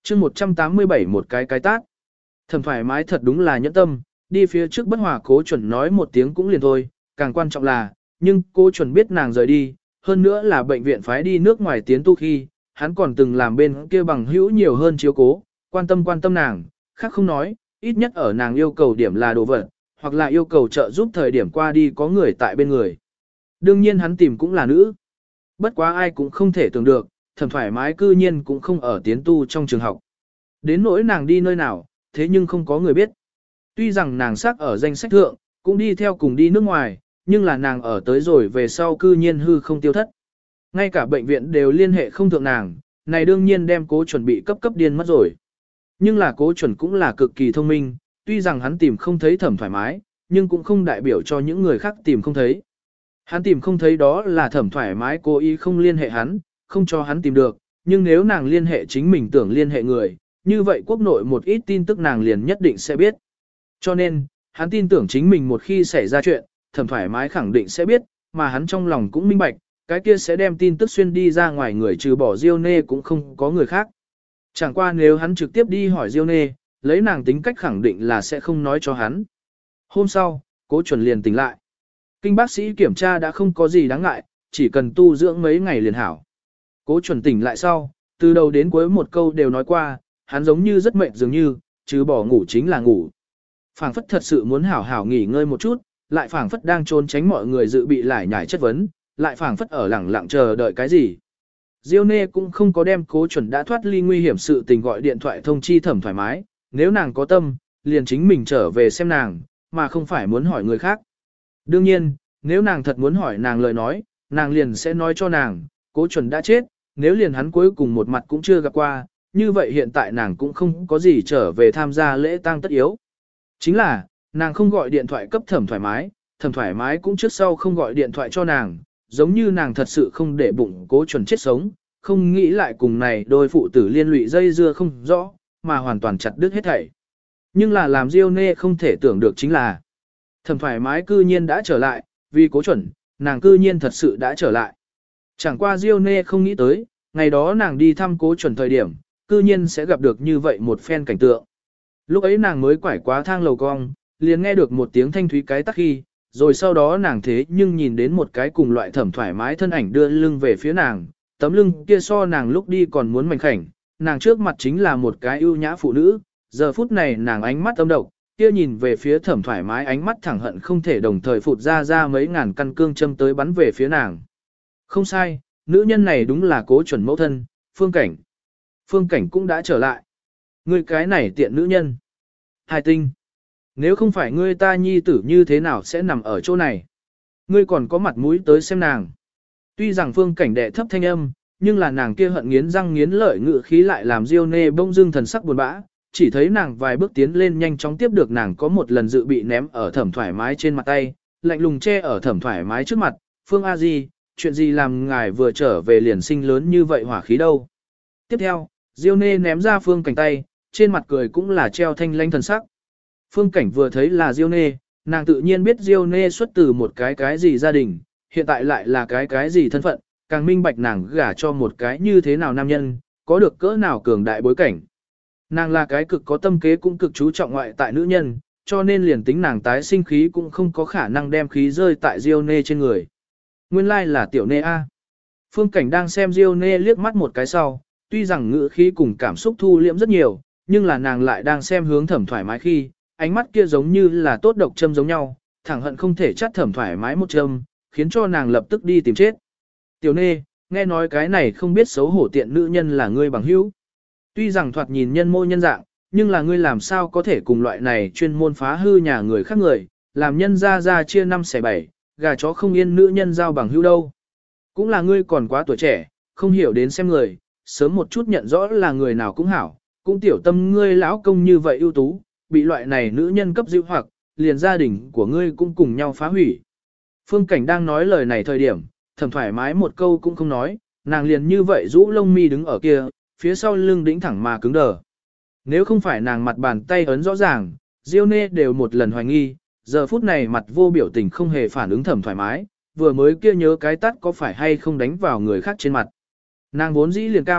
chương 187 một cái tát. Thầm thoải mái thật đúng là nhẫn tâm, đi phía trước bất hòa Cố Chuẩn nói một tiếng cũng liền thôi, càng quan trọng là, nhưng Cố Chuẩn biết nàng rời đi, hơn nữa là bệnh viện phái đi nước ngoài tiến tu khi, hắn còn từng làm bên kia bằng hữu nhiều hơn chiếu cố, quan tâm nàng, khác không nói, ít nhất ở nàng yêu cầu điểm là đồ vật, hoặc là yêu cầu trợ giúp thời điểm qua đi có người tại bên người. Đương nhiên hắn tìm cũng là nữ. Bất quá ai cũng không thể tưởng được, thầm thoải mái cư nhiên cũng không ở tiến tu trong trường học. Đến nỗi nàng đi nơi nào, thế nhưng không có người biết. Tuy rằng nàng xác ở danh sách thượng, cũng đi theo cùng đi nước ngoài, nhưng là nàng ở tới rồi về sau cư nhiên hư không tiêu thất. Ngay cả bệnh viện đều liên hệ không thượng nàng, này đương nhiên đem Cố Chuẩn bị cấp điên mất rồi. Nhưng là Cố Chuẩn cũng là cực kỳ thông minh, tuy rằng hắn tìm không thấy thẩm thoải mái, nhưng cũng không đại biểu cho những người khác tìm không thấy. Hắn tìm không thấy đó là thẩm thoải mái cố ý không liên hệ hắn, không cho hắn tìm được, nhưng nếu nàng liên hệ chính mình tưởng liên hệ người, như vậy quốc nội một ít tin tức nàng liền nhất định sẽ biết. Cho nên, hắn tin tưởng chính mình một khi xảy ra chuyện, thẩm thoải mái khẳng định sẽ biết, mà hắn trong lòng cũng minh bạch, cái kia sẽ đem tin tức xuyên đi ra ngoài người trừ bỏ Diêu Nê cũng không có người khác. Chẳng qua nếu hắn trực tiếp đi hỏi Diêu Nê, lấy nàng tính cách khẳng định là sẽ không nói cho hắn. Hôm sau, Cố Chuẩn liền tỉnh lại. Kinh bác sĩ kiểm tra đã không có gì đáng ngại, chỉ cần tu dưỡng mấy ngày liền hảo. Cố Chuẩn tỉnh lại sau, từ đầu đến cuối một câu đều nói qua, hắn giống như rất mệt dường như, chứ bỏ ngủ chính là ngủ. Phảng phất thật sự muốn hảo hảo nghỉ ngơi một chút, lại phảng phất đang trốn tránh mọi người dự bị lải nhải chất vấn, lại phảng phất ở lẳng lặng chờ đợi cái gì. Diêu Nê cũng không có đem Cố Chuẩn đã thoát ly nguy hiểm sự tình gọi điện thoại thông chi thẩm thoải mái, nếu nàng có tâm, liền chính mình trở về xem nàng, mà không phải muốn hỏi người khác. Đương nhiên, nếu nàng thật muốn hỏi nàng lời nói, nàng liền sẽ nói cho nàng, Cố Chuẩn đã chết, nếu liền hắn cuối cùng một mặt cũng chưa gặp qua, như vậy hiện tại nàng cũng không có gì trở về tham gia lễ tang tất yếu. Chính là, nàng không gọi điện thoại cấp thẩm thoải mái cũng trước sau không gọi điện thoại cho nàng, giống như nàng thật sự không để bụng Cố Chuẩn chết sống, không nghĩ lại cùng này đôi phụ tử liên lụy dây dưa không rõ, mà hoàn toàn chặt đứt hết thảy. Nhưng là làm Diêu Nê không thể tưởng được chính là, thẩm thoải mái cư nhiên đã trở lại, vì Cố Chuẩn, nàng cư nhiên thật sự đã trở lại. Chẳng qua Diêu Nê không nghĩ tới, ngày đó nàng đi thăm Cố Chuẩn thời điểm, cư nhiên sẽ gặp được như vậy một phen cảnh tượng. Lúc ấy nàng mới quải quá thang lầu cong, liền nghe được một tiếng thanh thúy cái tắc khi, rồi sau đó nàng thế nhưng nhìn đến một cái cùng loại thẩm thoải mái thân ảnh đưa lưng về phía nàng, tấm lưng kia so nàng lúc đi còn muốn mảnh khảnh, nàng trước mặt chính là một cái ưu nhã phụ nữ, giờ phút này nàng ánh mắt âm độc, kia nhìn về phía thẩm thoải mái ánh mắt thẳng hận không thể đồng thời phụt ra mấy ngàn căn cương châm tới bắn về phía nàng. Không sai, nữ nhân này đúng là Cố Chuẩn mẫu thân, Phương Cảnh. Phương Cảnh cũng đã trở lại. Ngươi cái này tiện nữ nhân. Hai tinh. Nếu không phải ngươi ta nhi tử như thế nào sẽ nằm ở chỗ này? Ngươi còn có mặt mũi tới xem nàng. Tuy rằng Phương Cảnh đệ thấp thanh âm, nhưng là nàng kia hận nghiến răng nghiến lợi ngự khí lại làm Diêu Nê bỗng dưng thần sắc buồn bã, chỉ thấy nàng vài bước tiến lên nhanh chóng tiếp được nàng có một lần dự bị ném ở thẩm thoải mái trên mặt tay, lạnh lùng che ở thẩm thoải mái trước mặt, Phương A Di, chuyện gì làm ngài vừa trở về liền sinh lớn như vậy hỏa khí đâu. Tiếp theo, Diêu Nê ném ra Phương Cảnh tay, trên mặt cười cũng là treo thanh lanh thần sắc. Phương Cảnh vừa thấy là Diêu Nê, nàng tự nhiên biết Diêu Nê xuất từ một cái gì gia đình, hiện tại lại là cái gì thân phận, càng minh bạch nàng gả cho một cái như thế nào nam nhân, có được cỡ nào cường đại bối cảnh. Nàng là cái cực có tâm kế cũng cực chú trọng ngoại tại nữ nhân, cho nên liền tính nàng tái sinh khí cũng không có khả năng đem khí rơi tại Diêu Nê trên người. Nguyên lai là tiểu Nê A. Phương Cảnh đang xem Diêu Nê liếc mắt một cái sau, tuy rằng ngữ khí cùng cảm xúc thu liễm rất nhiều, nhưng là nàng lại đang xem hướng thẩm thoải mái khi, ánh mắt kia giống như là tốt độc châm giống nhau, thẳng hận không thể chắt thẩm thoải mái một châm, khiến cho nàng lập tức đi tìm chết. Tiểu Nê, nghe nói cái này không biết xấu hổ tiện nữ nhân là ngươi bằng hữu. Tuy rằng thoạt nhìn nhân mô nhân dạng, nhưng là ngươi làm sao có thể cùng loại này chuyên môn phá hư nhà người khác người, làm nhân ra chia 5 xẻ 7, gà chó không yên nữ nhân giao bằng hữu đâu. Cũng là ngươi còn quá tuổi trẻ, không hiểu đến xem người, sớm một chút nhận rõ là người nào cũng hảo, cũng tiểu tâm ngươi lão công như vậy ưu tú, bị loại này nữ nhân cấp dịu hoặc, liền gia đình của ngươi cũng cùng nhau phá hủy. Phương Cảnh đang nói lời này thời điểm, thầm thoải mái một câu cũng không nói, nàng liền như vậy rũ lông mi đứng ở kia, phía sau lưng đĩnh thẳng mà cứng đờ. Nếu không phải nàng mặt bàn tay ấn rõ ràng, Diêu Nê đều một lần hoài nghi, giờ phút này mặt vô biểu tình không hề phản ứng thầm thoải mái, vừa mới kia nhớ cái tắt có phải hay không đánh vào người khác trên mặt. Nàng vốn dĩ liền cao,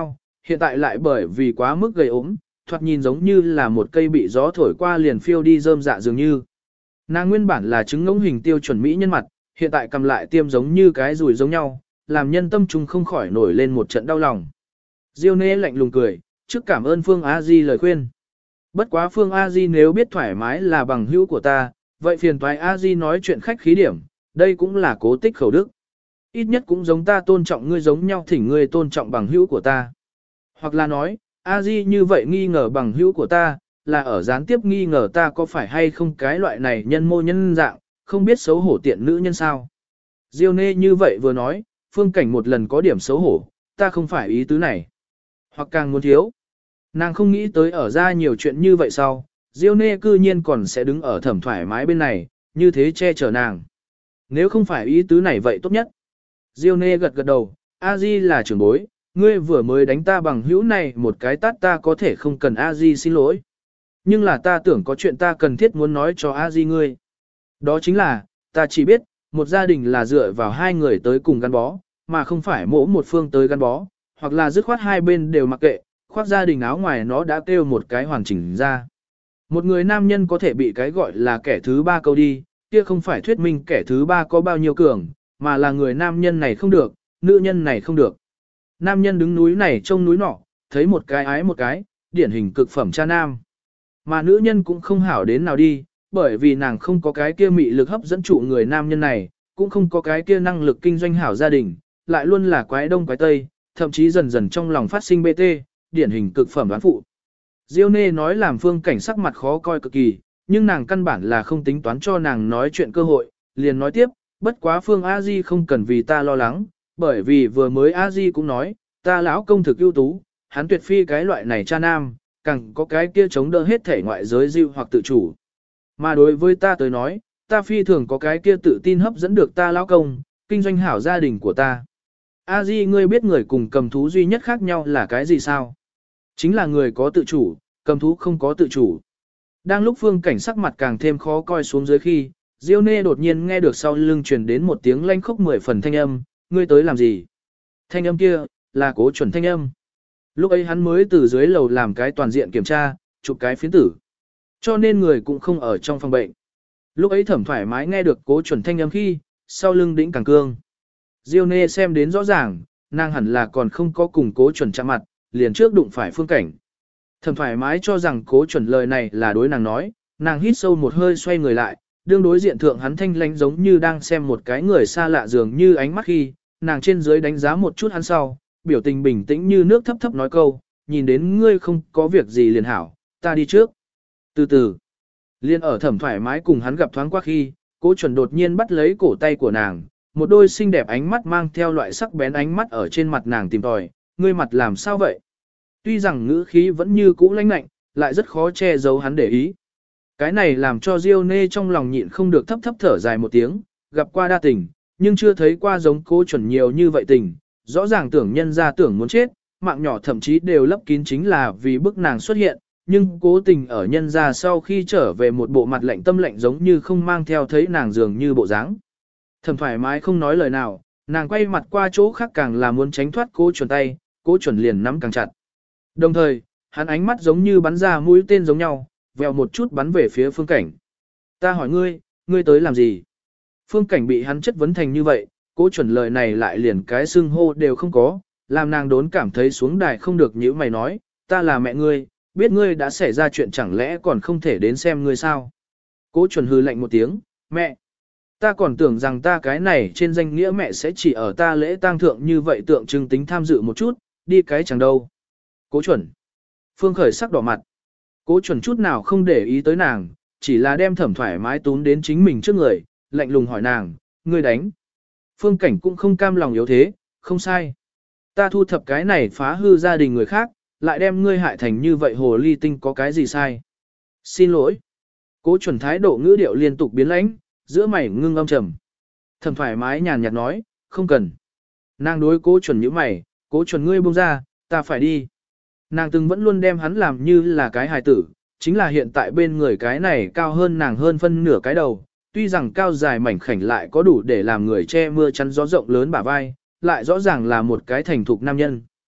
hiện tại lại bởi vì quá mức gầy ốm, thoạt nhìn giống như là một cây bị gió thổi qua liền phiêu đi rơm dạ dường như. Nàng nguyên bản là trứng ngỗng hình tiêu chuẩn mỹ nhân mặt, hiện tại cầm lại tiêm giống như cái rùi giống nhau, làm nhân tâm trung không khỏi nổi lên một trận đau lòng. Diêu Nê lạnh lùng cười, trước cảm ơn Phương A Di lời khuyên. Bất quá Phương A Di nếu biết thoải mái là bằng hữu của ta, vậy phiền toái A Di nói chuyện khách khí điểm, đây cũng là cố tích khẩu đức. Ít nhất cũng giống ta tôn trọng ngươi giống nhau thỉnh ngươi tôn trọng bằng hữu của ta. Hoặc là nói, A Di như vậy nghi ngờ bằng hữu của ta, là ở gián tiếp nghi ngờ ta có phải hay không cái loại này nhân mô nhân dạng, không biết xấu hổ tiện nữ nhân sao. Diêu Nê như vậy vừa nói, Phương Cảnh một lần có điểm xấu hổ, ta không phải ý tứ này. Hoặc càng muốn thiếu. Nàng không nghĩ tới ở ra nhiều chuyện như vậy sau, Diêu Nê cư nhiên còn sẽ đứng ở Thẩm thoải mái bên này, như thế che chở nàng. Nếu không phải ý tứ này vậy tốt nhất. Diêu Nê gật gật đầu, A Di là trưởng bối, ngươi vừa mới đánh ta bằng hữu này một cái tát ta có thể không cần A Di xin lỗi. Nhưng là ta tưởng có chuyện ta cần thiết muốn nói cho A Di ngươi. Đó chính là, ta chỉ biết, một gia đình là dựa vào hai người tới cùng gắn bó, mà không phải mỗi một phương tới gắn bó, hoặc là dứt khoát hai bên đều mặc kệ, khoác gia đình áo ngoài nó đã kêu một cái hoàn chỉnh ra. Một người nam nhân có thể bị cái gọi là kẻ thứ ba câu đi, kia không phải thuyết minh kẻ thứ ba có bao nhiêu cường, mà là người nam nhân này không được, nữ nhân này không được. Nam nhân đứng núi này trông núi nọ, thấy một cái ái một cái, điển hình cực phẩm cha nam. Mà nữ nhân cũng không hảo đến nào đi, bởi vì nàng không có cái kia mị lực hấp dẫn trụ người nam nhân này, cũng không có cái kia năng lực kinh doanh hảo gia đình, lại luôn là quái đông quái tây, thậm chí dần dần trong lòng phát sinh BT, điển hình cực phẩm đoán phụ. Diêu Nê nói làm Phương Cảnh sắc mặt khó coi cực kỳ, nhưng nàng căn bản là không tính toán cho nàng nói chuyện cơ hội, liền nói tiếp, bất quá Phương A Di không cần vì ta lo lắng, bởi vì vừa mới A Di cũng nói, ta lão công thực ưu tú, hắn tuyệt phi cái loại này cha nam, càng có cái kia chống đỡ hết thể ngoại giới dịu hoặc tự chủ. Mà đối với ta tới nói, ta phi thường có cái kia tự tin hấp dẫn được ta lão công, kinh doanh hảo gia đình của ta. A Di ngươi biết người cùng cầm thú duy nhất khác nhau là cái gì sao? Chính là người có tự chủ, cầm thú không có tự chủ. Đang lúc Phương Cảnh sắc mặt càng thêm khó coi xuống dưới khi, Diêu Nê đột nhiên nghe được sau lưng truyền đến một tiếng lanh khốc 10 phần thanh âm, ngươi tới làm gì? Thanh âm kia, là Cố Chuẩn thanh âm. Lúc ấy hắn mới từ dưới lầu làm cái toàn diện kiểm tra, chụp cái phiến tử. Cho nên người cũng không ở trong phòng bệnh. Lúc ấy Thẩm thoải mái nghe được Cố Chuẩn thanh âm khi, sau lưng đĩnh càng cương. Diêu Nê xem đến rõ ràng, nàng hẳn là còn không có cùng Cố Chuẩn chạm mặt, liền trước đụng phải Phương Cảnh. Thẩm thoải mái cho rằng Cố Chuẩn lời này là đối nàng nói, nàng hít sâu một hơi xoay người lại, đương đối diện thượng hắn thanh lãnh giống như đang xem một cái người xa lạ dường như ánh mắt khi, nàng trên dưới đánh giá một chút hắn sau, biểu tình bình tĩnh như nước thấp thấp nói câu, nhìn đến ngươi không có việc gì liền hảo, ta đi trước. Từ từ, liên ở Thẩm thoải mái cùng hắn gặp thoáng qua khi, Cố Chuẩn đột nhiên bắt lấy cổ tay của nàng, một đôi xinh đẹp ánh mắt mang theo loại sắc bén ánh mắt ở trên mặt nàng tìm tòi, ngươi mặt làm sao vậy? Tuy rằng ngữ khí vẫn như cũ lãnh lạnh, lại rất khó che giấu hắn để ý. Cái này làm cho Diêu Nê trong lòng nhịn không được thấp thấp thở dài một tiếng, gặp qua đa tình, nhưng chưa thấy qua giống Cố Chuẩn nhiều như vậy tình, rõ ràng tưởng nhân ra tưởng muốn chết, mạng nhỏ thậm chí đều lấp kín chính là vì bức nàng xuất hiện, nhưng cố tình ở nhân ra sau khi trở về một bộ mặt lạnh tâm lạnh giống như không mang theo thấy nàng dường như bộ dáng. Thẩm thoải mái không nói lời nào, nàng quay mặt qua chỗ khác càng là muốn tránh thoát Cố Chuẩn tay, Cố Chuẩn liền nắm càng chặt. Đồng thời, hắn ánh mắt giống như bắn ra mũi tên giống nhau, vèo một chút bắn về phía Phương Cảnh. Ta hỏi ngươi, ngươi tới làm gì? Phương Cảnh bị hắn chất vấn thành như vậy, Cố Chuẩn lời này lại liền cái xưng hô đều không có, làm nàng đốn cảm thấy xuống đài không được như mày nói, ta là mẹ ngươi, biết ngươi đã xảy ra chuyện chẳng lẽ còn không thể đến xem ngươi sao? Cố Chuẩn hừ lạnh một tiếng, mẹ. Ta còn tưởng rằng ta cái này trên danh nghĩa mẹ sẽ chỉ ở ta lễ tang thượng như vậy tượng trưng tính tham dự một chút, đi cái chẳng đâu. Cố Chuẩn. Phương Khởi sắc đỏ mặt. Cố Chuẩn chút nào không để ý tới nàng, chỉ là đem Thẩm thoải mái tún đến chính mình trước người, lạnh lùng hỏi nàng, ngươi đánh. Phương Cảnh cũng không cam lòng yếu thế, không sai. Ta thu thập cái này phá hư gia đình người khác, lại đem ngươi hại thành như vậy hồ ly tinh có cái gì sai. Xin lỗi. Cố Chuẩn thái độ ngữ điệu liên tục biến lãnh, giữa mày ngưng âm trầm. Thẩm thoải mái nhàn nhạt nói, không cần. Nàng đối Cố Chuẩn nhíu mày, Cố Chuẩn ngươi buông ra, ta phải đi. Nàng từng vẫn luôn đem hắn làm như là cái hài tử, chính là hiện tại bên người cái này cao hơn nàng hơn phân nửa cái đầu, tuy rằng cao dài mảnh khảnh lại có đủ để làm người che mưa chắn gió rộng lớn bả vai, lại rõ ràng là một cái thành thục nam nhân.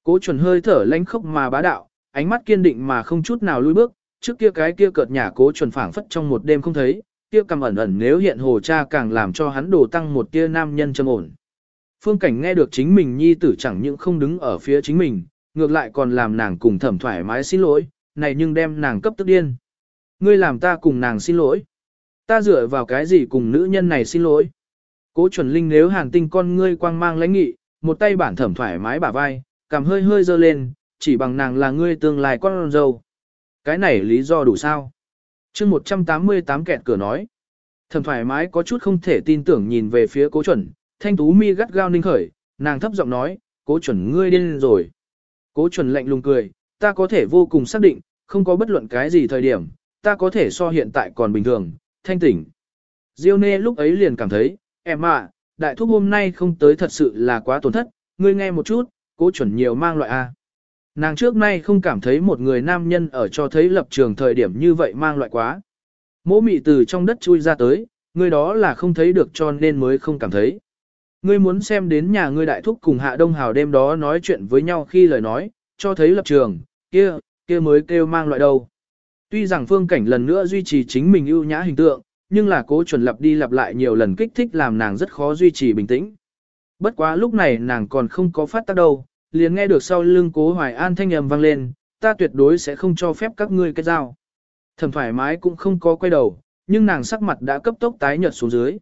Cố chuẩn hơi thở lãnh khốc mà bá đạo, ánh mắt kiên định mà không chút nào lùi bước, trước kia cái kia cợt nhả cố chuẩn phảng phất trong một đêm không thấy, kia cầm ẩn ẩn nếu hiện hồ cha càng làm cho hắn đổ tăng một tia nam nhân trầm ổn. Phương Cảnh nghe được chính mình nhi tử chẳng những không đứng ở phía chính mình, ngược lại còn làm nàng cùng Thẩm thoải mái xin lỗi, này nhưng đem nàng cấp tức điên. Ngươi làm ta cùng nàng xin lỗi. Ta dựa vào cái gì cùng nữ nhân này xin lỗi. Cố chuẩn linh nếu hàn tinh con ngươi quang mang lãnh nghị, một tay bản Thẩm thoải mái bả vai, cảm hơi hơi dơ lên, chỉ bằng nàng là ngươi tương lai con dâu. Cái này lý do đủ sao? chương 188 kẹt cửa nói. Thẩm thoải mái có chút không thể tin tưởng nhìn về phía cố chuẩn, thanh tú mi gắt gao ninh khởi, nàng thấp giọng nói, cố chuẩn ngươi điên rồi. Cố chuẩn lạnh lùng cười, ta có thể vô cùng xác định, không có bất luận cái gì thời điểm, ta có thể so hiện tại còn bình thường, thanh tỉnh. Diêu nê lúc ấy liền cảm thấy, em ạ, đại thúc hôm nay không tới thật sự là quá tổn thất, ngươi nghe một chút, cố chuẩn nhiều mang loại A. Nàng trước nay không cảm thấy một người nam nhân ở cho thấy lập trường thời điểm như vậy mang loại quá. Mỗ mị từ trong đất chui ra tới, ngươi đó là không thấy được cho nên mới không cảm thấy. Ngươi muốn xem đến nhà ngươi đại thúc cùng Hạ Đông Hào đêm đó nói chuyện với nhau khi lời nói, cho thấy lập trường, kia mới kêu mang loại đâu. Tuy rằng Phương Cảnh lần nữa duy trì chính mình ưu nhã hình tượng, nhưng là cố chuẩn lặp đi lặp lại nhiều lần kích thích làm nàng rất khó duy trì bình tĩnh. Bất quá lúc này nàng còn không có phát tác đâu, liền nghe được sau lưng Cố Hoài An thanh âm vang lên, ta tuyệt đối sẽ không cho phép các ngươi kết giao. Thẩm thoải mái cũng không có quay đầu, nhưng nàng sắc mặt đã cấp tốc tái nhợt xuống dưới.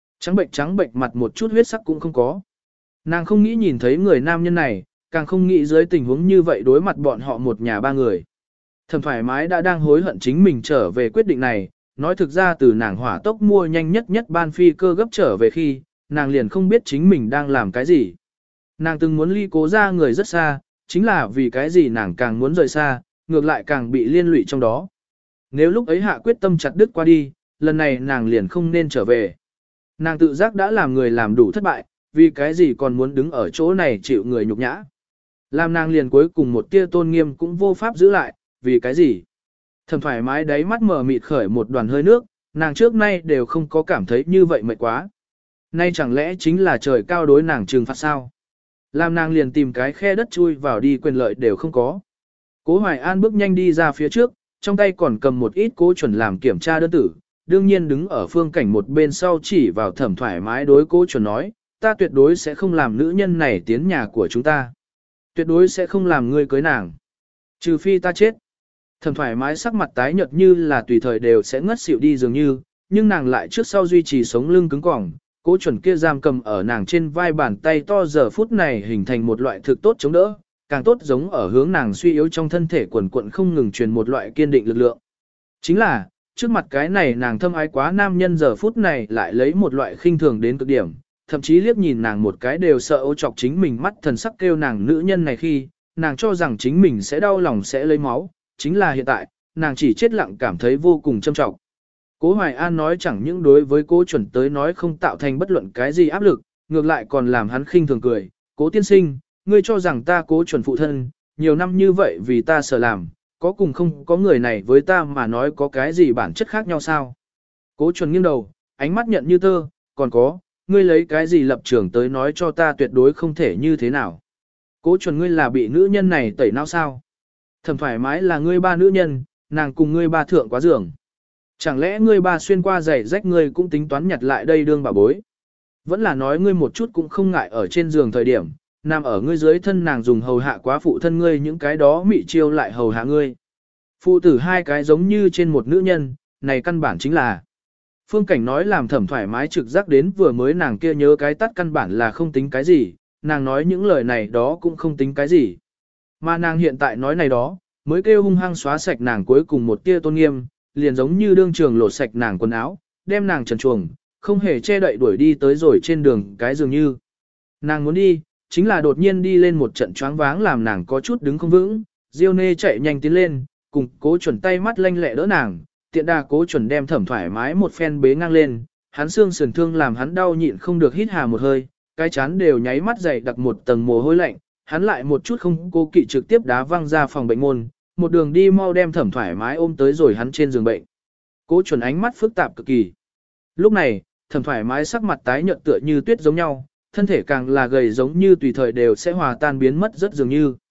Trắng bệnh mặt một chút huyết sắc cũng không có. Nàng không nghĩ nhìn thấy người nam nhân này, càng không nghĩ dưới tình huống như vậy đối mặt bọn họ một nhà ba người. Thẩm thoải mái đã đang hối hận chính mình trở về quyết định này, nói thực ra từ nàng hỏa tốc mua nhanh nhất ban phi cơ gấp trở về khi, nàng liền không biết chính mình đang làm cái gì. Nàng từng muốn ly Cố ra người rất xa, chính là vì cái gì nàng càng muốn rời xa, ngược lại càng bị liên lụy trong đó. Nếu lúc ấy hạ quyết tâm chặt đứt qua đi, lần này nàng liền không nên trở về. Nàng tự giác đã làm người làm đủ thất bại, vì cái gì còn muốn đứng ở chỗ này chịu người nhục nhã. Làm nàng liền cuối cùng một tia tôn nghiêm cũng vô pháp giữ lại, vì cái gì. Thẩm thoải mái đáy mắt mở mịt khởi một đoàn hơi nước, nàng trước nay đều không có cảm thấy như vậy mệt quá. Nay chẳng lẽ chính là trời cao đối nàng trừng phạt sao? Làm nàng liền tìm cái khe đất chui vào đi quyền lợi đều không có. Cố Hoài An bước nhanh đi ra phía trước, trong tay còn cầm một ít cố chuẩn làm kiểm tra đơn tử, đương nhiên đứng ở Phương Cảnh một bên sau chỉ vào Thẩm thoải mái đối cố chuẩn nói, ta tuyệt đối sẽ không làm nữ nhân này tiến nhà của chúng ta. Tuyệt đối sẽ không làm ngươi cưới nàng. Trừ phi ta chết. Thẩm thoải mái sắc mặt tái nhợt như là tùy thời đều sẽ ngất xỉu đi dường như, nhưng nàng lại trước sau duy trì sống lưng cứng cỏng, cố chuẩn kia giam cầm ở nàng trên vai bàn tay to giờ phút này hình thành một loại thực tốt chống đỡ, càng tốt giống ở hướng nàng suy yếu trong thân thể quần quận không ngừng truyền một loại kiên định lực lượng. Chính là, trước mặt cái này nàng thâm ái quá nam nhân giờ phút này lại lấy một loại khinh thường đến cực điểm, thậm chí liếc nhìn nàng một cái đều sợ ô chọc chính mình mắt thần sắc kêu nàng nữ nhân này khi, nàng cho rằng chính mình sẽ đau lòng sẽ lấy máu, chính là hiện tại, nàng chỉ chết lặng cảm thấy vô cùng châm trọng. Cố Hoài An nói chẳng những đối với cố chuẩn tới nói không tạo thành bất luận cái gì áp lực, ngược lại còn làm hắn khinh thường cười. Cố tiên sinh, ngươi cho rằng ta cố chuẩn phụ thân, nhiều năm như vậy vì ta sợ làm, có cùng không có người này với ta mà nói có cái gì bản chất khác nhau sao? Cố chuẩn nghiêng đầu, ánh mắt nhận như tơ, còn có, ngươi lấy cái gì lập trường tới nói cho ta tuyệt đối không thể như thế nào? Cố chuẩn ngươi là bị nữ nhân này tẩy não sao? Thẩm thoải mái là ngươi ba nữ nhân, nàng cùng ngươi ba thượng quá giường. Chẳng lẽ ngươi ba xuyên qua giày rách ngươi cũng tính toán nhặt lại đây đương bà bối? Vẫn là nói ngươi một chút cũng không ngại ở trên giường thời điểm, nằm ở ngươi dưới thân nàng dùng hầu hạ quá phụ thân ngươi những cái đó mị chiêu lại hầu hạ ngươi. Phụ tử hai cái giống như trên một nữ nhân, này căn bản chính là. Phương Cảnh nói làm Thẩm thoải mái trực giác đến vừa mới nàng kia nhớ cái tắt căn bản là không tính cái gì, nàng nói những lời này đó cũng không tính cái gì. Mà nàng hiện tại nói này đó, mới kêu hung hăng xóa sạch nàng cuối cùng một tia tôn nghiêm, liền giống như đương trường lột sạch nàng quần áo, đem nàng trần chuồng, không hề che đậy đuổi đi tới rồi trên đường cái dường như. Nàng muốn đi, chính là đột nhiên đi lên một trận choáng váng làm nàng có chút đứng không vững, Diêu nê chạy nhanh tiến lên, cùng cố chuẩn tay mắt lanh lẹ đỡ nàng, tiện đà cố chuẩn đem Thẩm thoải mái một phen bế ngang lên, hắn xương sườn thương làm hắn đau nhịn không được hít hà một hơi, cái chán đều nháy mắt dày đặc một tầng mồ hôi lạnh, hắn lại một chút không cố kỵ trực tiếp đá văng ra phòng bệnh môn, một đường đi mau đem Thẩm thoải mái ôm tới rồi hắn trên giường bệnh. Cố chuẩn ánh mắt phức tạp cực kỳ. Lúc này, Thẩm thoải mái sắc mặt tái nhợt tựa như tuyết giống nhau, thân thể càng là gầy giống như tùy thời đều sẽ hòa tan biến mất rất dường như.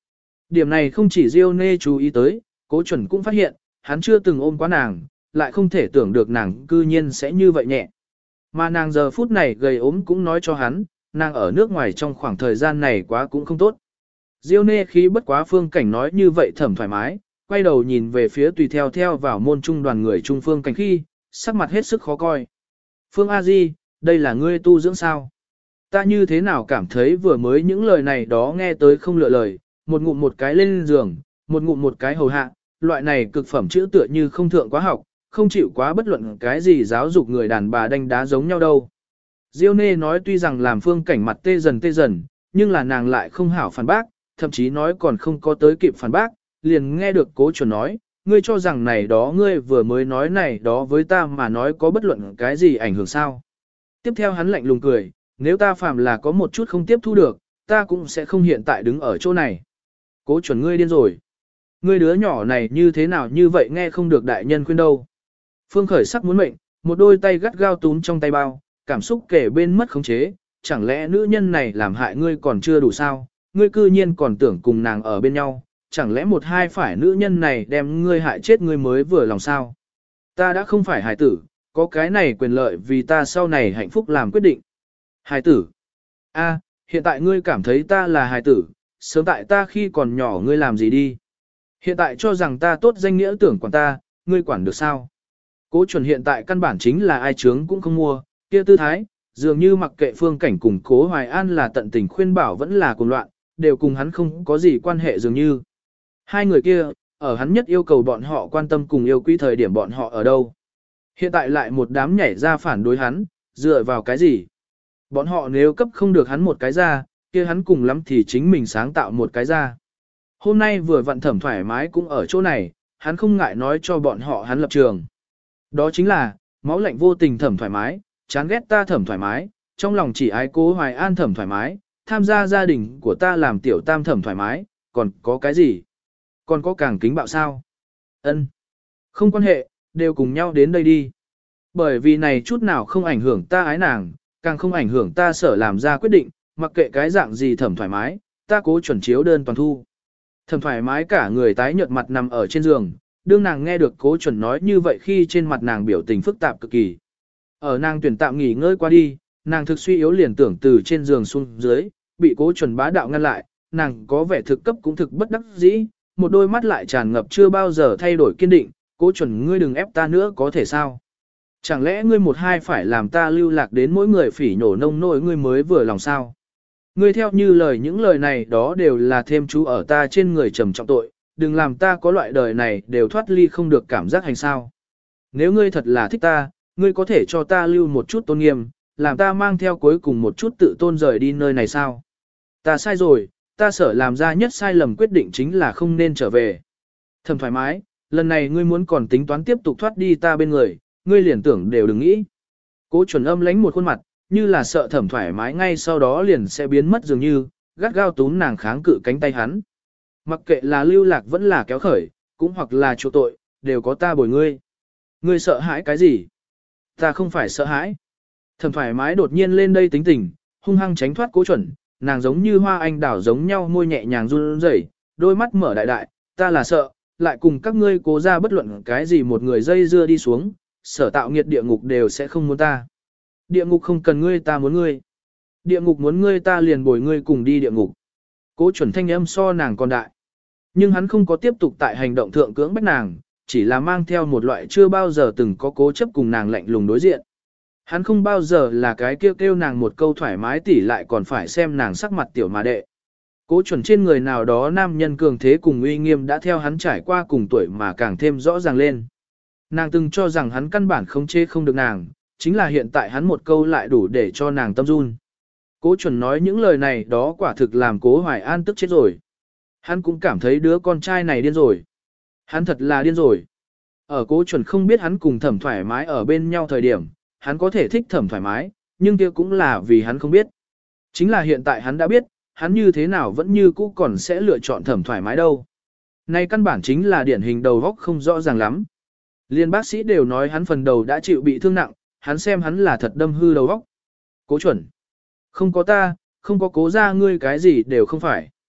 Điểm này không chỉ Diêu Nê chú ý tới, Cố Chuẩn cũng phát hiện, hắn chưa từng ôm quá nàng, lại không thể tưởng được nàng cư nhiên sẽ như vậy nhẹ. Mà nàng giờ phút này gầy ốm cũng nói cho hắn, nàng ở nước ngoài trong khoảng thời gian này quá cũng không tốt. Diêu Nê khí bất quá Phương Cảnh nói như vậy thầm thoải mái, quay đầu nhìn về phía tùy theo vào môn trung đoàn người trung Phương Cảnh khi, sắc mặt hết sức khó coi. Phương A Di, đây là ngươi tu dưỡng sao? Ta như thế nào cảm thấy vừa mới những lời này đó nghe tới không lựa lời, một ngụm một cái lên giường, một ngụm một cái hầu hạ, loại này cực phẩm chữ tựa như không thượng quá học, không chịu quá bất luận cái gì giáo dục người đàn bà đánh đá giống nhau đâu. Diêu Nê nói tuy rằng làm Phương Cảnh mặt tê dần, nhưng là nàng lại không hảo phản bác, thậm chí nói còn không có tới kịp phản bác, liền nghe được Cố Chuẩn nói, ngươi cho rằng này đó ngươi vừa mới nói này đó với ta mà nói có bất luận cái gì ảnh hưởng sao. Tiếp theo hắn lạnh lùng cười, nếu ta phàm là có một chút không tiếp thu được, ta cũng sẽ không hiện tại đứng ở chỗ này. Cố Chuẩn ngươi điên rồi. Ngươi đứa nhỏ này như thế nào như vậy nghe không được đại nhân khuyên đâu. Phương Khởi sắc muốn mệnh, một đôi tay gắt gao túm trong tay bao, cảm xúc kể bên mất khống chế, chẳng lẽ nữ nhân này làm hại ngươi còn chưa đủ sao, ngươi cư nhiên còn tưởng cùng nàng ở bên nhau, chẳng lẽ một hai phải nữ nhân này đem ngươi hại chết ngươi mới vừa lòng sao. Ta đã không phải hài tử, có cái này quyền lợi vì ta sau này hạnh phúc làm quyết định. Hài tử. A, hiện tại ngươi cảm thấy ta là hài tử, sớm tại ta khi còn nhỏ ngươi làm gì đi. Hiện tại cho rằng ta tốt danh nghĩa tưởng quản ta, ngươi quản được sao? Cố Chuẩn hiện tại căn bản chính là ai chướng cũng không mua, kia tư thái, dường như mặc kệ Phương Cảnh cùng Cố Hoài An là tận tình khuyên bảo vẫn là cuồng loạn, đều cùng hắn không có gì quan hệ dường như. Hai người kia, ở hắn nhất yêu cầu bọn họ quan tâm cùng yêu quý thời điểm bọn họ ở đâu. Hiện tại lại một đám nhảy ra phản đối hắn, dựa vào cái gì? Bọn họ nếu cấp không được hắn một cái ra, kia hắn cùng lắm thì chính mình sáng tạo một cái ra. Hôm nay vừa vận thẩm thoải mái cũng ở chỗ này, hắn không ngại nói cho bọn họ hắn lập trường. Đó chính là, máu lạnh vô tình thẩm thoải mái, chán ghét ta thẩm thoải mái, trong lòng chỉ ái Cố Hoài An thẩm thoải mái, tham gia gia đình của ta làm tiểu tam thẩm thoải mái, còn có cái gì? Còn có càng kính bạo sao? Ân, không quan hệ, đều cùng nhau đến đây đi. Bởi vì này chút nào không ảnh hưởng ta ái nàng, càng không ảnh hưởng ta sở làm ra quyết định, mặc kệ cái dạng gì thẩm thoải mái, ta Cố Chuẩn chiếu đơn toàn thu. Thẩm thoải mái cả người tái nhợt mặt nằm ở trên giường, đương nàng nghe được Cố Chuẩn nói như vậy khi trên mặt nàng biểu tình phức tạp cực kỳ. Ở nàng tuyển tạm nghỉ ngơi qua đi, nàng thực suy yếu liền tưởng từ trên giường xuống dưới, bị Cố Chuẩn bá đạo ngăn lại, nàng có vẻ thực cấp cũng thực bất đắc dĩ, một đôi mắt lại tràn ngập chưa bao giờ thay đổi kiên định, Cố Chuẩn ngươi đừng ép ta nữa có thể sao? Chẳng lẽ ngươi một hai phải làm ta lưu lạc đến mỗi người phỉ nhổ nông nỗi ngươi mới vừa lòng sao? Ngươi theo như lời những lời này đó đều là thêm chú ở ta trên người trầm trọng tội, đừng làm ta có loại đời này đều thoát ly không được cảm giác hành sao. Nếu ngươi thật là thích ta, ngươi có thể cho ta lưu một chút tôn nghiêm, làm ta mang theo cuối cùng một chút tự tôn rời đi nơi này sao. Ta sai rồi, ta sợ làm ra nhất sai lầm quyết định chính là không nên trở về. Thầm thoải mái, lần này ngươi muốn còn tính toán tiếp tục thoát đi ta bên người, ngươi liền tưởng đều đừng nghĩ. Cố Chuẩn âm lánh một khuôn mặt, như là sợ thẩm thoải mái ngay sau đó liền sẽ biến mất dường như, gắt gao túm nàng kháng cự cánh tay hắn. Mặc kệ là lưu lạc vẫn là kéo khởi, cũng hoặc là chỗ tội, đều có ta bồi ngươi. Ngươi sợ hãi cái gì? Ta không phải sợ hãi. Thẩm thoải mái đột nhiên lên đây tính tình, hung hăng tránh thoát Cố Chuẩn, nàng giống như hoa anh đào giống nhau môi nhẹ nhàng run rẩy, đôi mắt mở đại đại, ta là sợ, lại cùng các ngươi cố ra bất luận cái gì một người dây dưa đi xuống, sở tạo nghiệt địa ngục đều sẽ không muốn ta. Địa ngục không cần ngươi ta muốn ngươi. Địa ngục muốn ngươi ta liền bồi ngươi cùng đi địa ngục. Cố Chuẩn thanh âm so nàng còn đại. Nhưng hắn không có tiếp tục tại hành động thượng cưỡng bách nàng, chỉ là mang theo một loại chưa bao giờ từng có cố chấp cùng nàng lạnh lùng đối diện. Hắn không bao giờ là cái kêu nàng một câu thoải mái tỉ lại còn phải xem nàng sắc mặt tiểu mà đệ. Cố Chuẩn trên người nào đó nam nhân cường thế cùng uy nghiêm đã theo hắn trải qua cùng tuổi mà càng thêm rõ ràng lên. Nàng từng cho rằng hắn căn bản không chê không được nàng, chính là hiện tại hắn một câu lại đủ để cho nàng tâm run. Cố Chuẩn nói những lời này đó quả thực làm Cố Hoài An tức chết rồi. Hắn cũng cảm thấy đứa con trai này điên rồi. Hắn thật là điên rồi. Ở Cố Chuẩn không biết hắn cùng Thẩm thoải mái ở bên nhau thời điểm, hắn có thể thích Thẩm thoải mái, nhưng kia cũng là vì hắn không biết. Chính là hiện tại hắn đã biết, hắn như thế nào vẫn như cũ còn sẽ lựa chọn Thẩm thoải mái đâu. Này căn bản chính là điển hình đầu óc không rõ ràng lắm. Liên bác sĩ đều nói hắn phần đầu đã chịu bị thương nặng, hắn xem hắn là thật đâm hư đầu óc. Cố Chuẩn. Không có ta, không có Cố ra ngươi cái gì đều không phải.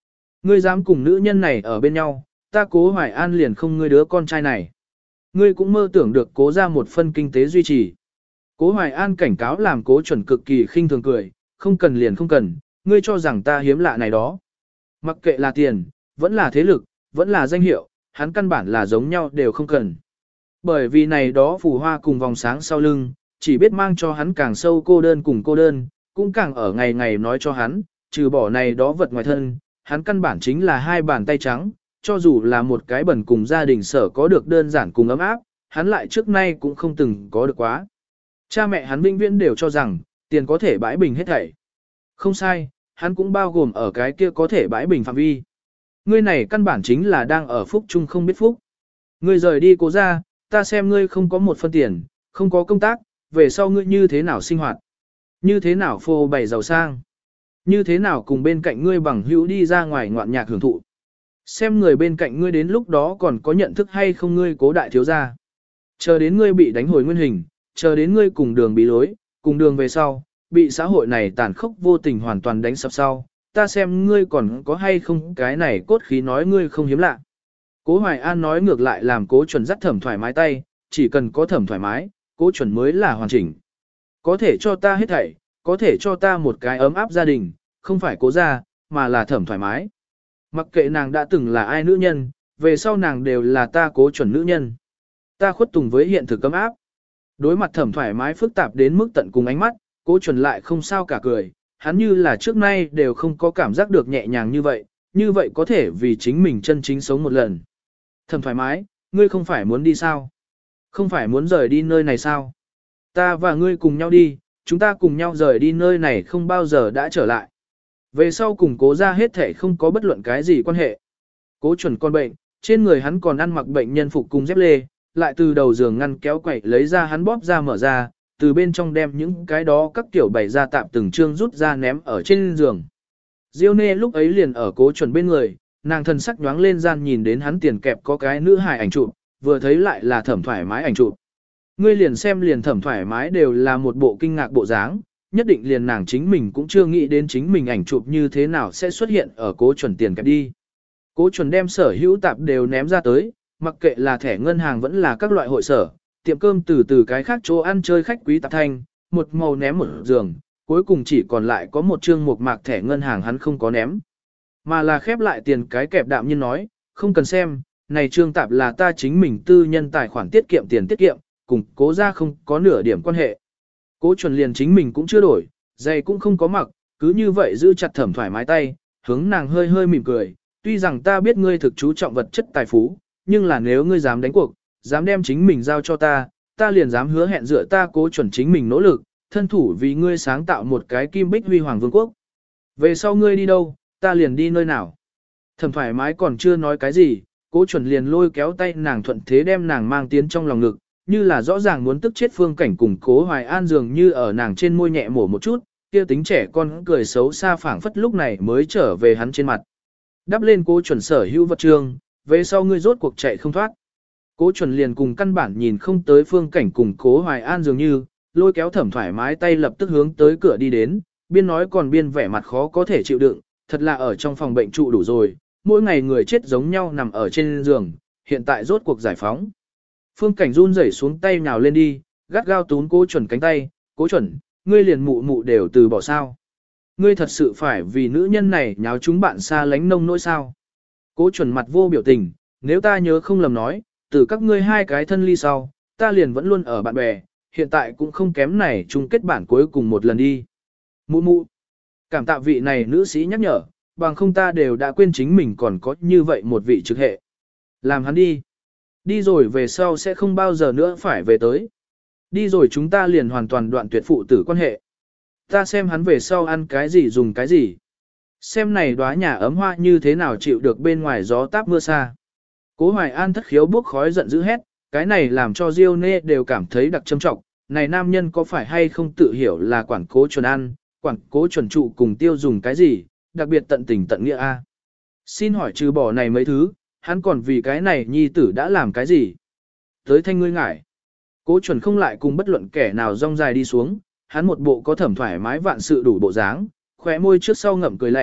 Ngươi dám cùng nữ nhân này ở bên nhau, ta Cố Hoài An liền không ngươi đứa con trai này. Ngươi cũng mơ tưởng được Cố ra một phân kinh tế duy trì. Cố Hoài An cảnh cáo làm Cố Chuẩn cực kỳ khinh thường cười, không cần liền không cần, ngươi cho rằng ta hiếm lạ này đó. Mặc kệ là tiền, vẫn là thế lực, vẫn là danh hiệu, hắn căn bản là giống nhau đều không cần. Bởi vì này đó phù hoa cùng vòng sáng sau lưng, chỉ biết mang cho hắn càng sâu cô đơn cùng cô đơn, cũng càng ở ngày ngày nói cho hắn, trừ bỏ này đó vật ngoài thân, hắn căn bản chính là hai bàn tay trắng, cho dù là một cái bẩn cùng gia đình sở có được đơn giản cùng ấm áp, hắn lại trước nay cũng không từng có được quá. Cha mẹ hắn vĩnh viễn đều cho rằng, tiền có thể bãi bình hết thảy. Không sai, hắn cũng bao gồm ở cái kia có thể bãi bình phạm vi. Ngươi này căn bản chính là đang ở phúc chung không biết phúc. Ngươi rời đi Cố ra, ta xem ngươi không có một phân tiền, không có công tác, về sau ngươi như thế nào sinh hoạt, như thế nào phô bày giàu sang, như thế nào cùng bên cạnh ngươi bằng hữu đi ra ngoài ngoạn nhạc hưởng thụ. Xem người bên cạnh ngươi đến lúc đó còn có nhận thức hay không ngươi Cố đại thiếu gia. Chờ đến ngươi bị đánh hồi nguyên hình, chờ đến ngươi cùng đường bị lối, cùng đường về sau, bị xã hội này tàn khốc vô tình hoàn toàn đánh sập sau, ta xem ngươi còn có hay không cái này cốt khí nói ngươi không hiếm lạ. Cố Hoài An nói ngược lại làm Cố Chuẩn dắt Thẩm thoải mái tay, chỉ cần có Thẩm thoải mái, Cố Chuẩn mới là hoàn chỉnh. Có thể cho ta hết thảy, có thể cho ta một cái ấm áp gia đình, không phải Cố gia, mà là Thẩm thoải mái. Mặc kệ nàng đã từng là ai nữ nhân, về sau nàng đều là ta Cố Chuẩn nữ nhân. Ta khuất tùng với hiện thực ấm áp. Đối mặt Thẩm thoải mái phức tạp đến mức tận cùng ánh mắt, Cố Chuẩn lại không sao cả cười, hắn như là trước nay đều không có cảm giác được nhẹ nhàng như vậy có thể vì chính mình chân chính sống một lần. Thẩm thoải mái, ngươi không phải muốn đi sao? Không phải muốn rời đi nơi này sao? Ta và ngươi cùng nhau đi, chúng ta cùng nhau rời đi nơi này không bao giờ đã trở lại. Về sau cùng Cố ra hết thể không có bất luận cái gì quan hệ. Cố Chuẩn con bệnh, trên người hắn còn ăn mặc bệnh nhân phục cùng dép lê, lại từ đầu giường ngăn kéo quậy lấy ra hắn bóp ra mở ra, từ bên trong đem những cái đó các tiểu bày ra tạm từng chương rút ra ném ở trên giường. Diêu Nê lúc ấy liền ở Cố Chuẩn bên người, nàng thân sắc nhoáng lên gian nhìn đến hắn tiền kẹp có cái nữ hài ảnh chụp, vừa thấy lại là Thẩm thoải mái ảnh chụp. Ngươi liền xem liền Thẩm thoải mái đều là một bộ kinh ngạc bộ dáng, nhất định liền nàng chính mình cũng chưa nghĩ đến chính mình ảnh chụp như thế nào sẽ xuất hiện ở Cố Chuẩn tiền kẹp đi. Cố Chuẩn đem sở hữu tạp đều ném ra tới, mặc kệ là thẻ ngân hàng vẫn là các loại hội sở, tiệm cơm từ cái khác chỗ ăn chơi khách quý tạp thanh, một màu ném một giường, cuối cùng chỉ còn lại có một chương mộc mạc thẻ ngân hàng hắn không có ném. Mà là khép lại tiền cái kẹp đạm nhiên nói, không cần xem, này trương tạp là ta chính mình tư nhân tài khoản tiết kiệm tiền tiết kiệm, cùng Cố ra không có nửa điểm quan hệ. Cố Chuẩn liền chính mình cũng chưa đổi, giày cũng không có mặc, cứ như vậy giữ chặt Thẩm thoải mái tay, hướng nàng hơi hơi mỉm cười, tuy rằng ta biết ngươi thực chú trọng vật chất tài phú, nhưng là nếu ngươi dám đánh cuộc, dám đem chính mình giao cho ta, ta liền dám hứa hẹn dựa ta Cố Chuẩn chính mình nỗ lực, thân thủ vì ngươi sáng tạo một cái kim bích huy hoàng vương quốc. Về sau ngươi đi đâu, ta liền đi nơi nào. Thẩm thoải mái còn chưa nói cái gì, Cố Chuẩn liền lôi kéo tay nàng thuận thế đem nàng mang tiến trong lòng ngực, như là rõ ràng muốn tức chết Phương Cảnh cùng Cố Hoài An dường như ở nàng trên môi nhẹ mổ một chút, kia tính trẻ con cười xấu xa phảng phất lúc này mới trở về hắn trên mặt. Đắp lên Cố Chuẩn sở hữu vật trường, về sau ngươi rốt cuộc chạy không thoát. Cố Chuẩn liền cùng căn bản nhìn không tới Phương Cảnh cùng Cố Hoài An dường như, lôi kéo Thẩm thoải mái tay lập tức hướng tới cửa đi đến, biên nói còn biên vẻ mặt khó có thể chịu đựng, thật là ở trong phòng bệnh trụ đủ rồi, mỗi ngày người chết giống nhau nằm ở trên giường, hiện tại rốt cuộc giải phóng. Phương Cảnh run rẩy xuống tay nhào lên đi, gắt gao túm Cố Chuẩn cánh tay, Cố Chuẩn, ngươi liền mụ mụ đều từ bỏ sao. Ngươi thật sự phải vì nữ nhân này nháo chúng bạn xa lánh nông nỗi sao. Cố Chuẩn mặt vô biểu tình, nếu ta nhớ không lầm nói, từ các ngươi hai cái thân ly sau, ta liền vẫn luôn ở bạn bè, hiện tại cũng không kém này chung kết bản cuối cùng một lần đi. Mụ mụ, cảm tạ vị này nữ sĩ nhắc nhở, bằng không ta đều đã quên chính mình còn có như vậy một vị trực hệ. Làm hắn đi. Đi rồi về sau sẽ không bao giờ nữa phải về tới. Đi rồi chúng ta liền hoàn toàn đoạn tuyệt phụ tử quan hệ. Ta xem hắn về sau ăn cái gì dùng cái gì. Xem này đóa nhà ấm hoa như thế nào chịu được bên ngoài gió táp mưa xa. Cố Hoài An thất khiếu bốc khói giận dữ hét, cái này làm cho Diêu Nê đều cảm thấy đặc châm trọng. Này nam nhân có phải hay không tự hiểu là quản Cố Chuẩn ăn, quản Cố Chuẩn trụ cùng tiêu dùng cái gì, đặc biệt tận tình tận nghĩa a. Xin hỏi trừ bỏ này mấy thứ, hắn còn vì cái này nhi tử đã làm cái gì? Tới thanh ngươi ngải. Cố Chuẩn không lại cùng bất luận kẻ nào rong dài đi xuống, hắn một bộ có thẩm thoải mái vạn sự đủ bộ dáng, khóe môi trước sau ngậm cười lạnh,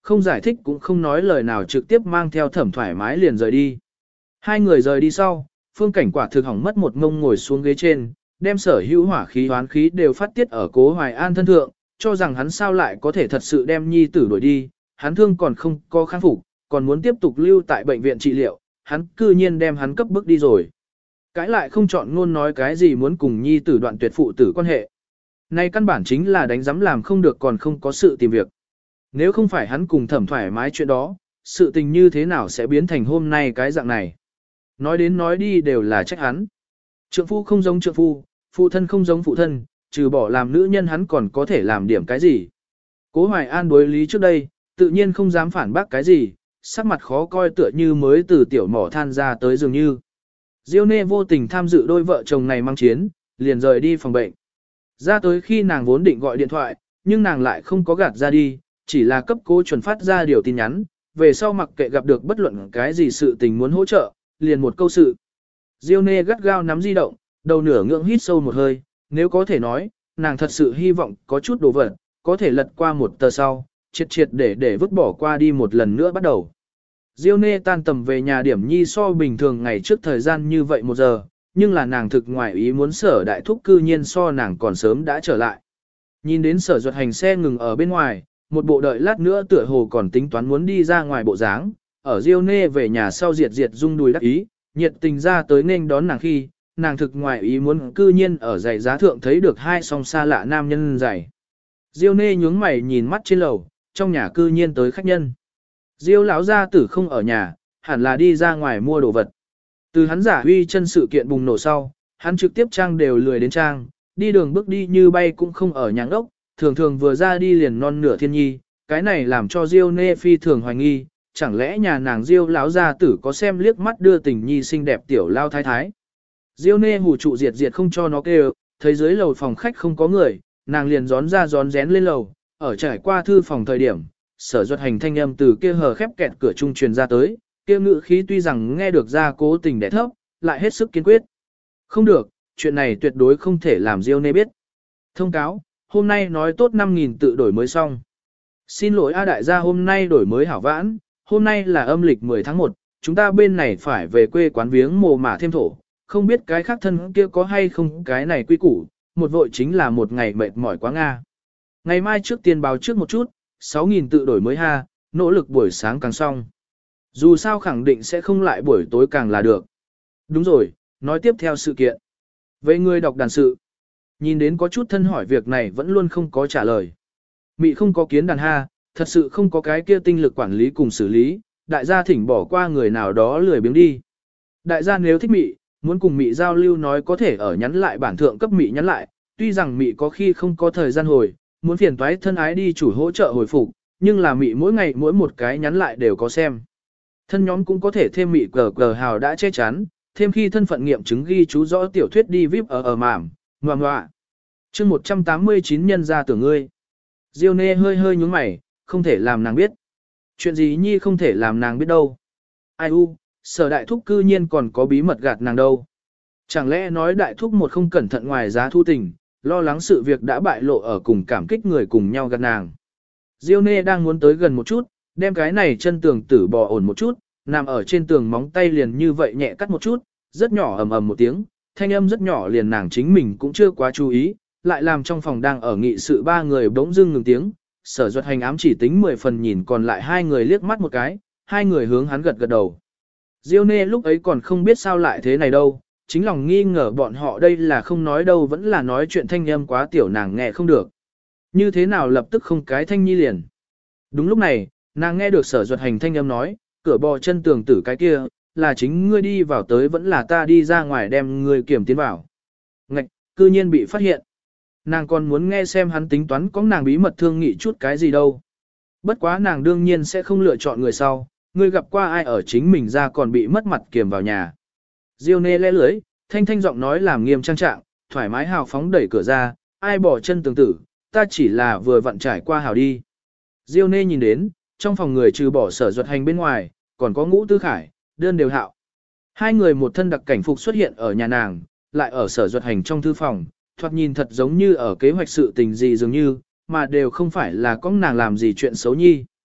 không giải thích cũng không nói lời nào trực tiếp mang theo Thẩm thoải mái liền rời đi. Hai người rời đi sau, Phương Cảnh quả thực hỏng mất một ngông ngồi xuống ghế trên, đem sở hữu hỏa khí hoán khí đều phát tiết ở Cố Hoài An thân thượng, cho rằng hắn sao lại có thể thật sự đem nhi tử đuổi đi, hắn thương còn không có kháng phục, còn muốn tiếp tục lưu tại bệnh viện trị liệu, hắn cư nhiên đem hắn cấp bức đi rồi. Cái lại không chọn ngôn nói cái gì muốn cùng nhi tử đoạn tuyệt phụ tử quan hệ. Này căn bản chính là đánh giám làm không được còn không có sự tìm việc. Nếu không phải hắn cùng Thẩm thoải mái chuyện đó, sự tình như thế nào sẽ biến thành hôm nay cái dạng này. Nói đến nói đi đều là trách hắn. Trượng phu không giống trượng phu, phụ thân không giống phụ thân, trừ bỏ làm nữ nhân hắn còn có thể làm điểm cái gì. Cố Hoài An đối lý trước đây, tự nhiên không dám phản bác cái gì, sắc mặt khó coi tựa như mới từ tiểu mỏ than ra tới dường như. Diêu Nê vô tình tham dự đôi vợ chồng này mang chiến, liền rời đi phòng bệnh. Ra tới khi nàng vốn định gọi điện thoại, nhưng nàng lại không có gạt ra đi, chỉ là cấp Cố chuẩn phát ra điều tin nhắn, về sau mặc kệ gặp được bất luận cái gì sự tình muốn hỗ trợ, liền một câu sự. Diêu Nê gắt gao nắm di động, đầu nửa ngưỡng hít sâu một hơi, nếu có thể nói, nàng thật sự hy vọng có chút đồ vật, có thể lật qua một tờ sau, triệt để vứt bỏ qua đi một lần nữa bắt đầu. Diêu Nê tan tầm về nhà điểm nhi so bình thường ngày trước thời gian như vậy 1 giờ, nhưng là nàng thực ngoài ý muốn Sở Đại Thúc cư nhiên so nàng còn sớm đã trở lại. Nhìn đến Sở Duật Hành xe ngừng ở bên ngoài, một bộ đợi lát nữa tựa hồ còn tính toán muốn đi ra ngoài bộ dáng, ở Diêu Nê về nhà sau diệt rung đùi đắc ý, nhiệt tình ra tới nên đón nàng khi, nàng thực ngoài ý muốn cư nhiên ở giày giá thượng thấy được hai song xa lạ nam nhân giày. Diêu Nê nhướng mày nhìn mắt trên lầu, trong nhà cư nhiên tới khách nhân. Diêu lão gia tử không ở nhà, hẳn là đi ra ngoài mua đồ vật. Từ hắn giả huy chân sự kiện bùng nổ sau, hắn trực tiếp trang đều lười đến trang, đi đường bước đi như bay cũng không ở nhà ốc, thường thường vừa ra đi liền non nửa thiên nhi, cái này làm cho Diêu Nê phi thường hoài nghi, chẳng lẽ nhà nàng Diêu lão gia tử có xem liếc mắt đưa tình nhi xinh đẹp tiểu lao thái thái. Diêu Nê hù trụ diệt không cho nó kêu, thấy dưới lầu phòng khách không có người, nàng liền gión ra gión rén lên lầu, ở trải qua thư phòng thời điểm, Sở Duật Hành thanh âm từ kia hờ khép kẹt cửa trung truyền ra tới, kia ngự khí tuy rằng nghe được ra cố tình đẻ thấp, lại hết sức kiên quyết. Không được, chuyện này tuyệt đối không thể làm Diêu Nê biết. Thông cáo, hôm nay nói tốt 5.000 tự đổi mới xong. Xin lỗi A đại gia hôm nay đổi mới hảo vãn, hôm nay là âm lịch 10 tháng 1, chúng ta bên này phải về quê quán viếng mồ mả thêm thổ, không biết cái khác thân kia có hay không cái này quy củ, một vội chính là một ngày mệt mỏi quá Nga. Ngày mai trước tiên báo trước một chút, 6.000 tự đổi mới ha, nỗ lực buổi sáng càng xong. Dù sao khẳng định sẽ không lại buổi tối càng là được. Đúng rồi, nói tiếp theo sự kiện. Về người đọc đàn sự, nhìn đến có chút thân hỏi việc này vẫn luôn không có trả lời. Mị không có kiến đàn ha, thật sự không có cái kia tinh lực quản lý cùng xử lý, đại gia thỉnh bỏ qua người nào đó lười biếng đi. Đại gia nếu thích Mị, muốn cùng Mị giao lưu nói có thể ở nhắn lại bản thượng cấp Mị nhắn lại, tuy rằng Mị có khi không có thời gian hồi, muốn phiền toái thân ái đi chủ hỗ trợ hồi phục, nhưng là Mị mỗi ngày mỗi một cái nhắn lại đều có xem. Thân nhóm cũng có thể thêm Mị cờ hào đã che chắn, thêm khi thân phận nghiệm chứng ghi chú rõ tiểu thuyết đi VIP ở mảm, ngoạ. Chương 189 nhân ra tưởng ngươi. Diêu Nê hơi nhúng mày, không thể làm nàng biết. Chuyện gì nhi không thể làm nàng biết đâu. Ai Sở Đại Thúc cư nhiên còn có bí mật gạt nàng đâu. Chẳng lẽ nói Đại Thúc một không cẩn thận ngoài giá thu tình, lo lắng sự việc đã bại lộ ở cùng cảm kích người cùng nhau gạt nàng. Diêu Nê đang muốn tới gần một chút, đem cái này chân tường tử bò ổn một chút, nằm ở trên tường móng tay liền như vậy nhẹ cắt một chút, rất nhỏ ầm một tiếng, thanh âm rất nhỏ liền nàng chính mình cũng chưa quá chú ý, lại làm trong phòng đang ở nghị sự 3 người bỗng dưng ngừng tiếng, Sở Duật Hành ám chỉ tính 10 phần nhìn còn lại 2 người liếc mắt một cái, 2 người hướng hắn gật đầu. Diêu Nê lúc ấy còn không biết sao lại thế này đâu, chính lòng nghi ngờ bọn họ đây là không nói đâu vẫn là nói chuyện thanh âm quá tiểu nàng nghe không được. Như thế nào lập tức không cái thanh nhi liền. Đúng lúc này, nàng nghe được Sở Duật Hành thanh âm nói, cửa bò chân tường tử cái kia, là chính ngươi đi vào tới vẫn là ta đi ra ngoài đem ngươi kiểm tiến vào. Ngạch, cư nhiên bị phát hiện. Nàng còn muốn nghe xem hắn tính toán có nàng bí mật thương nghị chút cái gì đâu. Bất quá nàng đương nhiên sẽ không lựa chọn người sau, ngươi gặp qua ai ở chính mình ra còn bị mất mặt kiềm vào nhà. Diêu Nê lẽ lưới, thanh giọng nói làm nghiêm trang trạng, thoải mái hào phóng đẩy cửa ra, ai bỏ chân tường tử, ta chỉ là vừa vặn trải qua hào đi. Diêu Nê nhìn đến, trong phòng người trừ bỏ Sở Duật Hành bên ngoài, còn có Ngũ Tư Khải, Đơn Đều Hạo. 2 người một thân đặc cảnh phục xuất hiện ở nhà nàng, lại ở Sở Duật Hành trong thư phòng, thoạt nhìn thật giống như ở kế hoạch sự tình gì dường như, mà đều không phải là có nàng làm gì chuyện xấu nhi.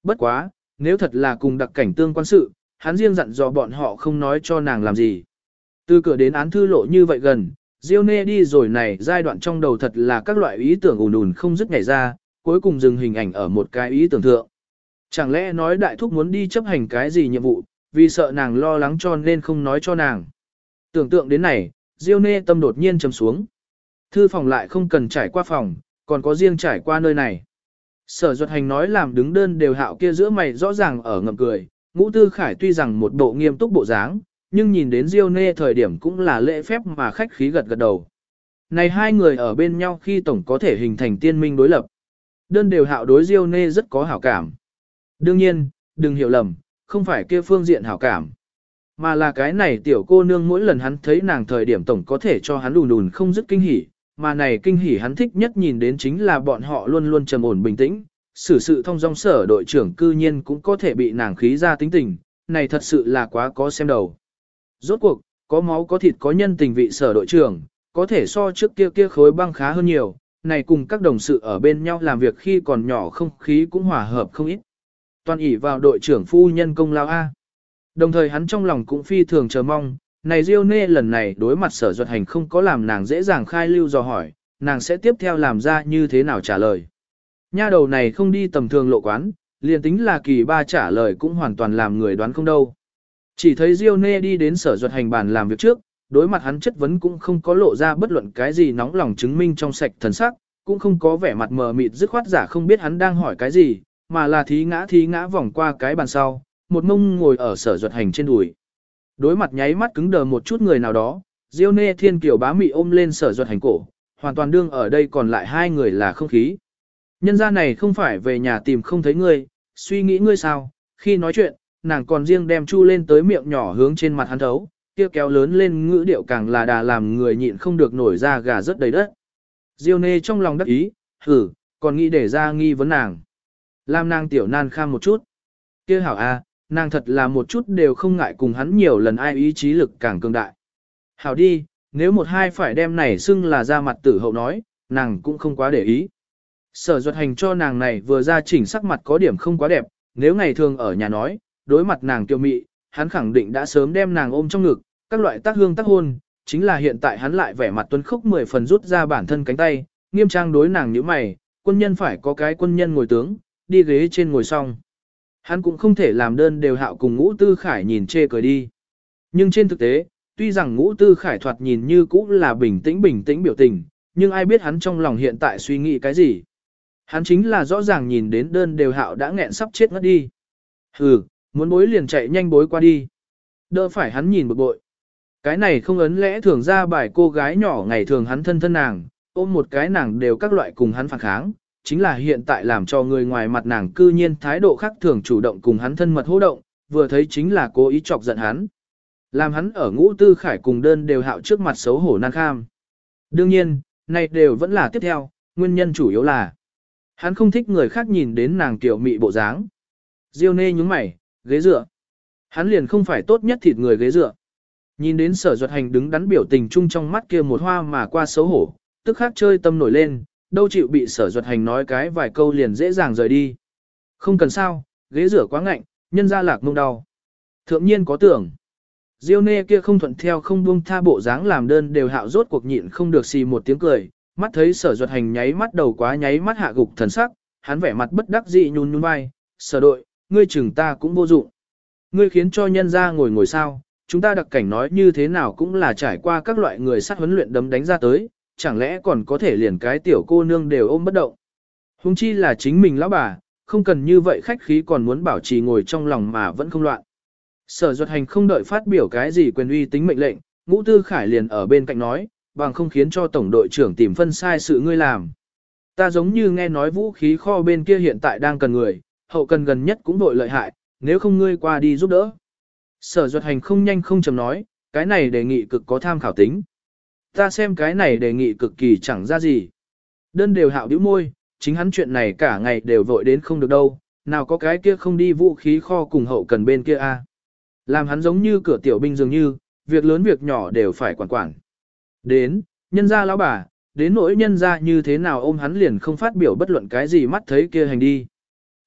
Bất quá, nếu thật là cùng đặc cảnh tương quan sự, hắn riêng dặn dò bọn họ không nói cho nàng làm gì. Từ cửa đến án thư lộ như vậy gần, Diêu Nê đi rồi này giai đoạn trong đầu thật là các loại ý tưởng ùn ùn không dứt ngày ra, cuối cùng dừng hình ảnh ở một cái ý tưởng thượng. Chẳng lẽ nói đại thúc muốn đi chấp hành cái gì nhiệm vụ, vì sợ nàng lo lắng cho nên không nói cho nàng. Tưởng tượng đến này, Diêu Nê tâm đột nhiên trầm xuống. Thư phòng lại không cần trải qua phòng, còn có riêng trải qua nơi này. Sở Duật Hành nói làm đứng đơn đều hạo kia giữa mày rõ ràng ở ngậm cười, Ngũ Tư Khải tuy rằng một bộ nghiêm túc bộ dáng, nhưng nhìn đến Diêu Nê thời điểm cũng là lễ phép mà khách khí gật gật đầu. Này hai người ở bên nhau khi tổng có thể hình thành tiên minh đối lập. Đơn đều hạo đối Diêu Nê rất có hảo cảm. Đương nhiên, đừng hiểu lầm, không phải kia phương diện hảo cảm. Mà là cái này tiểu cô nương mỗi lần hắn thấy nàng thời điểm tổng có thể cho hắn đùn đùn không dứt kinh hỉ, mà này kinh hỉ hắn thích nhất nhìn đến chính là bọn họ luôn luôn trầm ổn bình tĩnh, xử sự thông dong sở đội trưởng cư nhiên cũng có thể bị nàng khí ra tính tình, này thật sự là quá có xem đầu. Rốt cuộc, có máu có thịt có nhân tình vị sở đội trưởng, có thể so trước kia khối băng khá hơn nhiều, này cùng các đồng sự ở bên nhau làm việc khi còn nhỏ không khí cũng hòa hợp không ít. Toàn ỷ vào đội trưởng phu nhân công lao A. Đồng thời hắn trong lòng cũng phi thường chờ mong, này Diêu Nê lần này đối mặt Sở Duật Hành không có làm nàng dễ dàng khai lưu dò hỏi, nàng sẽ tiếp theo làm ra như thế nào trả lời. Nha đầu này không đi tầm thường lộ quán, liền tính là kỳ ba trả lời cũng hoàn toàn làm người đoán không đâu. Chỉ thấy Diêu Nê đi đến Sở Duật Hành bàn làm việc trước, đối mặt hắn chất vấn cũng không có lộ ra bất luận cái gì nóng lòng chứng minh trong sạch thần sắc, cũng không có vẻ mặt mờ mịt dứt khoát giả không biết hắn đang hỏi cái gì, mà là thí ngã vòng qua cái bàn sau, một mông ngồi ở Sở Duật Hành trên đùi. Đối mặt nháy mắt cứng đờ một chút người nào đó, Diêu Nê thiên kiều bá mị ôm lên Sở Duật Hành cổ, hoàn toàn đương ở đây còn lại hai người là không khí. Nhân gia này không phải về nhà tìm không thấy ngươi, suy nghĩ ngươi sao, khi nói chuyện, nàng còn riêng đem chu lên tới miệng nhỏ hướng trên mặt hắn thấu, kia kéo lớn lên ngữ điệu càng là đà làm người nhịn không được nổi ra gà rất đầy đất. Diêu Nê trong lòng đắc ý, còn nghĩ để ra nghi vấn nàng. Làm nàng tiểu nan kham một chút. Kia hảo a, nàng thật là một chút đều không ngại cùng hắn nhiều lần ai ý chí lực càng cường đại. Hảo đi, nếu một hai phải đem này xưng là ra mặt tử hậu nói, nàng cũng không quá để ý. Sở Duật Hành cho nàng này vừa ra chỉnh sắc mặt có điểm không quá đẹp, nếu ngày thường ở nhà nói, đối mặt nàng kiều mị, hắn khẳng định đã sớm đem nàng ôm trong ngực, các loại tác hương tác hôn, chính là hiện tại hắn lại vẻ mặt tuấn khúc 10 phần rút ra bản thân cánh tay, nghiêm trang đối nàng như mày, quân nhân phải có cái quân nhân ngồi tướng, đi ghế trên ngồi xong. Hắn cũng không thể làm đơn đều hạo cùng Ngũ Tư Khải nhìn chê cười đi. Nhưng trên thực tế, tuy rằng Ngũ Tư Khải thoạt nhìn như cũ là bình tĩnh biểu tình, nhưng ai biết hắn trong lòng hiện tại suy nghĩ cái gì. Hắn chính là rõ ràng nhìn đến đơn đều hạo đã nghẹn sắp chết ngất đi. Muốn bối liền chạy nhanh bối qua đi. Đỡ phải hắn nhìn bực bội. Cái này không ấn lẽ thường ra bài cô gái nhỏ ngày thường hắn thân nàng, ôm một cái nàng đều các loại cùng hắn phản kháng, chính là hiện tại làm cho người ngoài mặt nàng cư nhiên thái độ khác thường chủ động cùng hắn thân mật hô động, vừa thấy chính là cố ý chọc giận hắn. Làm hắn ở Ngũ Tư Khải cùng đơn đều hạo trước mặt xấu hổ nan kham. Đương nhiên, này đều vẫn là tiếp theo, nguyên nhân chủ yếu là hắn không thích người khác nhìn đến nàng tiểu mị bộ dáng. Diêu Nê nhúng mày, ghế dựa. Hắn liền không phải tốt nhất thịt người ghế dựa. Nhìn đến Sở Duật Hành đứng đắn biểu tình chung trong mắt kia một hoa mà qua xấu hổ, tức khắc chơi tâm nổi lên, đâu chịu bị Sở Duật Hành nói cái vài câu liền dễ dàng rời đi. Không cần sao, ghế rửa quá ngạnh, nhân ra lạc mông đau. Thượng nhiên có tưởng. Diêu Nê kia không thuận theo không buông tha bộ dáng làm đơn đều hạo rốt cuộc nhịn không được xì một tiếng cười, mắt thấy Sở Duật Hành nháy mắt đầu quá nháy mắt hạ gục thần sắc, hắn vẻ mặt bất đắc dĩ nhún nhún vai, "Sở đội, ngươi chừng ta cũng vô dụng. Ngươi khiến cho nhân ra ngồi sao, chúng ta đặc cảnh nói như thế nào cũng là trải qua các loại người sát huấn luyện đấm đánh ra tới, chẳng lẽ còn có thể liền cái tiểu cô nương đều ôm bất động. Huống chi là chính mình lão bà, không cần như vậy khách khí còn muốn bảo trì ngồi trong lòng mà vẫn không loạn." Sở Duật Hành không đợi phát biểu cái gì quyền uy tính mệnh lệnh, Ngũ Tư Khải liền ở bên cạnh nói, bằng không khiến cho tổng đội trưởng tìm phân sai sự ngươi làm. Ta giống như nghe nói vũ khí kho bên kia hiện tại đang cần người, hậu cần gần nhất cũng đội lợi hại, nếu không ngươi qua đi giúp đỡ. Sở Duật Hành không nhanh không chậm nói, cái này đề nghị cực có tham khảo tính. Ta xem cái này đề nghị cực kỳ chẳng ra gì. Đơn đều hạo bĩu môi, chính hắn chuyện này cả ngày đều vội đến không được đâu, nào có cái kia không đi vũ khí kho cùng hậu cần bên kia a. Làm hắn giống như cửa tiểu binh dường như, việc lớn việc nhỏ đều phải quản quản. Đến, nhân gia lão bà, đến nỗi nhân gia như thế nào ôm hắn liền không phát biểu bất luận cái gì mắt thấy kia hành đi.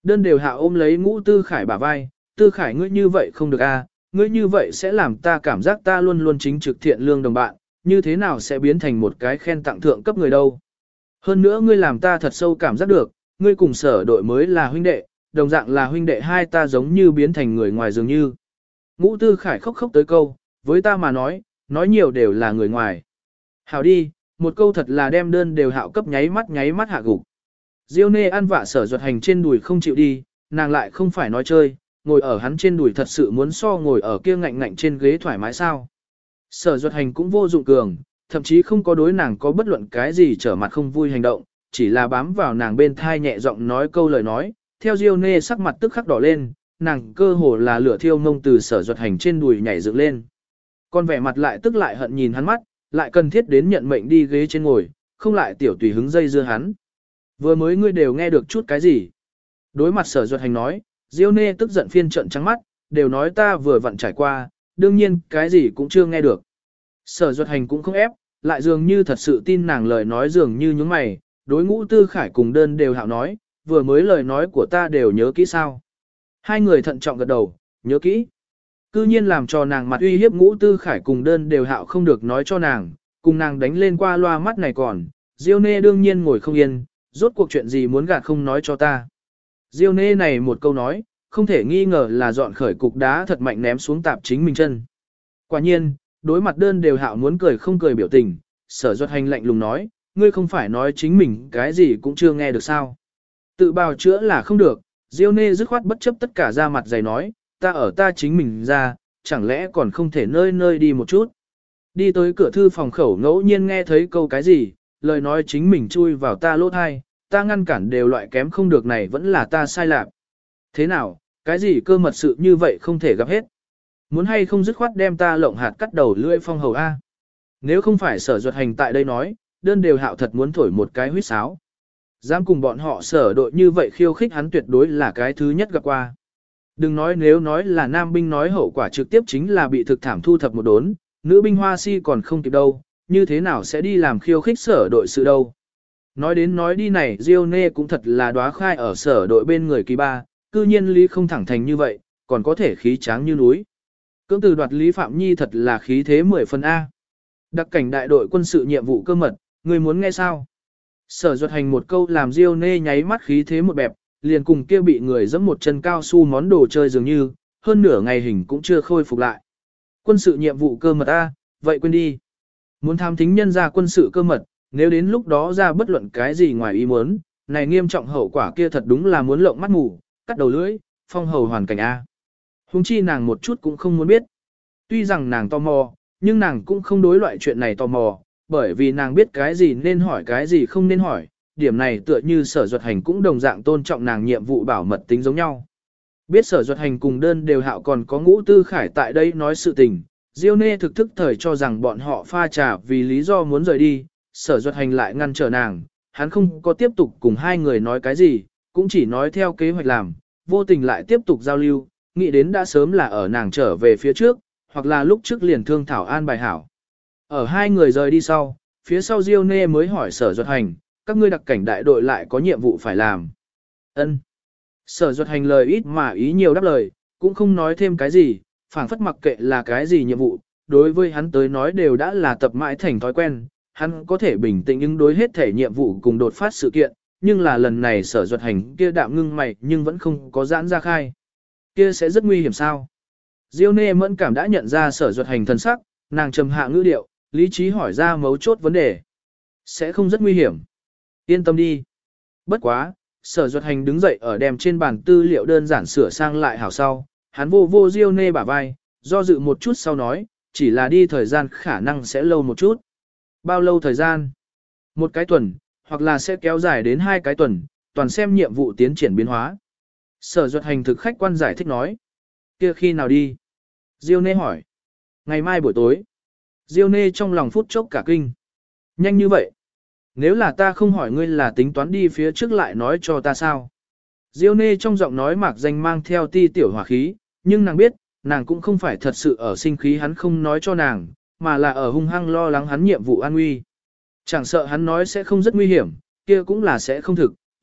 Đơn đều hạ ôm lấy Ngũ Tư Khải bả vai, Tư Khải ngươi như vậy không được a, ngươi như vậy sẽ làm ta cảm giác ta luôn luôn chính trực thiện lương đồng bạn, như thế nào sẽ biến thành một cái khen tặng thượng cấp người đâu. Hơn nữa ngươi làm ta thật sâu cảm giác được, ngươi cùng sở đội mới là huynh đệ, đồng dạng là huynh đệ hai ta giống như biến thành người ngoài dường như. Ngũ Tư Khải khóc khóc tới câu, với ta mà nói nhiều đều là người ngoài. Hảo đi, một câu thật là đem đơn đều hạo cấp nháy mắt hạ gục. Diêu Nê ăn vạ Sở Duật Hành trên đùi không chịu đi, nàng lại không phải nói chơi, ngồi ở hắn trên đùi thật sự muốn so ngồi ở kia ngạnh ngạnh trên ghế thoải mái sao. Sở Duật Hành cũng vô dụng cường, thậm chí không có đối nàng có bất luận cái gì trở mặt không vui hành động, chỉ là bám vào nàng bên thai nhẹ giọng nói câu lời nói, theo Diêu Nê sắc mặt tức khắc đỏ lên, nàng cơ hồ là lửa thiêu ngông từ Sở Duật Hành trên đùi nhảy dựng lên. Con vẻ mặt lại tức lại hận nhìn hắn mắt, lại cần thiết đến nhận mệnh đi ghế trên ngồi, không lại tiểu tùy hứng dây dưa hắn. Vừa mới ngươi đều nghe được chút cái gì? Đối mặt Sở Duật Hành nói, Diêu Nê tức giận phiên trận trắng mắt, đều nói ta vừa vặn trải qua, đương nhiên cái gì cũng chưa nghe được. Sở Duật Hành cũng không ép, lại dường như thật sự tin nàng lời nói dường như nhướng mày, đối Ngũ Tư Khải cùng đơn đều hạo nói, vừa mới lời nói của ta đều nhớ kỹ sao. Hai người thận trọng gật đầu, nhớ kỹ. Cư nhiên làm cho nàng mặt uy hiếp Ngũ Tư Khải cùng đơn đều hạo không được nói cho nàng, cùng nàng đánh lên qua loa mắt này còn, Diêu Nê đương nhiên ngồi không yên, rốt cuộc chuyện gì muốn gạt không nói cho ta. Diêu Nê này một câu nói, không thể nghi ngờ là dọn khởi cục đá thật mạnh ném xuống tạp chính mình chân. Quả nhiên, đối mặt đơn đều hạo muốn cười không cười biểu tình, Sở Duật Hành lạnh lùng nói, ngươi không phải nói chính mình cái gì cũng chưa nghe được sao. Tự bào chữa là không được, Diêu Nê dứt khoát bất chấp tất cả ra mặt dày nói, ta ở ta chính mình ra, chẳng lẽ còn không thể nơi nơi đi một chút. Đi tới cửa thư phòng khẩu ngẫu nhiên nghe thấy câu cái gì, lời nói chính mình chui vào ta lỗ thai, ta ngăn cản đều loại kém không được này vẫn là ta sai lạc. Thế nào, cái gì cơ mật sự như vậy không thể gặp hết. Muốn hay không dứt khoát đem ta lộng hạt cắt đầu lưỡi phong hầu A. Nếu không phải Sở Duật Hành tại đây nói, đơn đều hạo thật muốn thổi một cái huýt sáo. Dám cùng bọn họ Sở đội như vậy khiêu khích hắn tuyệt đối là cái thứ nhất gặp qua. Đừng nói nếu nói là nam binh nói hậu quả trực tiếp chính là bị thực thảm thu thập một đốn, nữ binh hoa si còn không kịp đâu, như thế nào sẽ đi làm khiêu khích Sở đội sự đâu. Nói đến nói đi này Diêu Nê cũng thật là đóa khai ở Sở đội bên người kỳ ba, cư nhiên lý không thẳng thành như vậy, còn có thể khí tráng như núi. Cưỡng từ đoạt Lý Phạm Nhi thật là khí thế 10 phần A. Đặc cảnh đại đội quân sự nhiệm vụ cơ mật, người muốn nghe sao? Sở Duật Hành một câu làm Diêu Nê nháy mắt khí thế một bẹp, liền cùng kia bị người giẫm một chân cao su món đồ chơi dường như, hơn nửa ngày hình cũng chưa khôi phục lại. Quân sự nhiệm vụ cơ mật A, vậy quên đi. Muốn tham thính nhân ra quân sự cơ mật, nếu đến lúc đó ra bất luận cái gì ngoài ý muốn, này nghiêm trọng hậu quả kia thật đúng là muốn lộng mắt mù, cắt đầu lưỡi, phong hầu hoàn cảnh A. Hùng chi nàng một chút cũng không muốn biết. Tuy rằng nàng tò mò, nhưng nàng cũng không đối loại chuyện này tò mò, bởi vì nàng biết cái gì nên hỏi cái gì không nên hỏi, điểm này tựa như Sở Duật Hành cũng đồng dạng tôn trọng nàng nhiệm vụ bảo mật tính giống nhau. Biết Sở Duật Hành cùng đơn đều hạo còn có Ngũ Tư Khải tại đây nói sự tình, Diêu Nê thực thức thời cho rằng bọn họ pha trà vì lý do muốn rời đi, Sở Duật Hành lại ngăn trở nàng, hắn không có tiếp tục cùng hai người nói cái gì, cũng chỉ nói theo kế hoạch làm, vô tình lại tiếp tục giao lưu, nghĩ đến đã sớm là ở nàng trở về phía trước, hoặc là lúc trước liền thương thảo an bài hảo. Ở hai người rời đi sau, phía sau Diêu Nê mới hỏi Sở Duật Hành, các ngươi đặc cảnh đại đội lại có nhiệm vụ phải làm. Ân. Sở Duật Hành lời ít mà ý nhiều đáp lời, cũng không nói thêm cái gì, phảng phất mặc kệ là cái gì nhiệm vụ, đối với hắn tới nói đều đã là tập mãi thành thói quen, hắn có thể bình tĩnh ứng đối hết thể nhiệm vụ cùng đột phát sự kiện, nhưng là lần này Sở Duật Hành kia đạm ngưng mày nhưng vẫn không có giãn ra khai. Kia sẽ rất nguy hiểm sao? Diêu Nê mẫn cảm đã nhận ra Sở Duật Hành thân sắc, nàng trầm hạ ngữ điệu, lý trí hỏi ra mấu chốt vấn đề. Sẽ không rất nguy hiểm. Yên tâm đi. Bất quá, Sở Duật Hành đứng dậy ở đem trên bàn tư liệu đơn giản sửa sang lại hảo sau, hắn vô Diêu Nê bả vai, do dự một chút sau nói, chỉ là đi thời gian khả năng sẽ lâu một chút. Bao lâu thời gian? Một cái tuần, hoặc là sẽ kéo dài đến 2 cái tuần, toàn xem nhiệm vụ tiến triển biến hóa. Sở Duật Hành thực khách quan giải thích nói. Kia khi nào đi? Diêu Nê hỏi. Ngày mai buổi tối. Diêu Nê trong lòng phút chốc cả kinh. Nhanh như vậy. Nếu là ta không hỏi ngươi là tính toán đi phía trước lại nói cho ta sao? Diêu Nê trong giọng nói mạc danh mang theo ti tiểu hỏa khí, nhưng nàng biết, nàng cũng không phải thật sự ở sinh khí hắn không nói cho nàng, mà là ở hung hăng lo lắng hắn nhiệm vụ an nguy. Chẳng sợ hắn nói sẽ không rất nguy hiểm, kia cũng là sẽ không thực,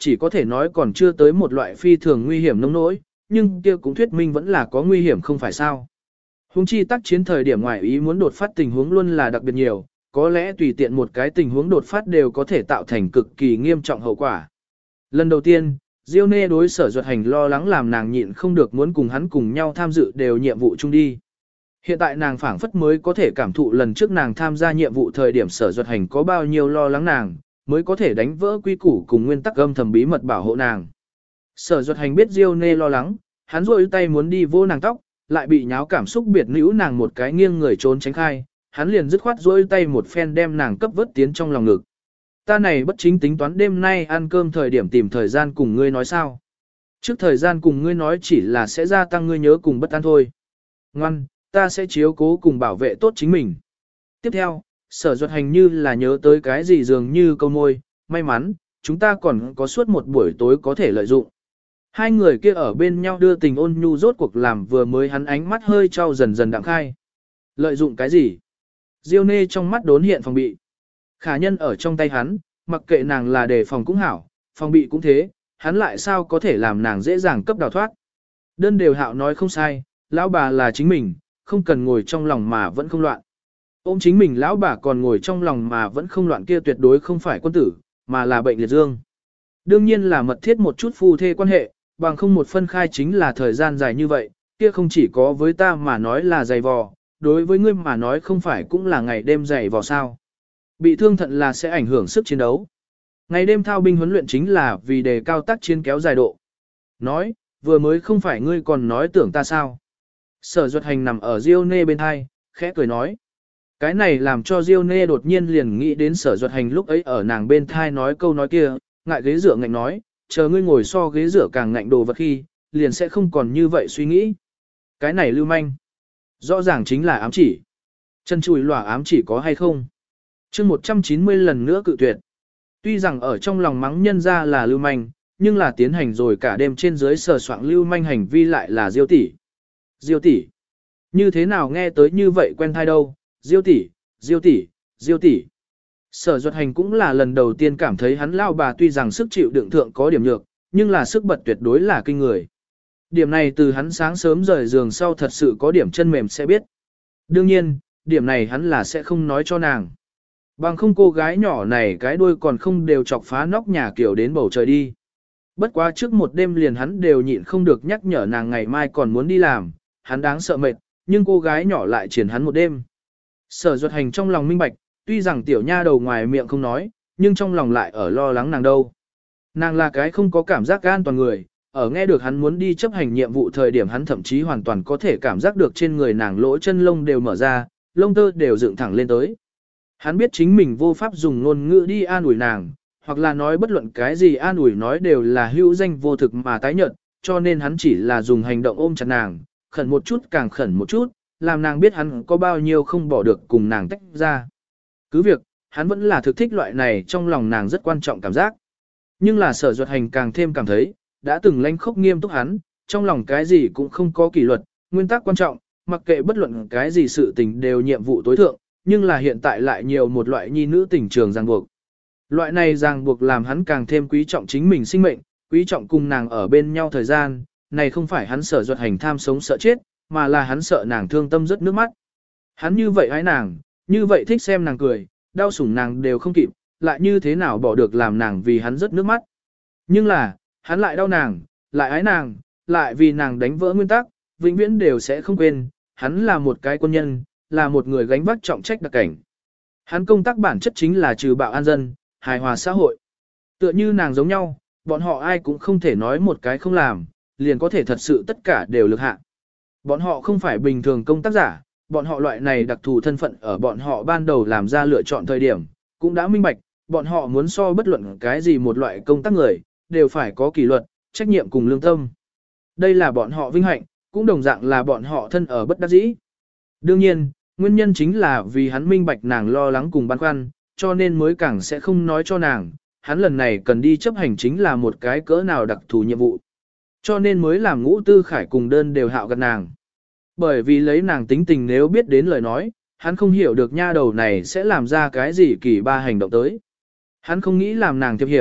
chỉ có thể nói còn chưa tới một loại phi thường nguy hiểm nông nỗi, nhưng kia cũng thuyết minh vẫn là có nguy hiểm không phải sao. Huống chi tác chiến thời điểm ngoài ý muốn đột phát tình huống luôn là đặc biệt nhiều, có lẽ tùy tiện một cái tình huống đột phát đều có thể tạo thành cực kỳ nghiêm trọng hậu quả. Lần đầu tiên, Diêu Nê đối Sở Duật Hành lo lắng làm nàng nhịn không được muốn cùng hắn cùng nhau tham dự đều nhiệm vụ chung đi. Hiện tại nàng phảng phất mới có thể cảm thụ lần trước nàng tham gia nhiệm vụ thời điểm Sở Duật Hành có bao nhiêu lo lắng nàng, mới có thể đánh vỡ quy củ cùng nguyên tắc âm thầm bí mật bảo hộ nàng. Sở Duật Hành biết Diêu Nê lo lắng, hắn rôi tay muốn đi vô nàng tóc, lại bị nháo cảm xúc biệt nữ nàng một cái nghiêng người trốn tránh khai, hắn liền dứt khoát rôi tay một phen đem nàng cấp vớt tiến trong lòng ngực. Ta này bất chính tính toán đêm nay ăn cơm thời điểm tìm thời gian cùng ngươi nói sao. Trước thời gian cùng ngươi nói chỉ là sẽ gia tăng ngươi nhớ cùng bất an thôi. Ngoan, ta sẽ chiếu cố cùng bảo vệ tốt chính mình. Tiếp theo, Sở Duật Hành như là nhớ tới cái gì dường như câu môi, may mắn, chúng ta còn có suốt một buổi tối có thể lợi dụng. Hai người kia ở bên nhau đưa tình ôn nhu rốt cuộc làm vừa mới hắn ánh mắt hơi trao dần dần đạm khai. Lợi dụng cái gì? Diêu Nê trong mắt đốn hiện phòng bị. Khả nhân ở trong tay hắn, mặc kệ nàng là đề phòng cũng hảo, phòng bị cũng thế, hắn lại sao có thể làm nàng dễ dàng cấp đào thoát. Đơn đều hạo nói không sai, lão bà là chính mình, không cần ngồi trong lòng mà vẫn không loạn. Ôm chính mình lão bà còn ngồi trong lòng mà vẫn không loạn kia tuyệt đối không phải quân tử, mà là bệnh liệt dương. Đương nhiên là mật thiết một chút phu thê quan hệ, bằng không một phân khai chính là thời gian dài như vậy, kia không chỉ có với ta mà nói là dày vò, đối với ngươi mà nói không phải cũng là ngày đêm dày vò sao. Bị thương thận là sẽ ảnh hưởng sức chiến đấu. Ngày đêm thao binh huấn luyện chính là vì đề cao tác chiến kéo dài độ. Nói, vừa mới không phải ngươi còn nói tưởng ta sao. Sở Duật Hành nằm ở Diêu Nê bên hai, khẽ cười nói. Cái này làm cho Diêu Nê đột nhiên liền nghĩ đến Sở Duật Hành lúc ấy ở nàng bên thai nói câu nói kia, ngại ghế dựa ngạnh nói, chờ ngươi ngồi so ghế dựa càng ngạnh đồ vật khi, liền sẽ không còn như vậy suy nghĩ. Cái này lưu manh. Rõ ràng chính là ám chỉ. Chân chùi lòa ám chỉ có hay không? Chương 190 lần nữa cự tuyệt. Tuy rằng ở trong lòng mắng nhân ra là lưu manh, nhưng là tiến hành rồi cả đêm trên dưới sờ soạng lưu manh hành vi lại là Diêu tỷ. Diêu tỷ. Như thế nào nghe tới như vậy quen thai đâu? Diêu tỷ, Diêu tỷ, Diêu tỷ. Sở Duật Hành cũng là lần đầu tiên cảm thấy hắn lao bà tuy rằng sức chịu đựng thượng có điểm nhược, nhưng là sức bật tuyệt đối là kinh người. Điểm này từ hắn sáng sớm rời giường sau thật sự có điểm chân mềm sẽ biết. Đương nhiên, điểm này hắn là sẽ không nói cho nàng. Bằng không cô gái nhỏ này cái đuôi còn không đều chọc phá nóc nhà kiểu đến bầu trời đi. Bất quá trước một đêm liền hắn đều nhịn không được nhắc nhở nàng ngày mai còn muốn đi làm, hắn đáng sợ mệt, nhưng cô gái nhỏ lại triển hắn một đêm. Sở Duật Hành trong lòng minh bạch, tuy rằng tiểu nha đầu ngoài miệng không nói, nhưng trong lòng lại ở lo lắng nàng đâu. Nàng là cái không có cảm giác an toàn người, ở nghe được hắn muốn đi chấp hành nhiệm vụ thời điểm hắn thậm chí hoàn toàn có thể cảm giác được trên người nàng lỗ chân lông đều mở ra, lông tơ đều dựng thẳng lên tới. Hắn biết chính mình vô pháp dùng ngôn ngữ đi an ủi nàng, hoặc là nói bất luận cái gì an ủi nói đều là hữu danh vô thực mà tái nhận, cho nên hắn chỉ là dùng hành động ôm chặt nàng, khẩn một chút càng khẩn một chút, làm nàng biết hắn có bao nhiêu không bỏ được cùng nàng tách ra. Cứ việc, hắn vẫn là thực thích loại này trong lòng nàng rất quan trọng cảm giác. Nhưng là Sở Duật Hành càng thêm cảm thấy, đã từng lanh khốc nghiêm túc hắn, trong lòng cái gì cũng không có kỷ luật, nguyên tắc quan trọng, mặc kệ bất luận cái gì sự tình đều nhiệm vụ tối thượng, nhưng là hiện tại lại nhiều một loại nhi nữ tình trường ràng buộc. Loại này ràng buộc làm hắn càng thêm quý trọng chính mình sinh mệnh, quý trọng cùng nàng ở bên nhau thời gian, này không phải hắn Sở Duật Hành tham sống sợ chết, mà là hắn sợ nàng thương tâm rất nước mắt. Hắn như vậy ái nàng, như vậy thích xem nàng cười, đau sủng nàng đều không kịp, lại như thế nào bỏ được làm nàng vì hắn rất nước mắt. Nhưng là, hắn lại đau nàng, lại ái nàng, lại vì nàng đánh vỡ nguyên tắc, vĩnh viễn đều sẽ không quên, hắn là một cái quân nhân, là một người gánh vác trọng trách đặc cảnh. Hắn công tác bản chất chính là trừ bạo an dân, hài hòa xã hội. Tựa như nàng giống nhau, bọn họ ai cũng không thể nói một cái không làm, liền có thể thật sự tất cả đều lực hạ. Bọn họ không phải bình thường công tác giả, bọn họ loại này đặc thù thân phận ở bọn họ ban đầu làm ra lựa chọn thời điểm, cũng đã minh bạch, bọn họ muốn so bất luận cái gì một loại công tác người, đều phải có kỷ luật, trách nhiệm cùng lương tâm. Đây là bọn họ vinh hạnh, cũng đồng dạng là bọn họ thân ở bất đắc dĩ. Đương nhiên, nguyên nhân chính là vì hắn minh bạch nàng lo lắng cùng băn khoăn, cho nên mới càng sẽ không nói cho nàng, hắn lần này cần đi chấp hành chính là một cái cỡ nào đặc thù nhiệm vụ. Cho nên mới làm Ngũ Tư Khải cùng đơn đều hạo gật nàng. Bởi vì lấy nàng tính tình nếu biết đến lời nói, hắn không hiểu được nha đầu này sẽ làm ra cái gì kỳ ba hành động tới. Hắn không nghĩ làm nàng thiệp hiểm,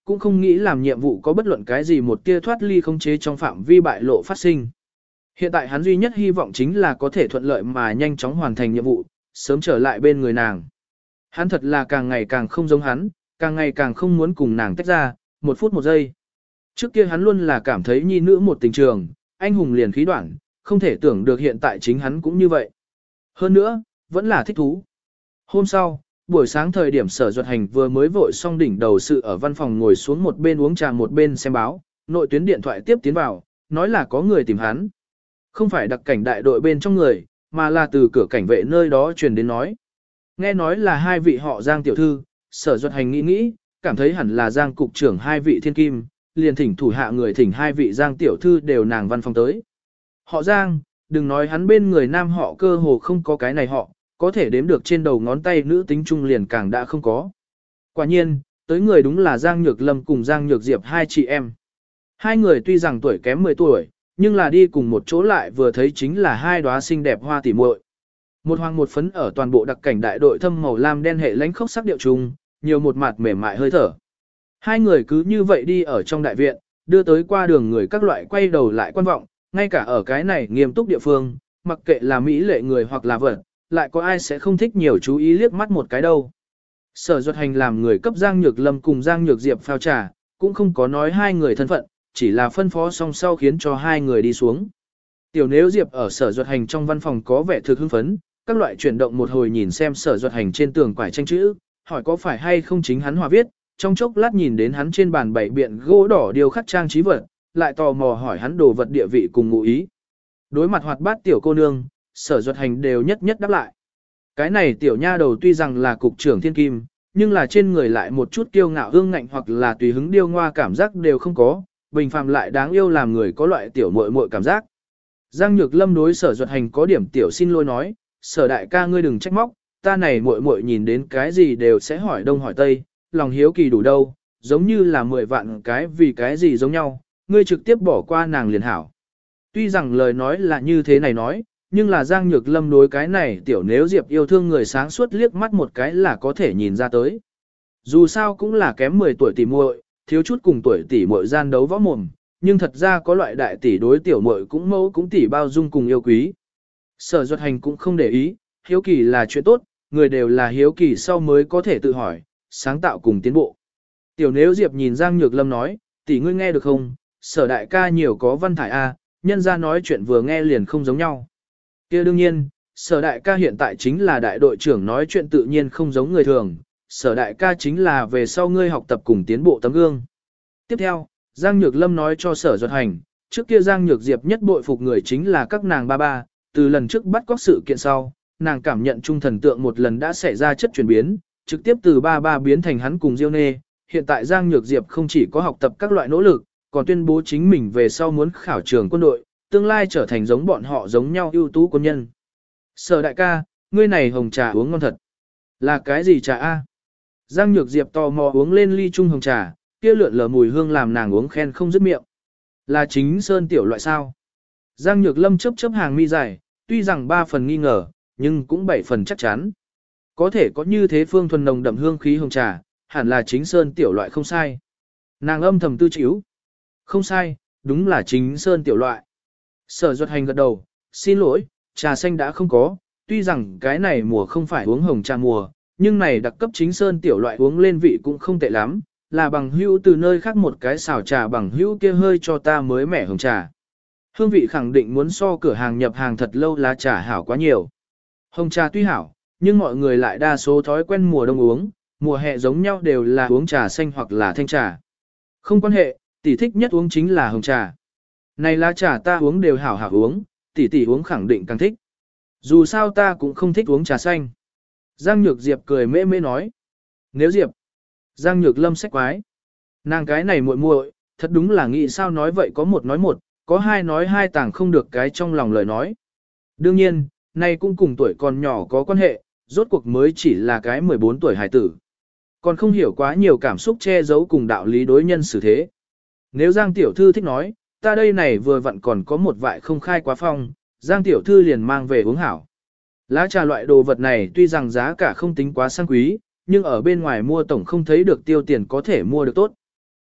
cũng không nghĩ làm nhiệm vụ có bất luận cái gì một tia thoát ly khống chế trong phạm vi bại lộ phát sinh. Hiện tại hắn duy nhất hy vọng chính là có thể thuận lợi mà nhanh chóng hoàn thành nhiệm vụ, sớm trở lại bên người nàng. Hắn thật là càng ngày càng không giống hắn, càng ngày càng không muốn cùng nàng tách ra, một phút một giây. Trước kia hắn luôn là cảm thấy nhi nữ một tình trường, anh hùng liền khí đoạn, không thể tưởng được hiện tại chính hắn cũng như vậy. Hơn nữa, vẫn là thích thú. Hôm sau, buổi sáng thời điểm Sở Duật Hành vừa mới vội xong đỉnh đầu sự ở văn phòng ngồi xuống một bên uống trà một bên xem báo, nội tuyến điện thoại tiếp tiến vào, nói là có người tìm hắn. Không phải đặc cảnh đại đội bên trong người, mà là từ cửa cảnh vệ nơi đó truyền đến nói. Nghe nói là hai vị họ Giang tiểu thư, Sở Duật Hành nghĩ, cảm thấy hẳn là Giang cục trưởng hai vị thiên kim, liền thỉnh thủ hạ người thỉnh hai vị Giang tiểu thư đều nàng văn phòng tới. Họ Giang, đừng nói hắn bên người nam họ cơ hồ không có cái này họ, có thể đếm được trên đầu ngón tay nữ tính trung liền càng đã không có. Quả nhiên, tới người đúng là Giang Nhược Lâm cùng Giang Nhược Diệp hai chị em. Hai người tuy rằng tuổi kém 10 tuổi, nhưng là đi cùng một chỗ lại vừa thấy chính là hai đóa xinh đẹp hoa tỉ muội. Một hoàng một phấn ở toàn bộ đặc cảnh đại đội thâm màu lam đen hệ lãnh khốc sắc điệu trùng, nhiều một mặt mềm mại hơi thở. Hai người cứ như vậy đi ở trong đại viện, đưa tới qua đường người các loại quay đầu lại quan vọng, ngay cả ở cái này nghiêm túc địa phương, mặc kệ là mỹ lệ người hoặc là vật, lại có ai sẽ không thích nhiều chú ý liếc mắt một cái đâu. Sở Duật Hành làm người cấp Giang Nhược Lâm cùng Giang Nhược Diệp phao trà, cũng không có nói hai người thân phận, chỉ là phân phó xong sau khiến cho hai người đi xuống. Tiểu Nếu Diệp ở Sở Duật Hành trong văn phòng có vẻ thực hưng phấn, các loại chuyển động một hồi nhìn xem Sở Duật Hành trên tường quải tranh chữ, hỏi có phải hay không chính hắn hòa viết, trong chốc lát nhìn đến hắn trên bàn bảy biện gỗ đỏ điêu khắc trang trí vật, lại tò mò hỏi hắn đồ vật địa vị cùng ngụ ý. Đối mặt hoạt bát tiểu cô nương, Sở Duật Hành đều nhất nhất đáp lại. Cái này tiểu nha đầu tuy rằng là cục trưởng thiên kim, nhưng là trên người lại một chút kiêu ngạo hương ngạnh hoặc là tùy hứng điêu ngoa cảm giác đều không có, bình phàm lại đáng yêu làm người có loại tiểu muội muội cảm giác. Giang Nhược Lâm đối Sở Duật Hành có điểm tiểu xin lỗi nói, Sở đại ca ngươi đừng trách móc, ta này muội muội nhìn đến cái gì đều sẽ hỏi đông hỏi tây, lòng hiếu kỳ đủ đâu, giống như là 10 vạn cái vì cái gì giống nhau, ngươi trực tiếp bỏ qua nàng liền hảo. Tuy rằng lời nói là như thế này nói, nhưng là Giang Nhược Lâm đối cái này tiểu Nếu Diệp yêu thương người sáng suốt liếc mắt một cái là có thể nhìn ra tới. Dù sao cũng là kém 10 tuổi tỷ muội, thiếu chút cùng tuổi tỷ muội gian đấu võ mồm, nhưng thật ra có loại đại tỷ đối tiểu muội cũng mẫu cũng tỷ bao dung cùng yêu quý. Sở Duật Hành cũng không để ý, hiếu kỳ là chuyện tốt, người đều là hiếu kỳ sau mới có thể tự hỏi, sáng tạo cùng tiến bộ. Tiểu Nếu Diệp nhìn Giang Nhược Lâm nói, tỷ ngươi nghe được không, Sở đại ca nhiều có văn thải a, nhân ra nói chuyện vừa nghe liền không giống nhau. Kia đương nhiên, Sở đại ca hiện tại chính là đại đội trưởng nói chuyện tự nhiên không giống người thường, Sở đại ca chính là về sau ngươi học tập cùng tiến bộ tấm gương. Tiếp theo, Giang Nhược Lâm nói cho Sở Duật Hành, trước kia Giang Nhược Diệp nhất bội phục người chính là các nàng ba ba, từ lần trước bắt cóc sự kiện sau, nàng cảm nhận trung thần tượng một lần đã xảy ra chất chuyển biến, trực tiếp từ ba ba biến thành hắn cùng Diêu Nê. Hiện tại Giang Nhược Diệp không chỉ có học tập các loại nỗ lực, còn tuyên bố chính mình về sau muốn khảo trường quân đội, tương lai trở thành giống bọn họ giống nhau ưu tú quân nhân. Sở đại ca, ngươi này hồng trà uống ngon thật. Là cái gì trà a? Giang Nhược Diệp tò mò uống lên ly chung hồng trà, kia lượn lờ mùi hương làm nàng uống khen không dứt miệng. Là chính sơn tiểu loại sao? Giang Nhược Lâm chớp chớp hàng mi dài, tuy rằng 3 phần nghi ngờ, nhưng cũng 7 phần chắc chắn. Có thể có như thế phương thuần nồng đậm hương khí hồng trà, hẳn là chính sơn tiểu loại không sai. Nàng âm thầm tư chịu. Không sai, đúng là chính sơn tiểu loại. Sở Duật Hành gật đầu, xin lỗi, trà xanh đã không có, tuy rằng cái này mùa không phải uống hồng trà mùa, nhưng này đặc cấp chính sơn tiểu loại uống lên vị cũng không tệ lắm, là bằng hữu từ nơi khác một cái xào trà bằng hữu kia hơi cho ta mới mẻ hồng trà. Hương vị khẳng định muốn so cửa hàng nhập hàng thật lâu lá trà hảo quá nhiều. Hồng trà tuy hảo, nhưng mọi người lại đa số thói quen mùa đông uống, mùa hè giống nhau đều là uống trà xanh hoặc là thanh trà. Không quan hệ, tỷ thích nhất uống chính là hồng trà. Này lá trà ta uống đều hảo hảo uống, tỷ uống khẳng định càng thích. Dù sao ta cũng không thích uống trà xanh. Giang Nhược Diệp cười mễ mễ nói. Nếu Diệp, Giang Nhược Lâm xách quái. Nàng cái này muội muội, thật đúng là nghĩ sao nói vậy có một nói một, có hai nói hai tàng không được cái trong lòng lời nói. Đương nhiên, này cũng cùng tuổi còn nhỏ có quan hệ, rốt cuộc mới chỉ là cái 14 tuổi hài tử. Còn không hiểu quá nhiều cảm xúc che giấu cùng đạo lý đối nhân xử thế. Nếu Giang Tiểu Thư thích nói, ta đây này vừa vặn còn có một vại không khai quá phong, Giang Tiểu Thư liền mang về uống hảo. Lá trà loại đồ vật này tuy rằng giá cả không tính quá sang quý, nhưng ở bên ngoài mua tổng không thấy được tiêu tiền có thể mua được tốt.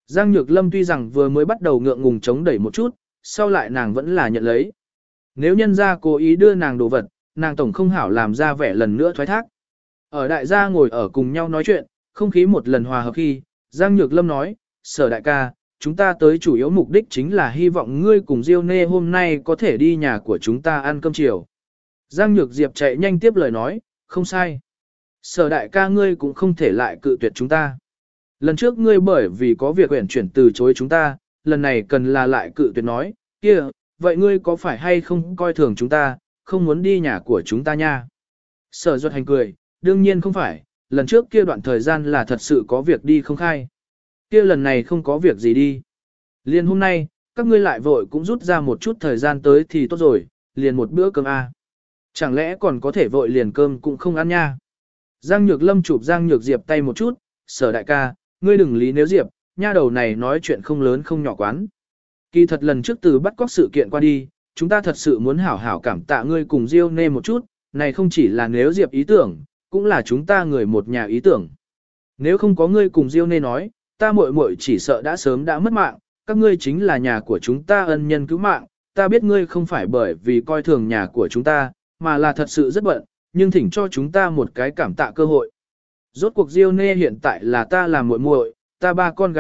Giang Nhược Lâm tuy rằng vừa mới bắt đầu ngượng ngùng chống đẩy một chút, sau lại nàng vẫn là nhận lấy. Nếu nhân gia cố ý đưa nàng đồ vật, nàng tổng không hảo làm ra vẻ lần nữa thoái thác. Ở đại gia ngồi ở cùng nhau nói chuyện, không khí một lần hòa hợp khi, Giang Nhược Lâm nói, Sở đại ca, chúng ta tới chủ yếu mục đích chính là hy vọng ngươi cùng Diêu Nê hôm nay có thể đi nhà của chúng ta ăn cơm chiều. Giang Nhược Diệp chạy nhanh tiếp lời nói, không sai. Sở đại ca ngươi cũng không thể lại cự tuyệt chúng ta. Lần trước ngươi bởi vì có việc uyển chuyển từ chối chúng ta, lần này cần là lại cự tuyệt nói, kia, vậy ngươi có phải hay không coi thường chúng ta, không muốn đi nhà của chúng ta nha. Sở Duật Hành cười, đương nhiên không phải, lần trước kia đoạn thời gian là thật sự có việc đi không khai. Kia lần này không có việc gì đi. Liền hôm nay, các ngươi lại vội cũng rút ra một chút thời gian tới thì tốt rồi, liền một bữa cơm a. Chẳng lẽ còn có thể vội liền cơm cũng không ăn nha. Giang Nhược Lâm chụp Giang Nhược Diệp tay một chút, Sở đại ca, ngươi đừng lý nếu Diệp, nha đầu này nói chuyện không lớn không nhỏ quán. Kỳ thật lần trước từ bắt cóc sự kiện qua đi, chúng ta thật sự muốn hảo hảo cảm tạ ngươi cùng Diêu Nê một chút, này không chỉ là nếu Diệp ý tưởng, cũng là chúng ta người một nhà ý tưởng. Nếu không có ngươi cùng Diêu Nê nói, ta muội muội chỉ sợ đã sớm đã mất mạng, các ngươi chính là nhà của chúng ta ân nhân cứu mạng, ta biết ngươi không phải bởi vì coi thường nhà của chúng ta, mà là thật sự rất bận, nhưng thỉnh cho chúng ta một cái cảm tạ cơ hội. Rốt cuộc Diêu Nê hiện tại là ta làm muội muội, ta ba con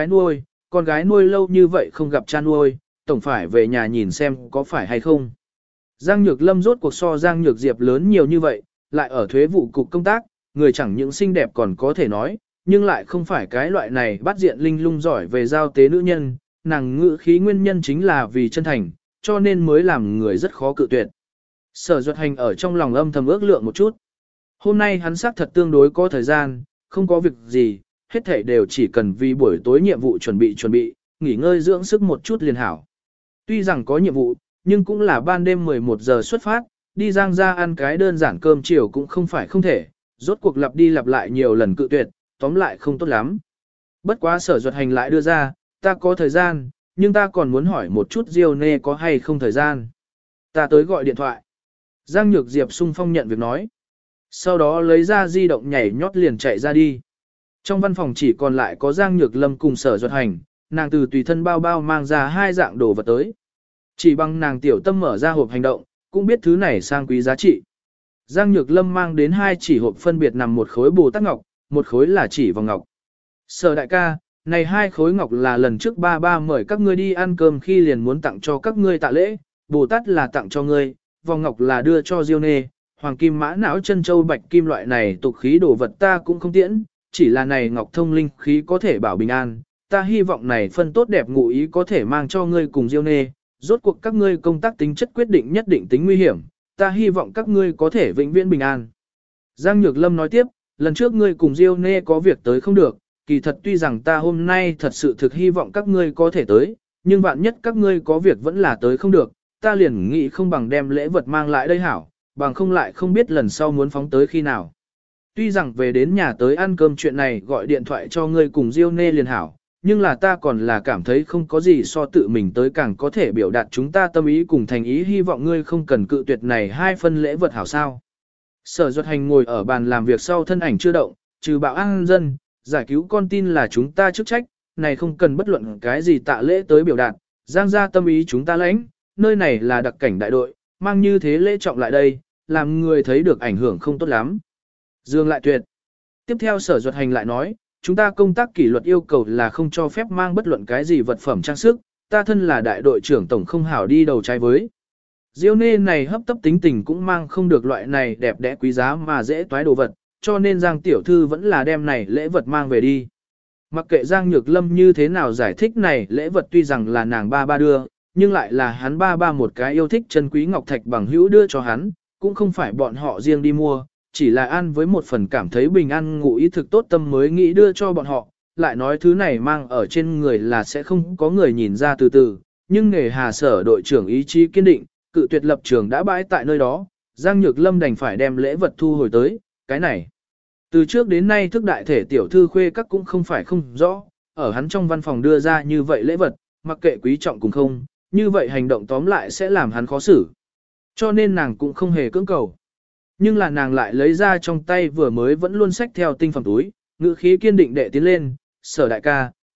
gái nuôi lâu như vậy không gặp cha nuôi, tổng phải về nhà nhìn xem có phải hay không. Giang Nhược Lâm rốt cuộc so Giang Nhược Diệp lớn nhiều như vậy, lại ở thuế vụ cục công tác, người chẳng những xinh đẹp còn có thể nói, nhưng lại không phải cái loại này bắt diện linh lung giỏi về giao tế nữ nhân, nàng ngữ khí nguyên nhân chính là vì chân thành, cho nên mới làm người rất khó cự tuyệt. Sở Duật Hành ở trong lòng âm thầm ước lượng một chút. Hôm nay hắn xác thật tương đối có thời gian, không có việc gì, hết thảy đều chỉ cần vì buổi tối nhiệm vụ chuẩn bị, nghỉ ngơi dưỡng sức một chút liền hảo. Tuy rằng có nhiệm vụ, nhưng cũng là ban đêm 11 giờ xuất phát, đi Giang ra ăn cái đơn giản cơm chiều cũng không phải không thể, rốt cuộc lặp đi lặp lại nhiều lần cự tuyệt, tóm lại không tốt lắm. Bất quá Sở Duật Hành lại đưa ra, ta có thời gian, nhưng ta còn muốn hỏi một chút Diêu Nê có hay không thời gian. Ta tới gọi điện thoại. Giang Nhược Diệp sung phong nhận việc nói. Sau đó lấy ra di động nhảy nhót liền chạy ra đi. Trong văn phòng chỉ còn lại có Giang Nhược Lâm cùng Sở Duật Hành, nàng từ tùy thân bao bao mang ra hai dạng đồ vật tới. Chỉ bằng nàng tiểu tâm mở ra hộp hành động, cũng biết thứ này sang quý giá trị. Giang Nhược Lâm mang đến hai chỉ hộp phân biệt nằm một khối bồ tát ngọc, một khối là chỉ vòng ngọc. Sở đại ca, này hai khối ngọc là lần trước ba mời các ngươi đi ăn cơm khi liền muốn tặng cho các ngươi tạ lễ, bồ tát là tặng cho ngươi, vòng ngọc là đưa cho Diêu Nê, hoàng kim mã não chân châu bạch kim loại này tục khí đồ vật ta cũng không tiễn, chỉ là này ngọc thông linh khí có thể bảo bình an, ta hy vọng này phân tốt đẹp ngụ ý có thể mang cho ngươi cùng Diêu Nê, rốt cuộc các ngươi công tác tính chất quyết định nhất định tính nguy hiểm, ta hy vọng các ngươi có thể vĩnh viễn bình an. Giang Nhược Lâm nói tiếp, lần trước ngươi cùng Diêu Nê có việc tới không được, kỳ thật tuy rằng ta hôm nay thật sự thực hy vọng các ngươi có thể tới, nhưng vạn nhất các ngươi có việc vẫn là tới không được, ta liền nghĩ không bằng đem lễ vật mang lại đây hảo, bằng không lại không biết lần sau muốn phóng tới khi nào. Tuy rằng về đến nhà tới ăn cơm chuyện này gọi điện thoại cho ngươi cùng Diêu Nê liền hảo, nhưng là ta còn là cảm thấy không có gì so tự mình tới càng có thể biểu đạt chúng ta tâm ý cùng thành ý, hy vọng ngươi không cần cự tuyệt này hai phân lễ vật hảo sao. Sở Duật Hành ngồi ở bàn làm việc sau thân ảnh chưa động, trừ bạo an dân, giải cứu con tin là chúng ta chức trách, này không cần bất luận cái gì tạ lễ tới biểu đạt, Giang ra tâm ý chúng ta lãnh, nơi này là đặc cảnh đại đội, mang như thế lễ trọng lại đây, làm người thấy được ảnh hưởng không tốt lắm. Dương lại tuyệt. Tiếp theo Sở Duật Hành lại nói, chúng ta công tác kỷ luật yêu cầu là không cho phép mang bất luận cái gì vật phẩm trang sức, ta thân là đại đội trưởng tổng không hảo đi đầu trái với. Diêu Nê này hấp tấp tính tình cũng mang không được loại này đẹp đẽ quý giá mà dễ toái đồ vật, cho nên Giang tiểu thư vẫn là đem này lễ vật mang về đi. Mặc kệ Giang Nhược Lâm như thế nào giải thích này lễ vật tuy rằng là nàng ba đưa, nhưng lại là hắn ba một cái yêu thích chân quý ngọc thạch bằng hữu đưa cho hắn, cũng không phải bọn họ riêng đi mua, chỉ là ăn với một phần cảm thấy bình an ngụ ý thực tốt tâm mới nghĩ đưa cho bọn họ, lại nói thứ này mang ở trên người là sẽ không có người nhìn ra từ từ, nhưng nghề hà Sở đội trưởng ý chí kiên định, cự tuyệt lập trường đã bãi tại nơi đó, Giang Nhược Lâm đành phải đem lễ vật thu hồi tới, cái này. Từ trước đến nay thức đại thể tiểu thư khuê các cũng không phải không rõ, ở hắn trong văn phòng đưa ra như vậy lễ vật, mặc kệ quý trọng cùng không, như vậy hành động tóm lại sẽ làm hắn khó xử. Cho nên nàng cũng không hề cưỡng cầu. Nhưng là nàng lại lấy ra trong tay vừa mới vẫn luôn xách theo tinh phẩm túi, ngữ khí kiên định đệ tiến lên, Sở đại ca,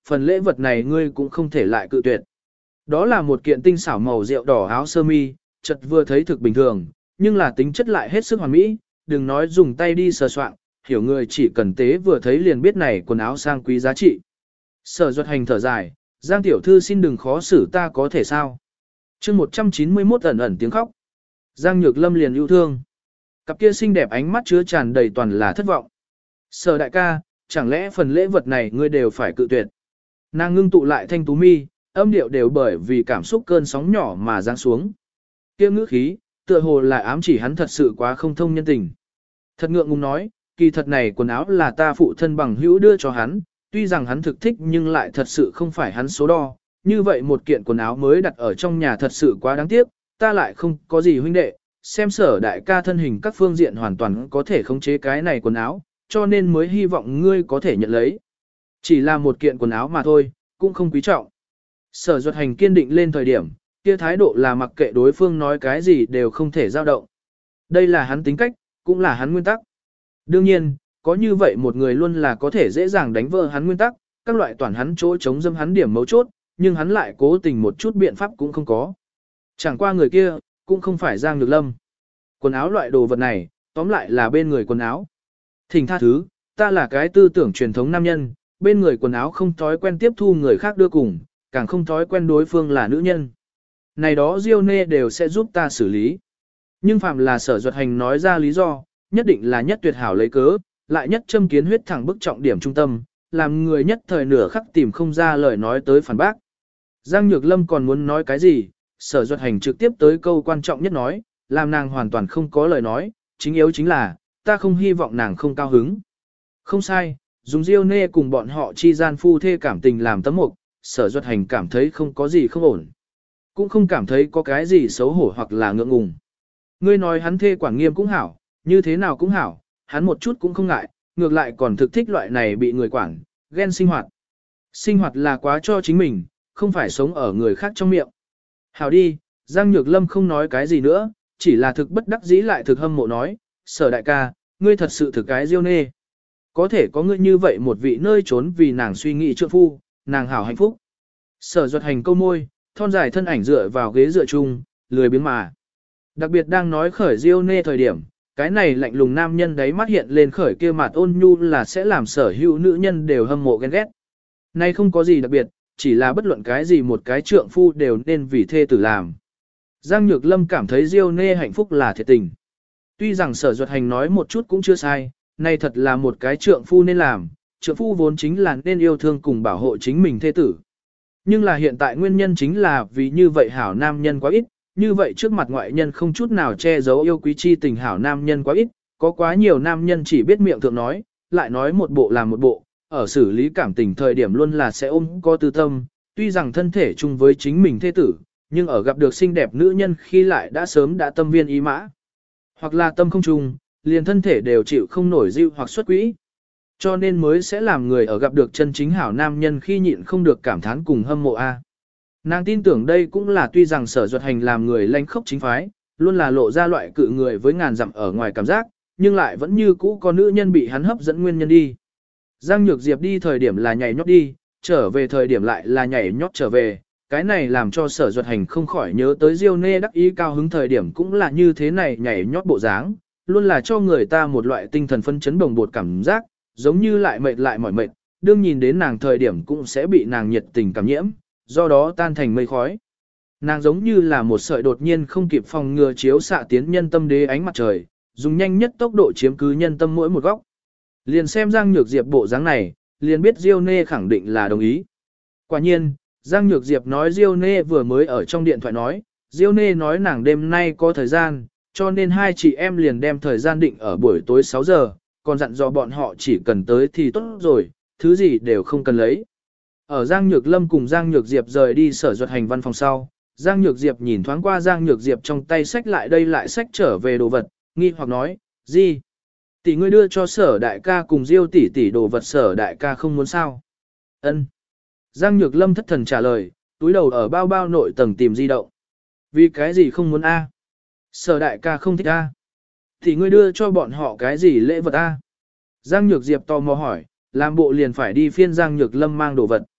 phần lễ vật này ngươi cũng không thể lại cự tuyệt. Đó là một kiện tinh xảo màu rượu đỏ áo sơ mi, chợt vừa thấy thực bình thường, nhưng là tính chất lại hết sức hoàn mỹ, đừng nói dùng tay đi sờ soạn, hiểu người chỉ cần tế vừa thấy liền biết này quần áo sang quý giá trị. Sở Duật Hành thở dài, Giang tiểu thư xin đừng khó xử ta có thể sao. chương 191 ẩn ẩn tiếng khóc. Giang Nhược Lâm liền yêu thương. Cặp kia xinh đẹp ánh mắt chứa tràn đầy toàn là thất vọng. Sở đại ca, chẳng lẽ phần lễ vật này ngươi đều phải cự tuyệt. Nàng ngưng tụ lại thanh tú mi, âm điệu đều bởi vì cảm xúc cơn sóng nhỏ mà giáng xuống. Kia ngữ khí, tựa hồ là ám chỉ hắn thật sự quá không thông nhân tình. Thật ngượng ngùng nói, kỳ thật này quần áo là ta phụ thân bằng hữu đưa cho hắn, tuy rằng hắn thực thích nhưng lại thật sự không phải hắn số đo. Như vậy một kiện quần áo mới đặt ở trong nhà thật sự quá đáng tiếc, ta lại không có gì huynh đệ, xem Sở đại ca thân hình các phương diện hoàn toàn có thể khống chế cái này quần áo, cho nên mới hy vọng ngươi có thể nhận lấy. Chỉ là một kiện quần áo mà thôi, cũng không quý trọng. Sở Duật Hành kiên định lên thời điểm, kia thái độ là mặc kệ đối phương nói cái gì đều không thể dao động. Đây là hắn tính cách, cũng là hắn nguyên tắc. Đương nhiên, có như vậy một người luôn là có thể dễ dàng đánh vỡ hắn nguyên tắc, các loại toàn hắn chỗ chống dâm hắn điểm mấu chốt, nhưng hắn lại cố tình một chút biện pháp cũng không có. Chẳng qua người kia, cũng không phải Giang Nhược Lâm. Quần áo loại đồ vật này, tóm lại là bên người quần áo. Thỉnh tha thứ, ta là cái tư tưởng truyền thống nam nhân, bên người quần áo không thói quen tiếp thu người khác đưa cùng, càng không thói quen đối phương là nữ nhân. Này đó Diêu Nê đều sẽ giúp ta xử lý. Nhưng phạm là Sở Duật Hành nói ra lý do, nhất định là nhất tuyệt hảo lấy cớ, lại nhất châm kiến huyết thẳng bức trọng điểm trung tâm, làm người nhất thời nửa khắc tìm không ra lời nói tới phản bác. Giang Nhược Lâm còn muốn nói cái gì, Sở Duật Hành trực tiếp tới câu quan trọng nhất nói, làm nàng hoàn toàn không có lời nói, chính yếu chính là, ta không hy vọng nàng không cao hứng. Không sai, dùng Diêu Nê cùng bọn họ chi gian phu thê cảm tình làm tấm mục, Sở Duật Hành cảm thấy không có gì không ổn. Cũng không cảm thấy có cái gì xấu hổ hoặc là ngượng ngùng. Ngươi nói hắn thê quản nghiêm cũng hảo, như thế nào cũng hảo, hắn một chút cũng không ngại, ngược lại còn thực thích loại này bị người quản, ghen sinh hoạt. Sinh hoạt là quá cho chính mình, không phải sống ở người khác trong miệng. Hảo đi, Giang Nhược Lâm không nói cái gì nữa, chỉ là thực bất đắc dĩ lại thực hâm mộ nói, Sở đại ca, ngươi thật sự thực cái Diêu Nê. Có thể có ngươi như vậy một vị nơi trốn vì nàng suy nghĩ trượng phu, nàng hảo hạnh phúc. Sở Duật Hành câu môi, thon dài thân ảnh dựa vào ghế dựa chung, lười biếng mà. Đặc biệt đang nói khởi Diêu Nê thời điểm, cái này lạnh lùng nam nhân đấy mắt hiện lên khởi kia mặt ôn nhu là sẽ làm sở hữu nữ nhân đều hâm mộ ghen ghét. Nay không có gì đặc biệt, chỉ là bất luận cái gì một cái trượng phu đều nên vì thê tử làm. Giang Nhược Lâm cảm thấy Diêu Nê hạnh phúc là thiệt tình. Tuy rằng Sở Duật Hành nói một chút cũng chưa sai, nay thật là một cái trượng phu nên làm, trượng phu vốn chính là nên yêu thương cùng bảo hộ chính mình thê tử. Nhưng là hiện tại nguyên nhân chính là vì như vậy hảo nam nhân quá ít, như vậy trước mặt ngoại nhân không chút nào che giấu yêu quý chi tình hảo nam nhân quá ít, có quá nhiều nam nhân chỉ biết miệng thượng nói, lại nói một bộ làm một bộ, ở xử lý cảm tình thời điểm luôn là sẽ ôm có tư tâm, tuy rằng thân thể chung với chính mình thê tử, nhưng ở gặp được xinh đẹp nữ nhân khi lại đã sớm đã tâm viên ý mã, hoặc là tâm không chung, liền thân thể đều chịu không nổi dịu hoặc xuất quỹ. Cho nên mới sẽ làm người ở gặp được chân chính hảo nam nhân khi nhịn không được cảm thán cùng hâm mộ a. Nàng tin tưởng đây cũng là tuy rằng Sở Duật Hành làm người lanh khốc chính phái, luôn là lộ ra loại cự người với ngàn dặm ở ngoài cảm giác, nhưng lại vẫn như cũ có nữ nhân bị hắn hấp dẫn nguyên nhân đi. Giang Nhược Diệp đi thời điểm là nhảy nhót đi, trở về thời điểm lại là nhảy nhót trở về, cái này làm cho Sở Duật Hành không khỏi nhớ tới Diêu Nê đắc ý cao hứng thời điểm cũng là như thế này nhảy nhót bộ dáng, luôn là cho người ta một loại tinh thần phân chấn bồng bột cảm giác, giống như lại mệt lại mỏi mệt, đương nhìn đến nàng thời điểm cũng sẽ bị nàng nhiệt tình cảm nhiễm, do đó tan thành mây khói. Nàng giống như là một sợi đột nhiên không kịp phòng ngừa chiếu xạ tiến nhân tâm đế ánh mặt trời, dùng nhanh nhất tốc độ chiếm cứ nhân tâm mỗi một góc. Liền xem Giang Nhược Diệp bộ dáng này, liền biết Diêu Nê khẳng định là đồng ý. Quả nhiên, Giang Nhược Diệp nói Diêu Nê vừa mới ở trong điện thoại nói, Diêu Nê nói nàng đêm nay có thời gian, cho nên hai chị em liền đem thời gian định ở buổi tối 6 giờ, còn dặn dò bọn họ chỉ cần tới thì tốt rồi, thứ gì đều không cần lấy. Ở Giang Nhược Lâm cùng Giang Nhược Diệp rời đi Sở Duật Hành văn phòng sau, Giang Nhược Diệp nhìn thoáng qua Giang Nhược Diệp trong tay sách lại đây lại sách trở về đồ vật, nghi hoặc nói, gì? Tỷ ngươi đưa cho Sở đại ca cùng Diêu tỷ tỷ đồ vật Sở đại ca không muốn sao? Ân. Giang Nhược Lâm thất thần trả lời, túi đầu ở bao bao nội tầng tìm di động. Vì cái gì không muốn a? Sở đại ca không thích a. Tỷ ngươi đưa cho bọn họ cái gì lễ vật a? Giang Nhược Diệp tò mò hỏi, làm bộ liền phải đi phiên Giang Nhược Lâm mang đồ vật.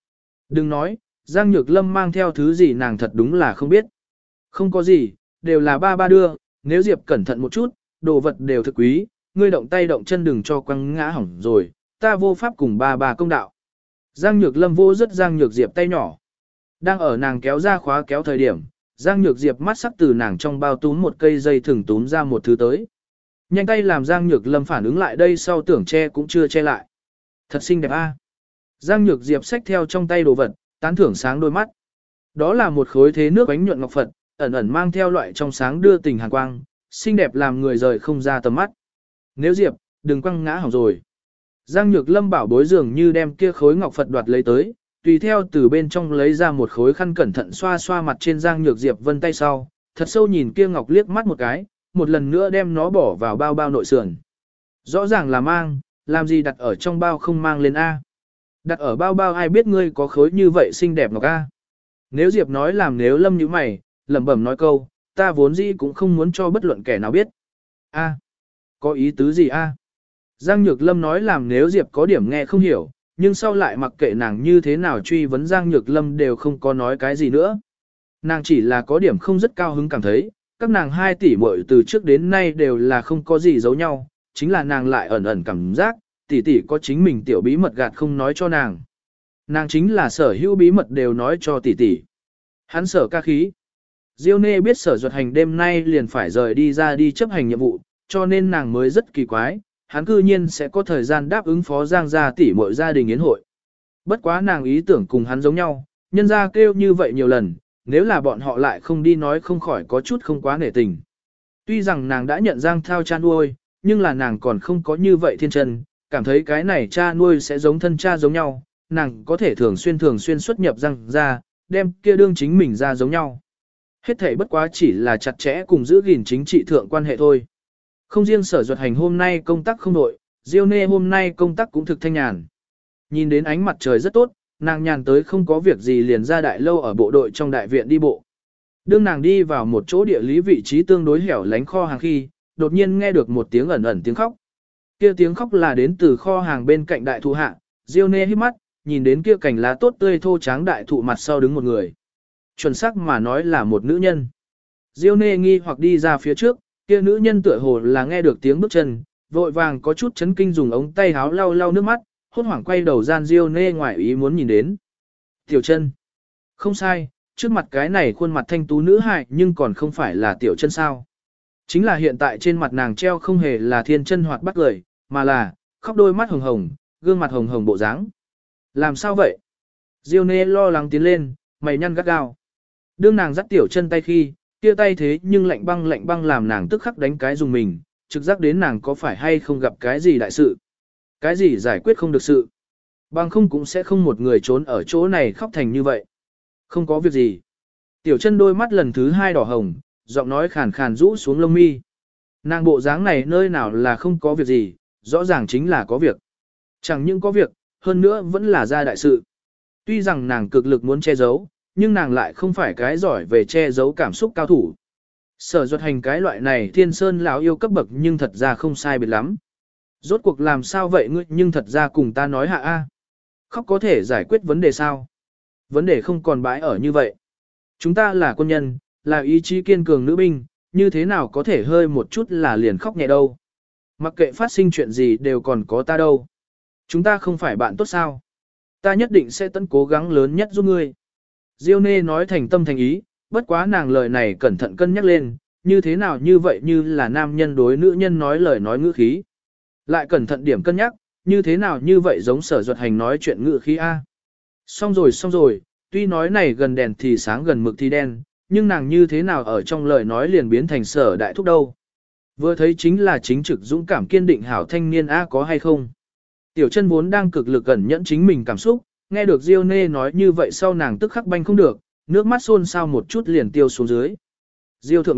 Đừng nói, Giang Nhược Lâm mang theo thứ gì nàng thật đúng là không biết. Không có gì, đều là ba ba đưa, nếu Diệp cẩn thận một chút, đồ vật đều thực quý, ngươi động tay động chân đừng cho quăng ngã hỏng rồi, ta vô pháp cùng ba ba công đạo. Giang Nhược Lâm vô rất Giang Nhược Diệp tay nhỏ. Đang ở nàng kéo ra khóa kéo thời điểm, Giang Nhược Diệp mắt sắc từ nàng trong bao túm một cây dây thừng túm ra một thứ tới. Nhanh tay làm Giang Nhược Lâm phản ứng lại đây sau tưởng che cũng chưa che lại. Thật xinh đẹp a. Giang Nhược Diệp xách theo trong tay đồ vật, tán thưởng sáng đôi mắt. Đó là một khối thế nước bánh nhuận ngọc Phật, ẩn ẩn mang theo loại trong sáng đưa tình hàn quang, xinh đẹp làm người rời không ra tầm mắt. Nếu Diệp, đừng quăng ngã hỏng rồi. Giang Nhược Lâm bảo bối dường như đem kia khối ngọc Phật đoạt lấy tới, tùy theo từ bên trong lấy ra một khối khăn cẩn thận xoa xoa mặt trên Giang Nhược Diệp vân tay sau, thật sâu nhìn kia ngọc liếc mắt một cái, một lần nữa đem nó bỏ vào bao bao nội sườn. Rõ ràng là mang, làm gì đặt ở trong bao không mang lên A. Đặt ở bao bao ai biết ngươi có khối như vậy xinh đẹp ngọc A. Nếu Diệp nói làm nếu Lâm như mày, lẩm bẩm nói câu, ta vốn dĩ cũng không muốn cho bất luận kẻ nào biết. A, có ý tứ gì A? Giang Nhược Lâm nói làm nếu Diệp có điểm nghe không hiểu, nhưng sau lại mặc kệ nàng như thế nào truy vấn Giang Nhược Lâm đều không có nói cái gì nữa. Nàng chỉ là có điểm không rất cao hứng cảm thấy, các nàng 2 tỷ muội từ trước đến nay đều là không có gì giấu nhau, chính là nàng lại ẩn ẩn cảm giác, tỷ tỷ có chính mình tiểu bí mật gạt không nói cho nàng. Nàng chính là sở hữu bí mật đều nói cho tỷ tỷ. Hắn sở ca khí. Diêu Nê biết Sở Duật Hành đêm nay liền phải rời đi ra đi chấp hành nhiệm vụ, cho nên nàng mới rất kỳ quái, hắn cư nhiên sẽ có thời gian đáp ứng phó Giang gia tỷ muội gia đình yến hội. Bất quá nàng ý tưởng cùng hắn giống nhau, nhân gia kêu như vậy nhiều lần, nếu là bọn họ lại không đi nói không khỏi có chút không quá nể tình. Tuy rằng nàng đã nhận Giang Thao cha nuôi, nhưng là nàng còn không có như vậy thiên chân, cảm thấy cái này cha nuôi sẽ giống thân cha giống nhau, nàng có thể thường xuyên xuất nhập Giang gia, đem kia đương chính mình ra giống nhau. Hết thảy bất quá chỉ là chặt chẽ cùng giữ gìn chính trị thượng quan hệ thôi. Không riêng Sở Duật Hành hôm nay công tác không đội, Diêu Nê hôm nay công tác cũng thực thanh nhàn. Nhìn đến ánh mặt trời rất tốt, nàng nhàn tới không có việc gì liền ra đại lâu ở bộ đội trong đại viện đi bộ. Đương nàng đi vào một chỗ địa lý vị trí tương đối hẻo lánh kho hàng khi, đột nhiên nghe được một tiếng ẩn ẩn tiếng khóc. Kia tiếng khóc là đến từ kho hàng bên cạnh đại thụ hạ, Diêu Nê hít mắt, nhìn đến kia cành lá tốt tươi thô tráng đại thụ mặt sau đứng một người. Chuẩn xác mà nói là một nữ nhân. Diêu Nê nghi hoặc đi ra phía trước, kia nữ nhân tựa hồ là nghe được tiếng bước chân, vội vàng có chút chấn kinh dùng ống tay háo lau lau nước mắt, hốt hoảng quay đầu gian Diêu Nê ngoài ý muốn nhìn đến. Tiểu Chân. Không sai, trước mặt cái này khuôn mặt thanh tú nữ hài nhưng còn không phải là Tiểu Chân sao. Chính là hiện tại trên mặt nàng treo không hề là thiên chân hoạt bắt cười, mà là khóc đôi mắt hồng hồng, gương mặt hồng hồng bộ dáng. Làm sao vậy? Diêu Nê lo lắng tiến lên, mày nhăn gắt gao. Đương nàng dắt Tiểu Chân tay khi, kia tay thế nhưng lạnh băng làm nàng tức khắc đánh cái dùng mình, trực giác đến nàng có phải hay không gặp cái gì đại sự. Cái gì giải quyết không được sự. Bằng không cũng sẽ không một người trốn ở chỗ này khóc thành như vậy. Không có việc gì. Tiểu Chân đôi mắt lần thứ 2 đỏ hồng, giọng nói khàn khàn rũ xuống lông mi. Nàng bộ dáng này nơi nào là không có việc gì, rõ ràng chính là có việc. Chẳng những có việc, hơn nữa vẫn là ra đại sự. Tuy rằng nàng cực lực muốn che giấu, nhưng nàng lại không phải cái giỏi về che giấu cảm xúc cao thủ. Sở Duật Hành cái loại này thiên sơn lão yêu cấp bậc nhưng thật ra không sai biệt lắm. Rốt cuộc làm sao vậy ngươi nhưng thật ra cùng ta nói hạ a. Khóc có thể giải quyết vấn đề sao? Vấn đề không còn bãi ở như vậy. Chúng ta là quân nhân, là ý chí kiên cường nữ binh, như thế nào có thể hơi một chút là liền khóc nhẹ đâu. Mặc kệ phát sinh chuyện gì đều còn có ta đâu. Chúng ta không phải bạn tốt sao? Ta nhất định sẽ tận cố gắng lớn nhất giúp ngươi. Diêu Nê nói thành tâm thành ý, bất quá nàng lời này cẩn thận cân nhắc lên, như thế nào như vậy như là nam nhân đối nữ nhân nói lời nói ngữ khí. Lại cẩn thận điểm cân nhắc, như thế nào như vậy giống Sở Duật Hành nói chuyện ngữ khí A. Xong rồi, tuy nói này gần đèn thì sáng gần mực thì đen, nhưng nàng như thế nào ở trong lời nói liền biến thành Sở đại thúc đâu. Vừa thấy chính là chính trực dũng cảm kiên định hảo thanh niên A có hay không. Tiểu Chân vốn đang cực lực ẩn nhẫn chính mình cảm xúc, nghe được Diêu Nê nói như vậy sau nàng tức khắc banh không được, nước mắt xôn xao một chút liền tiêu xuống dưới. Diêu thượng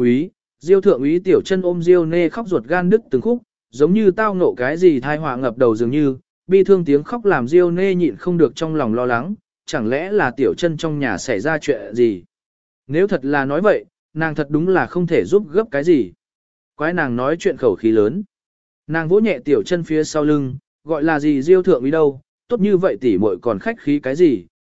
úy Tiểu Chân ôm Diêu Nê khóc ruột gan đứt từng khúc, giống như tao ngộ cái gì tai họa ngập đầu dường như, bi thương tiếng khóc làm Diêu Nê nhịn không được trong lòng lo lắng, chẳng lẽ là Tiểu Chân trong nhà xảy ra chuyện gì? Nếu thật là nói vậy, nàng thật đúng là không thể giúp gấp cái gì. Quái nàng nói chuyện khẩu khí lớn. Nàng vỗ nhẹ Tiểu Chân phía sau lưng, gọi là gì Diêu thượng úy đâu, tốt như vậy tỉ muội còn khách khí cái gì,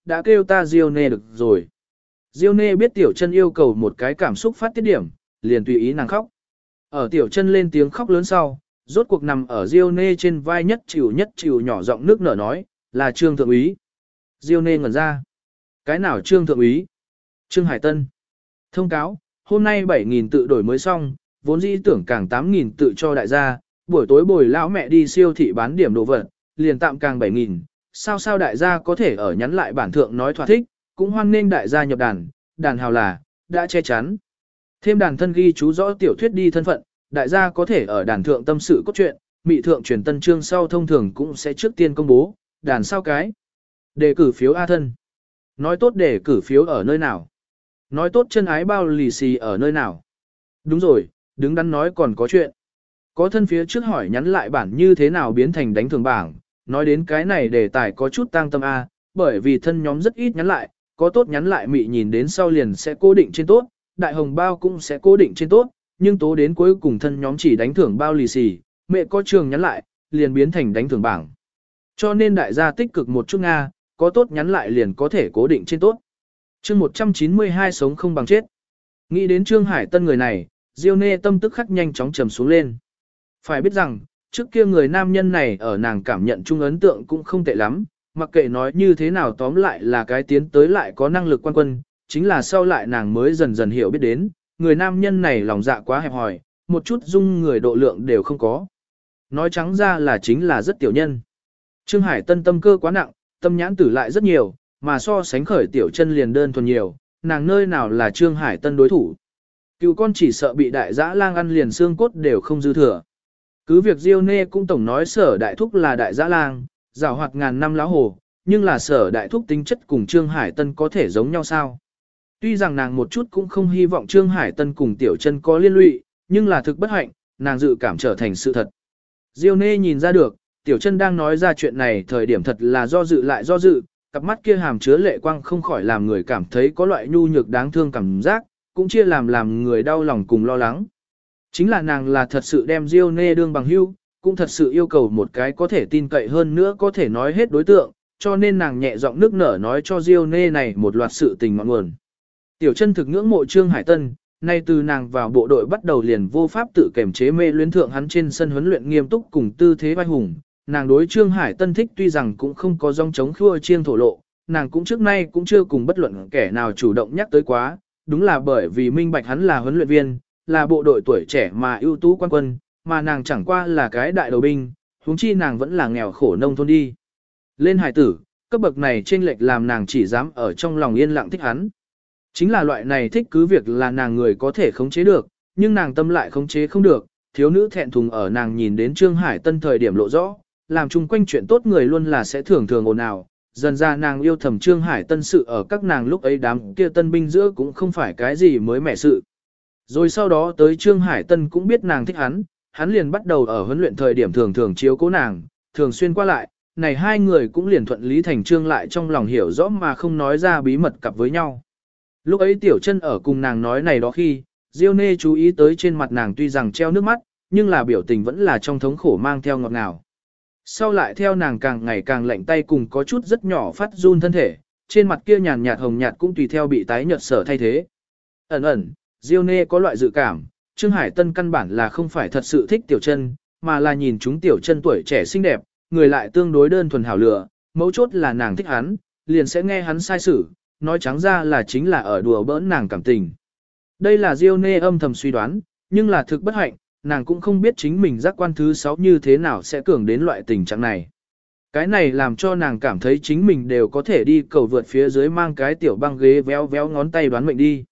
đã kêu ta Diêu Nê được rồi. Diêu Nê biết Tiểu Chân yêu cầu một cái cảm xúc phát tiết điểm, liền tùy ý nàng khóc. Ở Tiểu Chân lên tiếng khóc lớn sau, rốt cuộc nằm ở Diêu Nê trên vai nhất chịu nhỏ giọng nước nở nói, là Trương Thượng úy. Diêu Nê ngẩn ra. Cái nào Trương Thượng úy? Trương Hải Tân. Thông cáo, hôm nay 7.000 tự đổi mới xong, vốn dĩ tưởng càng 8.000 tự cho đại gia, buổi tối bồi lão mẹ đi siêu thị bán điểm đồ vật, liền tạm càng 7.000, sao đại gia có thể ở nhắn lại bản thượng nói thỏa thích, cũng hoan nghênh đại gia nhập đàn, đàn hào là, đã che chắn. Thêm đàn thân ghi chú rõ tiểu thuyết đi thân phận, đại gia có thể ở đàn thượng tâm sự cốt truyện, mị thượng truyền tân chương sau thông thường cũng sẽ trước tiên công bố, đàn sao cái. Đề cử phiếu A thân. Nói tốt đề cử phiếu ở nơi nào? Nói tốt chân ái bao lì xì ở nơi nào? Đúng rồi, đứng đắn nói còn có chuyện. Có thân phía trước hỏi nhắn lại bản như thế nào biến thành đánh thường bảng, nói đến cái này đề tài có chút tang tâm A, bởi vì thân nhóm rất ít nhắn lại, có tốt nhắn lại mị nhìn đến sau liền sẽ cố định trên tốt, đại hồng bao cũng sẽ cố định trên tốt, nhưng tố đến cuối cùng thân nhóm chỉ đánh thưởng bao lì xì, mẹ có trường nhắn lại, liền biến thành đánh thưởng bảng. Cho nên đại gia tích cực một chút Nga, có tốt nhắn lại liền có thể cố định trên tốt. Chương 192 sống không bằng chết. Nghĩ đến Trương Hải Tân người này, Diêu Nê tâm tức khắc nhanh chóng trầm xuống lên. Phải biết rằng, trước kia người nam nhân này ở nàng cảm nhận chung ấn tượng cũng không tệ lắm, mặc kệ nói như thế nào tóm lại là cái tiến tới lại có năng lực quan quân, chính là sau lại nàng mới dần dần hiểu biết đến, người nam nhân này lòng dạ quá hẹp hòi, một chút dung người độ lượng đều không có. Nói trắng ra là chính là rất tiểu nhân. Trương Hải Tân tâm cơ quá nặng, tâm nhãn tử lại rất nhiều, mà so sánh khởi Tiểu Chân liền đơn thuần nhiều, nàng nơi nào là Trương Hải Tân đối thủ. Cựu con chỉ sợ bị đại dã lang ăn liền xương cốt đều không dư thừa. Cứ việc Diêu Nê cũng tổng nói Sở Đại Thúc là đại dã lang, giàu hoạt ngàn năm láo hồ, nhưng là Sở Đại Thúc tính chất cùng Trương Hải Tân có thể giống nhau sao? Tuy rằng nàng một chút cũng không hy vọng Trương Hải Tân cùng Tiểu Chân có liên lụy, nhưng là thực bất hạnh, nàng dự cảm trở thành sự thật. Diêu Nê nhìn ra được, Tiểu Chân đang nói ra chuyện này thời điểm thật là do dự lại do dự, cặp mắt kia hàm chứa lệ quang không khỏi làm người cảm thấy có loại nhu nhược đáng thương cảm giác, cũng chia làm người đau lòng cùng lo lắng. Chính là nàng là thật sự đem Diêu Nê đương bằng hữu, cũng thật sự yêu cầu một cái có thể tin cậy hơn nữa có thể nói hết đối tượng, cho nên nàng nhẹ giọng nước nở nói cho Diêu Nê này một loạt sự tình ngọn nguồn. Tiểu Chân thực ngưỡng mộ Trương Hải Tân, nay từ nàng vào bộ đội bắt đầu liền vô pháp tự kiềm chế mê luyến thượng hắn trên sân huấn luyện nghiêm túc cùng tư thế vai hùng. Nàng đối Trương Hải Tân thích tuy rằng cũng không có dòng chống khua chiêng thổ lộ, nàng cũng trước nay cũng chưa cùng bất luận kẻ nào chủ động nhắc tới quá, đúng là bởi vì minh bạch hắn là huấn luyện viên, là bộ đội tuổi trẻ mà ưu tú quan quân, mà nàng chẳng qua là cái đại đầu binh, huống chi nàng vẫn là nghèo khổ nông thôn đi. Lên hải tử, cấp bậc này chênh lệch làm nàng chỉ dám ở trong lòng yên lặng thích hắn. Chính là loại này thích cứ việc là nàng người có thể khống chế được, nhưng nàng tâm lại khống chế không được, thiếu nữ thẹn thùng ở nàng nhìn đến Trương Hải Tân thời điểm lộ rõ, làm chung quanh chuyện tốt người luôn là sẽ thường thường ồn ào. Dần ra nàng yêu thầm Trương Hải Tân sự ở các nàng lúc ấy đám kia tân binh giữa cũng không phải cái gì mới mẻ sự. Rồi sau đó tới Trương Hải Tân cũng biết nàng thích hắn liền bắt đầu ở huấn luyện thời điểm thường thường chiếu cố nàng, thường xuyên qua lại, này hai người cũng liền thuận lý thành trương lại trong lòng hiểu rõ mà không nói ra bí mật cặp với nhau. Lúc ấy Tiểu Chân ở cùng nàng nói này đó khi, Diêu Nê chú ý tới trên mặt nàng tuy rằng treo nước mắt, nhưng là biểu tình vẫn là trong thống khổ mang theo ngọt ngào. Sau lại theo nàng càng ngày càng lạnh tay cùng có chút rất nhỏ phát run thân thể, trên mặt kia nhàn nhạt hồng nhạt cũng tùy theo bị tái nhợt sở thay thế. Ẩn, Diêu Nê có loại dự cảm, Trương Hải Tân căn bản là không phải thật sự thích Tiểu Chân, mà là nhìn chúng Tiểu Chân tuổi trẻ xinh đẹp, người lại tương đối đơn thuần hảo lựa, mấu chốt là nàng thích hắn, liền sẽ nghe hắn sai sử, nói trắng ra là chính là ở đùa bỡn nàng cảm tình. Đây là Diêu Nê âm thầm suy đoán, nhưng là thực bất hạnh, nàng cũng không biết chính mình giác quan thứ 6 như thế nào sẽ cường đến loại tình trạng này. Cái này làm cho nàng cảm thấy chính mình đều có thể đi cầu vượt phía dưới mang cái tiểu băng ghế véo véo ngón tay đoán mệnh đi.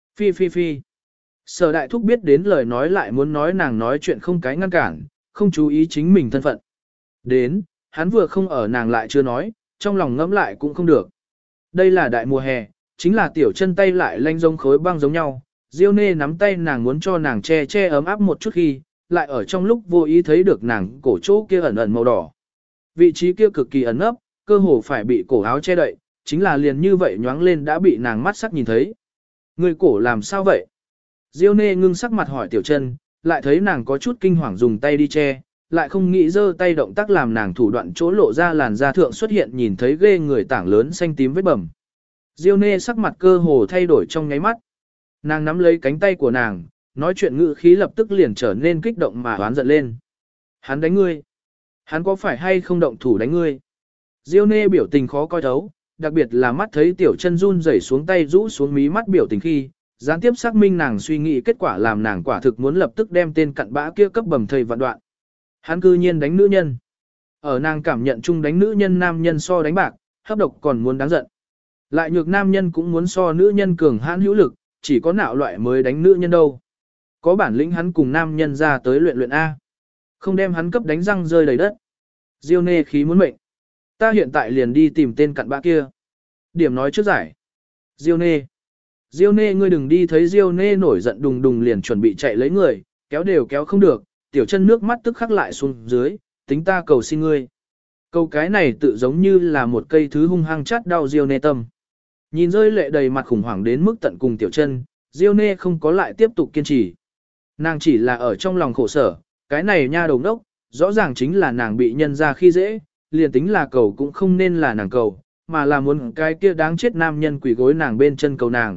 Phi. Sở Đại Thúc biết đến lời nói lại muốn nói nàng nói chuyện không cái ngăn cản, không chú ý chính mình thân phận. Đến, hắn vừa không ở nàng lại chưa nói, trong lòng ngẫm lại cũng không được. Đây là đại mùa hè, chính là Tiểu Chân tay lại lanh giống khối băng giống nhau. Diêu Nê nắm tay nàng muốn cho nàng che ấm áp một chút khi, lại ở trong lúc vô ý thấy được nàng cổ chỗ kia ẩn màu đỏ. Vị trí kia cực kỳ ẩn ấp, cơ hồ phải bị cổ áo che đậy, chính là liền như vậy nhoáng lên đã bị nàng mắt sắc nhìn thấy. Người cổ làm sao vậy? Diêu Nê ngưng sắc mặt hỏi Tiểu Chân, lại thấy nàng có chút kinh hoàng dùng tay đi che, lại không nghĩ giơ tay động tác làm nàng thủ đoạn chỗ lộ ra làn da thượng xuất hiện nhìn thấy ghê người tảng lớn xanh tím vết bầm. Diêu Nê sắc mặt cơ hồ thay đổi trong nháy mắt. Nàng nắm lấy cánh tay của nàng, nói chuyện ngữ khí lập tức liền trở nên kích động mà oán giận lên. Hắn đánh ngươi. Hắn có phải hay không động thủ đánh ngươi? Diêu Nê biểu tình khó coi thấu, đặc biệt là mắt thấy Tiểu Chân run rẩy xuống tay rũ xuống mí mắt biểu tình khi, gián tiếp xác minh nàng suy nghĩ kết quả làm nàng quả thực muốn lập tức đem tên cặn bã kia cấp bầm thây vạn đoạn. Hắn cư nhiên đánh nữ nhân. Ở nàng cảm nhận chung đánh nữ nhân nam nhân so đánh bạc, hấp độc còn muốn đáng giận. Lại nhược nam nhân cũng muốn so nữ nhân cường hãn hữu lực, chỉ có nạo loại mới đánh nữ nhân đâu. Có bản lĩnh hắn cùng nam nhân ra tới luyện luyện A. Không đem hắn cấp đánh răng rơi đầy đất. Diêu Nê khí muốn mệnh. Ta hiện tại liền đi tìm tên cặn bã kia. Điểm nói trước giải. Diêu Nê. Diêu Nê ngươi đừng đi, thấy Diêu Nê nổi giận đùng đùng liền chuẩn bị chạy lấy người, kéo đều kéo không được, Tiểu Chân nước mắt tức khắc lại xuống dưới, tính ta cầu xin ngươi. Câu cái này tự giống như là một cây thứ hung hăng chát đau Diêu Nê tâm. Nhìn rơi lệ đầy mặt khủng hoảng đến mức tận cùng Tiểu Chân, Diêu Nê không có lại tiếp tục kiên trì. Nàng chỉ là ở trong lòng khổ sở, cái này nha đầu đốc, rõ ràng chính là nàng bị nhân ra khi dễ, liền tính là cầu cũng không nên là nàng cầu, mà là muốn cái kia đáng chết nam nhân quỳ gối nàng bên chân cầu nàng.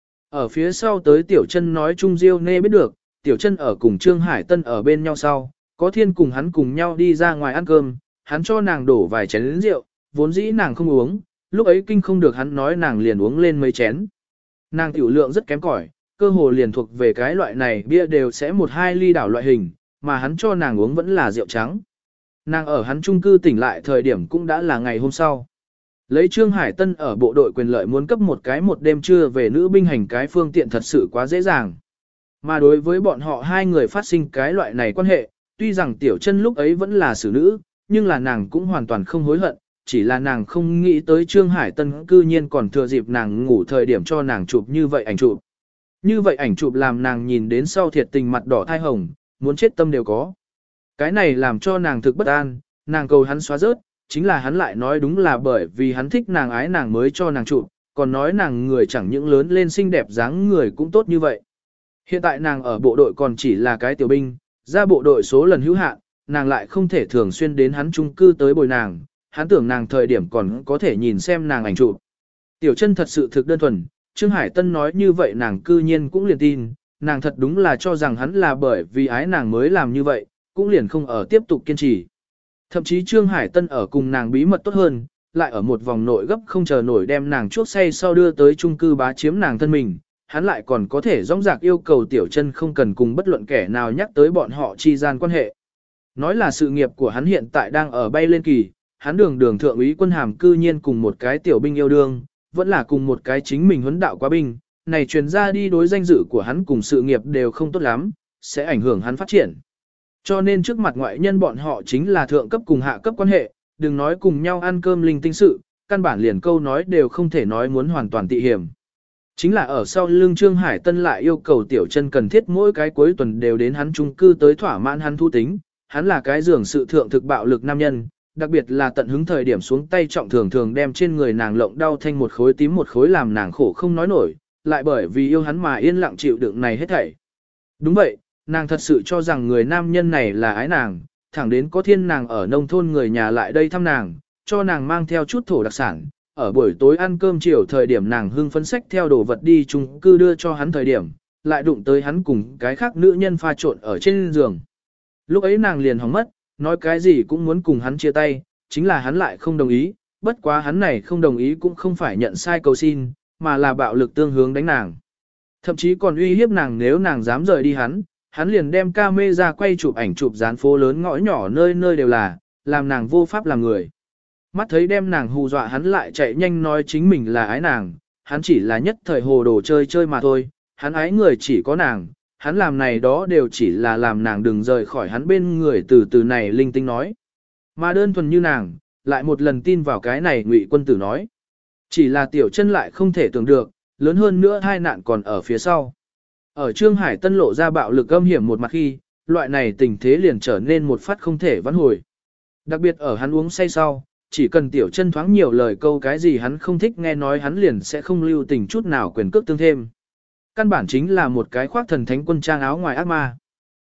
Ở phía sau tới Tiểu Chân nói chung Diêu Nê biết được, Tiểu Chân ở cùng Trương Hải Tân ở bên nhau sau, có thiên cùng hắn cùng nhau đi ra ngoài ăn cơm, hắn cho nàng đổ vài chén rượu, vốn dĩ nàng không uống, lúc ấy kinh không được hắn nói nàng liền uống lên mấy chén. Nàng tiểu lượng rất kém cỏi, cơ hồ liền thuộc về cái loại này bia đều sẽ 1-2 ly đảo loại hình, mà hắn cho nàng uống vẫn là rượu trắng. Nàng ở hắn chung cư tỉnh lại thời điểm cũng đã là ngày hôm sau. Lấy Trương Hải Tân ở bộ đội quyền lợi muốn cấp một cái một đêm trưa về nữ binh hành cái phương tiện thật sự quá dễ dàng. Mà đối với bọn họ hai người phát sinh cái loại này quan hệ, tuy rằng Tiểu Chân lúc ấy vẫn là xử nữ, nhưng là nàng cũng hoàn toàn không hối hận, chỉ là nàng không nghĩ tới Trương Hải Tân cư nhiên còn thừa dịp nàng ngủ thời điểm cho nàng chụp như vậy ảnh chụp. Như vậy ảnh chụp làm nàng nhìn đến sau thiệt tình mặt đỏ thai hồng, muốn chết tâm đều có. Cái này làm cho nàng thực bất an, nàng cầu hắn xóa rớt, chính là hắn lại nói đúng là bởi vì hắn thích nàng ái nàng mới cho nàng chụp, còn nói nàng người chẳng những lớn lên xinh đẹp dáng người cũng tốt như vậy. Hiện tại nàng ở bộ đội còn chỉ là cái tiểu binh, ra bộ đội số lần hữu hạn, nàng lại không thể thường xuyên đến hắn chung cư tới bồi nàng, hắn tưởng nàng thời điểm còn có thể nhìn xem nàng ảnh chụp. Tiểu Chân thật sự thực đơn thuần, Trương Hải Tân nói như vậy nàng cư nhiên cũng liền tin, nàng thật đúng là cho rằng hắn là bởi vì ái nàng mới làm như vậy, cũng liền không ở tiếp tục kiên trì. Thậm chí Trương Hải Tân ở cùng nàng bí mật tốt hơn, lại ở một vòng nội gấp không chờ nổi đem nàng chuốc say sau đưa tới chung cư bá chiếm nàng thân mình, hắn lại còn có thể rõng rạc yêu cầu Tiểu Chân không cần cùng bất luận kẻ nào nhắc tới bọn họ chi gian quan hệ. Nói là sự nghiệp của hắn hiện tại đang ở bay lên kỳ, hắn đường thượng úy quân hàm cư nhiên cùng một cái tiểu binh yêu đương, vẫn là cùng một cái chính mình huấn đạo quá binh, này truyền ra đi đối danh dự của hắn cùng sự nghiệp đều không tốt lắm, sẽ ảnh hưởng hắn phát triển. Cho nên trước mặt ngoại nhân bọn họ chính là thượng cấp cùng hạ cấp quan hệ, đừng nói cùng nhau ăn cơm linh tinh sự, căn bản liền câu nói đều không thể nói muốn hoàn toàn tị hiểm. Chính là ở sau lưng Trương Hải Tân lại yêu cầu Tiểu Chân cần thiết mỗi cái cuối tuần đều đến hắn chung cư tới thỏa mãn hắn thu tính, hắn là cái giường sự thượng thực bạo lực nam nhân, đặc biệt là tận hứng thời điểm xuống tay trọng thường đem trên người nàng lộng đau thanh một khối tím một khối làm nàng khổ không nói nổi, lại bởi vì yêu hắn mà yên lặng chịu đựng này hết thảy. Đúng vậy, nàng thật sự cho rằng người nam nhân này là ái nàng, thẳng đến có thiên nàng ở nông thôn người nhà lại đây thăm nàng, cho nàng mang theo chút thổ đặc sản, ở buổi tối ăn cơm chiều thời điểm nàng hưng phấn sách theo đồ vật đi chung cư đưa cho hắn thời điểm, lại đụng tới hắn cùng cái khác nữ nhân pha trộn ở trên giường. Lúc ấy nàng liền hỏng mất, nói cái gì cũng muốn cùng hắn chia tay, chính là hắn lại không đồng ý, bất quá hắn này không đồng ý cũng không phải nhận sai cầu xin, mà là bạo lực tương hướng đánh nàng. Thậm chí còn uy hiếp nàng nếu nàng dám rời đi hắn liền đem camera quay chụp ảnh chụp dán phố lớn ngõ nhỏ nơi nơi đều là, làm nàng vô pháp làm người. Mắt thấy đem nàng hù dọa hắn lại chạy nhanh nói chính mình là ái nàng, hắn chỉ là nhất thời hồ đồ chơi chơi mà thôi, hắn ái người chỉ có nàng, hắn làm này đó đều chỉ là làm nàng đừng rời khỏi hắn bên người từ từ này linh tinh nói. Mà đơn thuần như nàng, lại một lần tin vào cái này Ngụy Quân Tử nói. Chỉ là Tiểu Chân lại không thể tưởng được, lớn hơn nữa hai nạn còn ở phía sau. Ở Trương Hải Tân lộ ra bạo lực âm hiểm một mặt khi, loại này tình thế liền trở nên một phát không thể vãn hồi. Đặc biệt ở hắn uống say sau, chỉ cần Tiểu Chân thoáng nhiều lời câu cái gì hắn không thích nghe nói hắn liền sẽ không lưu tình chút nào quyền cước tương thêm. Căn bản chính là một cái khoác thần thánh quân trang áo ngoài ác ma.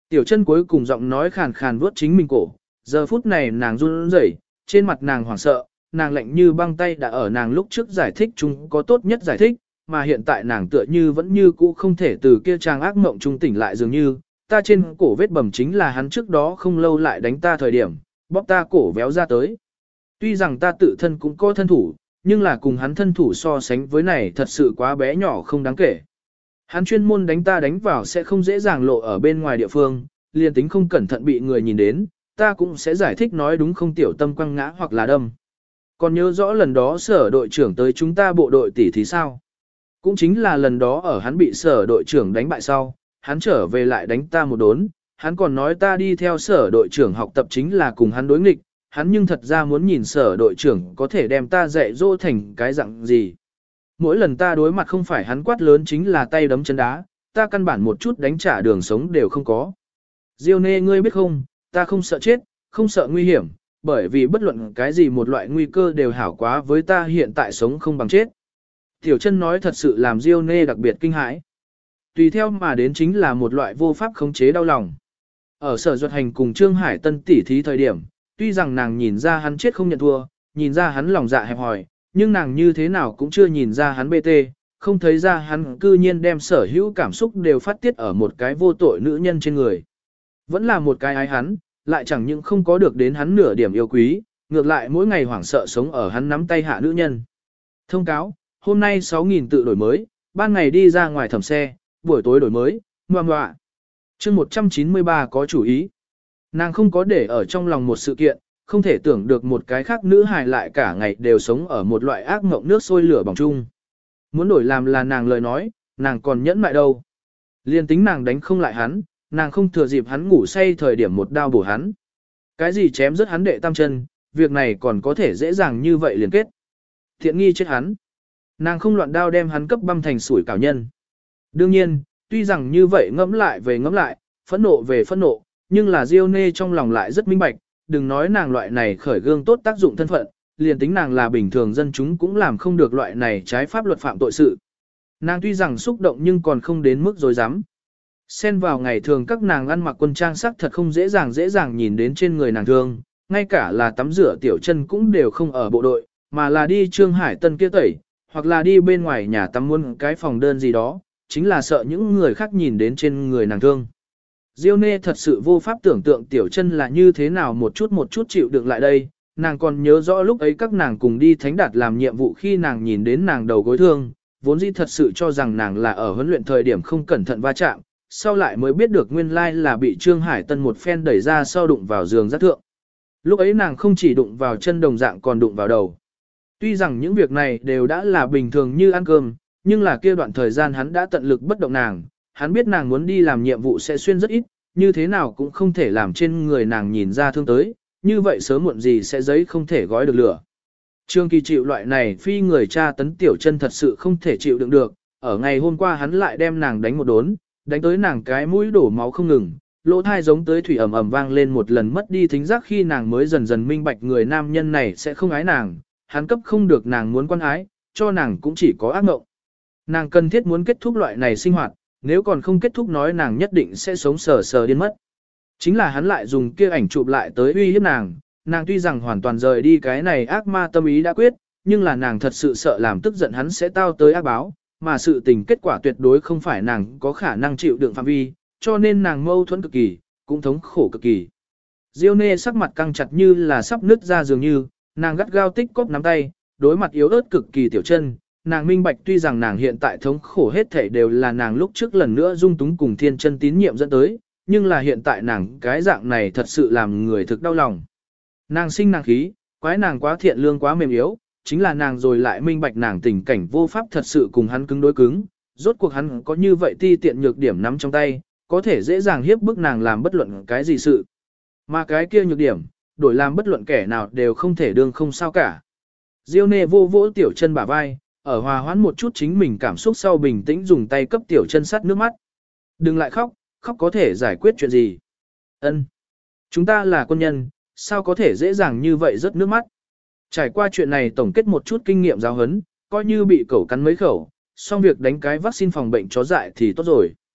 Tiểu chân cuối cùng giọng nói khàn khàn vuốt chính mình cổ, giờ phút này nàng run rẩy, trên mặt nàng hoảng sợ, nàng lạnh như băng tay đã ở nàng lúc trước giải thích chung có tốt nhất giải thích, mà hiện tại nàng tựa như vẫn như cũ không thể từ kia trang ác mộng trung tỉnh lại dường như, ta trên cổ vết bầm chính là hắn trước đó không lâu lại đánh ta thời điểm, bóp ta cổ véo ra tới. Tuy rằng ta tự thân cũng có thân thủ, nhưng là cùng hắn thân thủ so sánh với này thật sự quá bé nhỏ không đáng kể. Hắn chuyên môn đánh ta đánh vào sẽ không dễ dàng lộ ở bên ngoài địa phương, liền tính không cẩn thận bị người nhìn đến, ta cũng sẽ giải thích nói đúng không tiểu tâm quăng ngã hoặc là đâm. Còn nhớ rõ lần đó sở đội trưởng tới chúng ta bộ đội tỷ thí sao? Cũng chính là lần đó ở hắn bị sở đội trưởng đánh bại sau, hắn trở về lại đánh ta một đốn, hắn còn nói ta đi theo sở đội trưởng học tập chính là cùng hắn đối nghịch, hắn nhưng thật ra muốn nhìn sở đội trưởng có thể đem ta dạy dỗ thành cái dạng gì. Mỗi lần ta đối mặt không phải hắn quát lớn chính là tay đấm chân đá, ta căn bản một chút đánh trả đường sống đều không có. Diêu nê ngươi biết không, ta không sợ chết, không sợ nguy hiểm, bởi vì bất luận cái gì một loại nguy cơ đều hảo quá với ta hiện tại sống không bằng chết. Tiểu chân nói thật sự làm Diêu nê đặc biệt kinh hãi. Tùy theo mà đến chính là một loại vô pháp khống chế đau lòng. Ở sở duật hành cùng Trương Hải Tân tỉ thí thời điểm, tuy rằng nàng nhìn ra hắn chết không nhận thua, nhìn ra hắn lòng dạ hẹp hòi, nhưng nàng như thế nào cũng chưa nhìn ra hắn BT, không thấy ra hắn cư nhiên đem sở hữu cảm xúc đều phát tiết ở một cái vô tội nữ nhân trên người. Vẫn là một cái ái hắn, lại chẳng những không có được đến hắn nửa điểm yêu quý, ngược lại mỗi ngày hoảng sợ sống ở hắn nắm tay hạ nữ nhân. Thông cáo, hôm nay 6.000 tự đổi mới, ban ngày đi ra ngoài thẩm xe, buổi tối đổi mới, ngoạ. Chương 193 có chủ ý. Nàng không có để ở trong lòng một sự kiện, không thể tưởng được một cái khác nữ hài lại cả ngày đều sống ở một loại ác mộng nước sôi lửa bỏng chung. Muốn đổi làm là nàng lời nói, nàng còn nhẫn mại đâu. Liên tính nàng đánh không lại hắn, nàng không thừa dịp hắn ngủ say thời điểm một đao bổ hắn. Cái gì chém rớt hắn đệ tam chân, việc này còn có thể dễ dàng như vậy liên kết. Thiện nghi chết hắn. Nàng không loạn đao đem hắn cấp băm thành sủi cảo nhân. Đương nhiên, tuy rằng như vậy ngẫm lại về ngẫm lại, phẫn nộ về phẫn nộ, nhưng là Diêu Nê trong lòng lại rất minh bạch, đừng nói nàng loại này khởi gương tốt tác dụng thân phận, liền tính nàng là bình thường dân chúng cũng làm không được loại này trái pháp luật phạm tội sự. Nàng tuy rằng xúc động nhưng còn không đến mức dối dám. Xen vào ngày thường các nàng ăn mặc quân trang sắc thật không dễ dàng nhìn đến trên người nàng thương, ngay cả là tắm rửa tiểu chân cũng đều không ở bộ đội, mà là đi Trương Hải Tân kia tẩy, hoặc là đi bên ngoài nhà tắm muôn cái phòng đơn gì đó, chính là sợ những người khác nhìn đến trên người nàng thương. Diêu Nê thật sự vô pháp tưởng tượng tiểu chân là như thế nào một chút chịu đựng lại đây, nàng còn nhớ rõ lúc ấy các nàng cùng đi Thánh Đạt làm nhiệm vụ khi nàng nhìn đến nàng đầu gối thương, vốn dĩ thật sự cho rằng nàng là ở huấn luyện thời điểm không cẩn thận va chạm, sau lại mới biết được nguyên lai là bị Trương Hải Tân một phen đẩy ra sau đụng vào giường giác thượng. Lúc ấy nàng không chỉ đụng vào chân đồng dạng còn đụng vào đầu. Tuy rằng những việc này đều đã là bình thường như ăn cơm, nhưng là kia đoạn thời gian hắn đã tận lực bất động nàng, hắn biết nàng muốn đi làm nhiệm vụ sẽ xuyên rất ít, như thế nào cũng không thể làm trên người nàng nhìn ra thương tới, như vậy sớm muộn gì sẽ giấy không thể gói được lửa. Trương Kỳ chịu loại này phi người cha tấn tiểu chân thật sự không thể chịu đựng được, ở ngày hôm qua hắn lại đem nàng đánh một đốn, đánh tới nàng cái mũi đổ máu không ngừng, lỗ thai giống tới thủy ầm ầm vang lên một lần mất đi thính giác khi nàng mới dần dần minh bạch người nam nhân này sẽ không ái nàng, hắn cấp không được nàng muốn quan ái, cho nàng cũng chỉ có ác mộng. Nàng cần thiết muốn kết thúc loại này sinh hoạt, nếu còn không kết thúc nói nàng nhất định sẽ sống sờ sờ điên mất. Chính là hắn lại dùng kia ảnh chụp lại tới uy hiếp nàng, nàng tuy rằng hoàn toàn rời đi cái này ác ma tâm ý đã quyết, nhưng là nàng thật sự sợ làm tức giận hắn sẽ tao tới ác báo, mà sự tình kết quả tuyệt đối không phải nàng có khả năng chịu đựng phạm vi, cho nên nàng mâu thuẫn cực kỳ, cũng thống khổ cực kỳ. Diêu Nê sắc mặt căng chặt như là sắp nứt ra dường như, nàng gắt gao tích cóp nắm tay, đối mặt yếu ớt cực kỳ tiểu chân, nàng minh bạch tuy rằng nàng hiện tại thống khổ hết thảy đều là nàng lúc trước lần nữa dung túng cùng thiên chân tín nhiệm dẫn tới, nhưng là hiện tại nàng cái dạng này thật sự làm người thực đau lòng. Nàng sinh nàng khí, quái nàng quá thiện lương quá mềm yếu, chính là nàng rồi lại minh bạch nàng tình cảnh vô pháp thật sự cùng hắn cứng đối cứng, rốt cuộc hắn có như vậy ti tiện nhược điểm nắm trong tay, có thể dễ dàng hiếp bức nàng làm bất luận cái gì sự. Mà cái kia nhược điểm, đổi làm bất luận kẻ nào đều không thể đương không sao cả. Diêu Nê vô vỗ tiểu chân bả vai, ở hòa hoãn một chút chính mình cảm xúc sau bình tĩnh dùng tay cấp tiểu chân sắt nước mắt. Đừng lại khóc, khóc có thể giải quyết chuyện gì. Ân, chúng ta là quân nhân, sao có thể dễ dàng như vậy rớt nước mắt. Trải qua chuyện này tổng kết một chút kinh nghiệm giáo huấn, coi như bị cẩu cắn mấy khẩu, xong việc đánh cái vaccine phòng bệnh chó dại thì tốt rồi.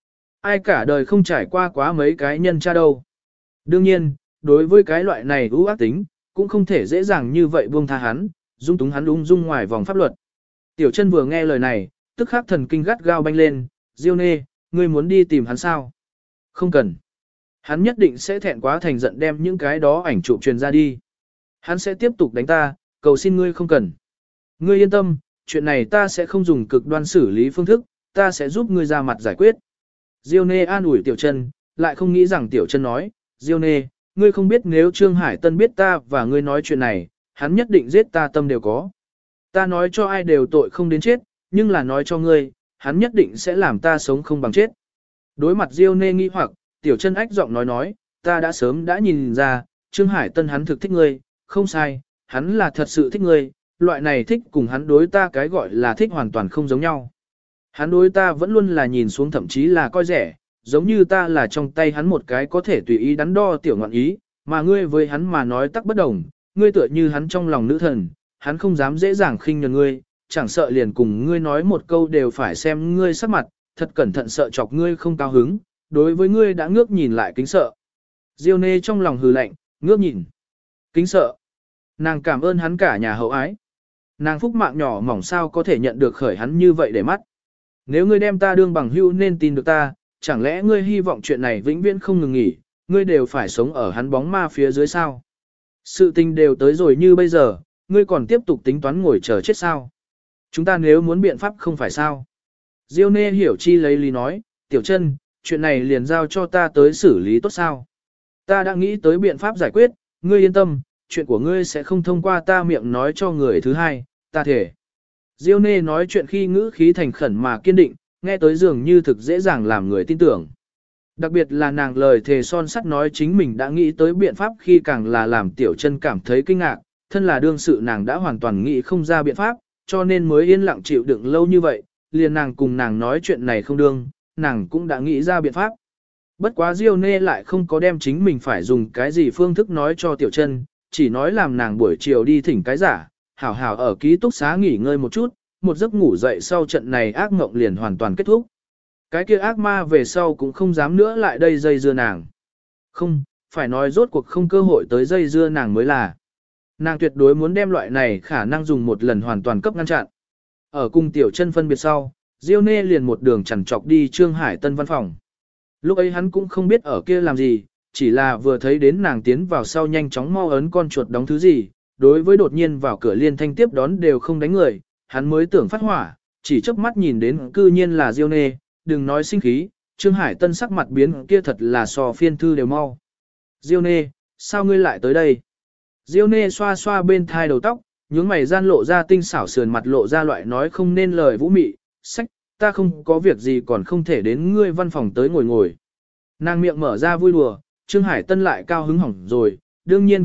Ai cả đời không trải qua quá mấy cái nhân cha đâu. Đương nhiên, đối với cái loại này ưu ác tính, cũng không thể dễ dàng như vậy buông tha hắn, dung túng hắn ung dung ngoài vòng pháp luật. Tiểu chân vừa nghe lời này, tức khắc thần kinh gắt gao banh lên, Diêu Nê, ngươi muốn đi tìm hắn sao? Không cần. Hắn nhất định sẽ thẹn quá thành giận đem những cái đó ảnh chụp truyền ra đi. Hắn sẽ tiếp tục đánh ta, cầu xin ngươi không cần. Ngươi yên tâm, chuyện này ta sẽ không dùng cực đoan xử lý phương thức, ta sẽ giúp ngươi ra mặt giải quyết. Diêu Nê an ủi Tiểu Chân, lại không nghĩ rằng Tiểu Chân nói, Diêu Nê, ngươi không biết nếu Trương Hải Tân biết ta và ngươi nói chuyện này, hắn nhất định giết ta tâm đều có. Ta nói cho ai đều tội không đến chết, nhưng là nói cho ngươi, hắn nhất định sẽ làm ta sống không bằng chết. Đối mặt Diêu Nê nghi hoặc, Tiểu Chân ách giọng nói, ta đã sớm đã nhìn ra, Trương Hải Tân hắn thực thích ngươi, không sai, hắn là thật sự thích ngươi, loại này thích cùng hắn đối ta cái gọi là thích hoàn toàn không giống nhau. Hắn đối ta vẫn luôn là nhìn xuống thậm chí là coi rẻ, giống như ta là trong tay hắn một cái có thể tùy ý đắn đo tiểu ngọn ý, mà ngươi với hắn mà nói tắc bất đồng, ngươi tựa như hắn trong lòng nữ thần, hắn không dám dễ dàng khinh nhường ngươi, chẳng sợ liền cùng ngươi nói một câu đều phải xem ngươi sắc mặt, thật cẩn thận sợ chọc ngươi không cao hứng, đối với ngươi đã ngước nhìn lại kính sợ. Diêu Nê trong lòng hừ lạnh, ngước nhìn, kính sợ. Nàng cảm ơn hắn cả nhà hậu ái. Nàng phúc mạng nhỏ mỏng sao có thể nhận được khởi hắn như vậy để mắt. Nếu ngươi đem ta đương bằng hữu nên tin được ta, chẳng lẽ ngươi hy vọng chuyện này vĩnh viễn không ngừng nghỉ, ngươi đều phải sống ở hắn bóng ma phía dưới sao? Sự tình đều tới rồi như bây giờ, ngươi còn tiếp tục tính toán ngồi chờ chết sao? Chúng ta nếu muốn biện pháp không phải sao? Diêu Nê hiểu chi lấy lý nói, Tiểu Chân, chuyện này liền giao cho ta tới xử lý tốt sao? Ta đã nghĩ tới biện pháp giải quyết, ngươi yên tâm, chuyện của ngươi sẽ không thông qua ta miệng nói cho người thứ hai, ta thể. Diêu Nê nói chuyện khi ngữ khí thành khẩn mà kiên định, nghe tới dường như thực dễ dàng làm người tin tưởng. Đặc biệt là nàng lời thề son sắt nói chính mình đã nghĩ tới biện pháp khi càng là làm Tiểu Chân cảm thấy kinh ngạc, thân là đương sự nàng đã hoàn toàn nghĩ không ra biện pháp, cho nên mới yên lặng chịu đựng lâu như vậy, liền nàng cùng nàng nói chuyện này không đương, nàng cũng đã nghĩ ra biện pháp. Bất quá Diêu Nê lại không có đem chính mình phải dùng cái gì phương thức nói cho Tiểu Chân, chỉ nói làm nàng buổi chiều đi thỉnh cái giả, hảo hảo ở ký túc xá nghỉ ngơi một chút, một giấc ngủ dậy sau trận này ác mộng liền hoàn toàn kết thúc. Cái kia ác ma về sau cũng không dám nữa lại đây dây dưa nàng. Không, phải nói rốt cuộc không cơ hội tới dây dưa nàng mới là. Nàng tuyệt đối muốn đem loại này khả năng dùng một lần hoàn toàn cấp ngăn chặn. Ở cùng Tiểu Chân phân biệt sau, Diêu Nê liền một đường chằn trọc đi Trương Hải Tân văn phòng. Lúc ấy hắn cũng không biết ở kia làm gì, chỉ là vừa thấy đến nàng tiến vào sau nhanh chóng mau ấn con chuột đóng thứ gì, đối với đột nhiên vào cửa liên thanh tiếp đón đều không đánh người, hắn mới tưởng phát hỏa, chỉ chớp mắt nhìn đến cư nhiên là Diêu Nê, đừng nói sinh khí, Trương Hải Tân sắc mặt biến kia thật là so phiên thư đều mau. Diêu Nê, sao ngươi lại tới đây? Diêu Nê xoa xoa bên thai đầu tóc, nhướng mày gian lộ ra tinh xảo sườn mặt lộ ra loại nói không nên lời vũ mị, sách, ta không có việc gì còn không thể đến ngươi văn phòng tới ngồi ngồi. Nàng miệng mở ra vui đùa, Trương Hải Tân lại cao hứng hỏng rồi, đương nhiên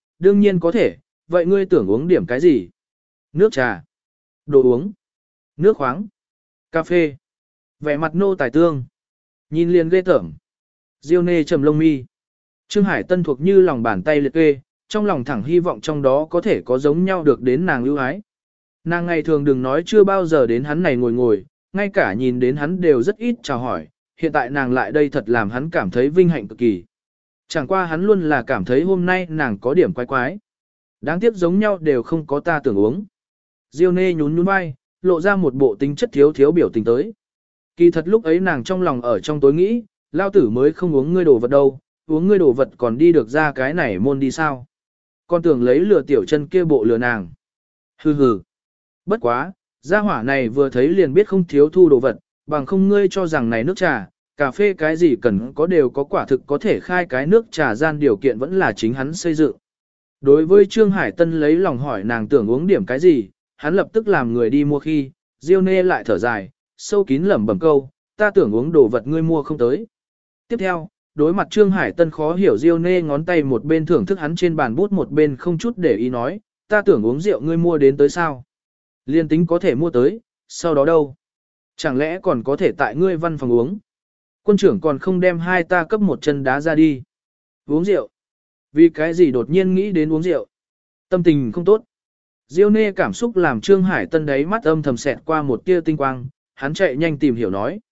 có thể, vậy ngươi tưởng uống điểm cái gì? Nước trà, đồ uống, nước khoáng, cà phê, vẻ mặt nô tài tương. Nhìn liền ghê tởm. Diêu Nê trầm lông mi. Trương Hải Tân thuộc như lòng bàn tay liệt kê, trong lòng thẳng hy vọng trong đó có thể có giống nhau được đến nàng ưu ái. Nàng ngày thường đừng nói chưa bao giờ đến hắn này ngồi ngồi, ngay cả nhìn đến hắn đều rất ít chào hỏi, hiện tại nàng lại đây thật làm hắn cảm thấy vinh hạnh cực kỳ. Chẳng qua hắn luôn là cảm thấy hôm nay nàng có điểm quái quái. Đáng tiếc giống nhau đều không có ta tưởng uống. Diêu Nê nhún nhún vai, lộ ra một bộ tính chất thiếu thiếu biểu tình tới. Kỳ thật lúc ấy nàng trong lòng ở trong tối nghĩ, lao tử mới không uống ngươi đồ vật đâu, uống ngươi đồ vật còn đi được ra cái này môn đi sao. Con tưởng lấy lừa Tiểu Chân kia bộ lừa nàng. Hừ hừ. Bất quá, gia hỏa này vừa thấy liền biết không thiếu thu đồ vật, bằng không ngươi cho rằng này nước trà, cà phê cái gì cần có đều có quả thực có thể khai cái nước trà gian điều kiện vẫn là chính hắn xây dựng. Đối với Trương Hải Tân lấy lòng hỏi nàng tưởng uống điểm cái gì, hắn lập tức làm người đi mua khi, Diêu Nê lại thở dài, sâu kín lẩm bẩm câu, ta tưởng uống đồ vật ngươi mua không tới. Tiếp theo, đối mặt Trương Hải Tân khó hiểu Diêu Nê ngón tay một bên thưởng thức hắn trên bàn bút một bên không chút để ý nói, ta tưởng uống rượu ngươi mua đến tới sao? Liên tính có thể mua tới, sau đó đâu? Chẳng lẽ còn có thể tại ngươi văn phòng uống? Quân trưởng còn không đem hai ta cấp một chân đá ra đi. Uống rượu. Vì cái gì đột nhiên nghĩ đến uống rượu? Tâm tình không tốt. Diêu Nê cảm xúc làm Trương Hải Tân đấy mắt âm thầm xẹt qua một tia tinh quang, hắn chạy nhanh tìm hiểu nói.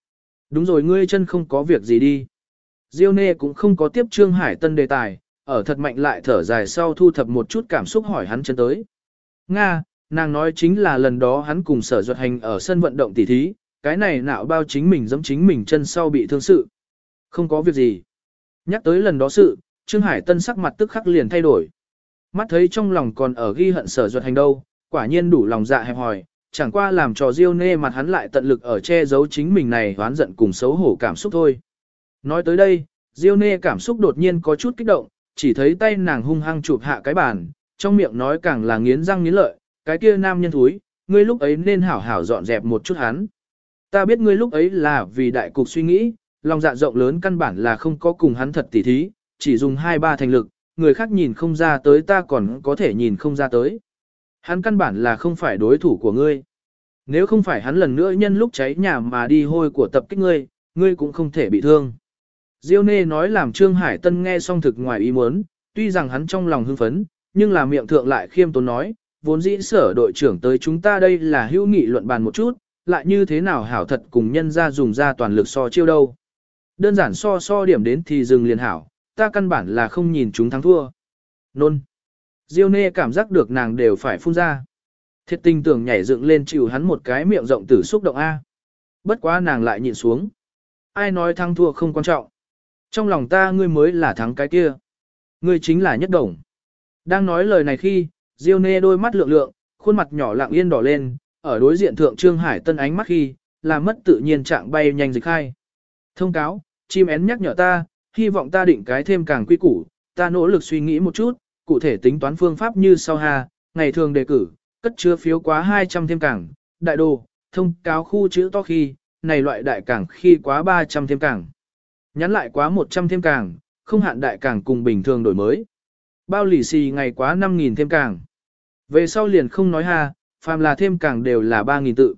Đúng rồi, ngươi chân không có việc gì đi. Diêu Nê cũng không có tiếp Trương Hải Tân đề tài, ở thật mạnh lại thở dài sau thu thập một chút cảm xúc hỏi hắn chân tới. Nga, nàng nói chính là lần đó hắn cùng Sở Duật Hành ở sân vận động tỉ thí, cái này nạo bao chính mình giẫm chính mình chân sau bị thương sự. Không có việc gì. Nhắc tới lần đó sự, Trương Hải Tân sắc mặt tức khắc liền thay đổi. Mắt thấy trong lòng còn ở ghi hận Sở Duật Hành đâu, quả nhiên đủ lòng dạ hẹp hòi, chẳng qua làm trò Diêu Nê mặt hắn lại tận lực ở che giấu chính mình này oán giận cùng xấu hổ cảm xúc thôi. Nói tới đây, Diêu Nê cảm xúc đột nhiên có chút kích động, chỉ thấy tay nàng hung hăng chụp hạ cái bàn, trong miệng nói càng là nghiến răng nghiến lợi, cái kia nam nhân thúi, ngươi lúc ấy nên hảo hảo dọn dẹp một chút hắn. Ta biết ngươi lúc ấy là vì đại cục suy nghĩ, lòng dạ rộng lớn căn bản là không có cùng hắn thật tỉ thí, chỉ dùng 2-3 thành lực, người khác nhìn không ra tới ta còn có thể nhìn không ra tới. Hắn căn bản là không phải đối thủ của ngươi. Nếu không phải hắn lần nữa nhân lúc cháy nhà mà đi hôi của tập kích ngươi, ngươi cũng không thể bị thương. Diêu Nê nói làm Trương Hải Tân nghe xong thực ngoài ý muốn, tuy rằng hắn trong lòng hưng phấn, nhưng là miệng thượng lại khiêm tốn nói, vốn dĩ Sở đội trưởng tới chúng ta đây là hữu nghị luận bàn một chút, lại như thế nào hảo thật cùng nhân ra dùng ra toàn lực so chiêu đâu. Đơn giản so điểm đến thì dừng liền hảo, ta căn bản là không nhìn chúng thắng thua. Nôn. Diêu Nê cảm giác được nàng đều phải phun ra. Thiệt tình tưởng nhảy dựng lên chịu hắn một cái miệng rộng tử xúc động A. Bất quá nàng lại nhịn xuống. Ai nói thắng thua không quan trọng. Trong lòng ta ngươi mới là thắng cái kia. Ngươi chính là nhất đồng. Đang nói lời này khi, Diêu Nê đôi mắt lượng lượng, khuôn mặt nhỏ lặng yên đỏ lên, ở đối diện thượng Trương Hải Tân ánh mắt khi, làm mất tự nhiên trạng bay nhanh dịch khai. Thông cáo, chim én nhắc nhở ta, hy vọng ta định cái thêm càng quy củ, ta nỗ lực suy nghĩ một chút, cụ thể tính toán phương pháp như sau ha, ngày thường đề cử, cất chứa phiếu quá 200 thêm càng, đại đồ, thông cáo khu chữ to khi, này loại đại càng khi quá 300 thêm càng. Nhắn lại quá 100 thêm càng, không hạn đại càng cùng bình thường đổi mới. Bao lì xì ngày quá 5.000 thêm càng. Về sau liền không nói ha, phàm là thêm càng đều là 3.000 tự.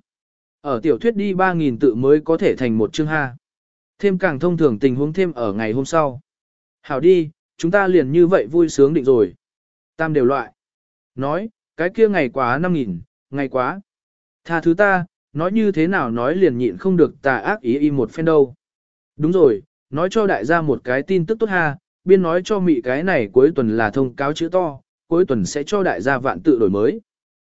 Ở tiểu thuyết đi 3.000 tự mới có thể thành một chương ha. Thêm càng thông thường tình huống thêm ở ngày hôm sau. Hảo đi, chúng ta liền như vậy vui sướng định rồi. Tam đều loại. Nói, cái kia ngày quá 5.000, ngày quá. Tha thứ ta, nói như thế nào nói liền nhịn không được tà ác ý một phen đâu. Đúng rồi, nói cho đại gia một cái tin tức tốt ha, biên nói cho mị cái này cuối tuần là thông cáo chữ to, cuối tuần sẽ cho đại gia vạn tự đổi mới.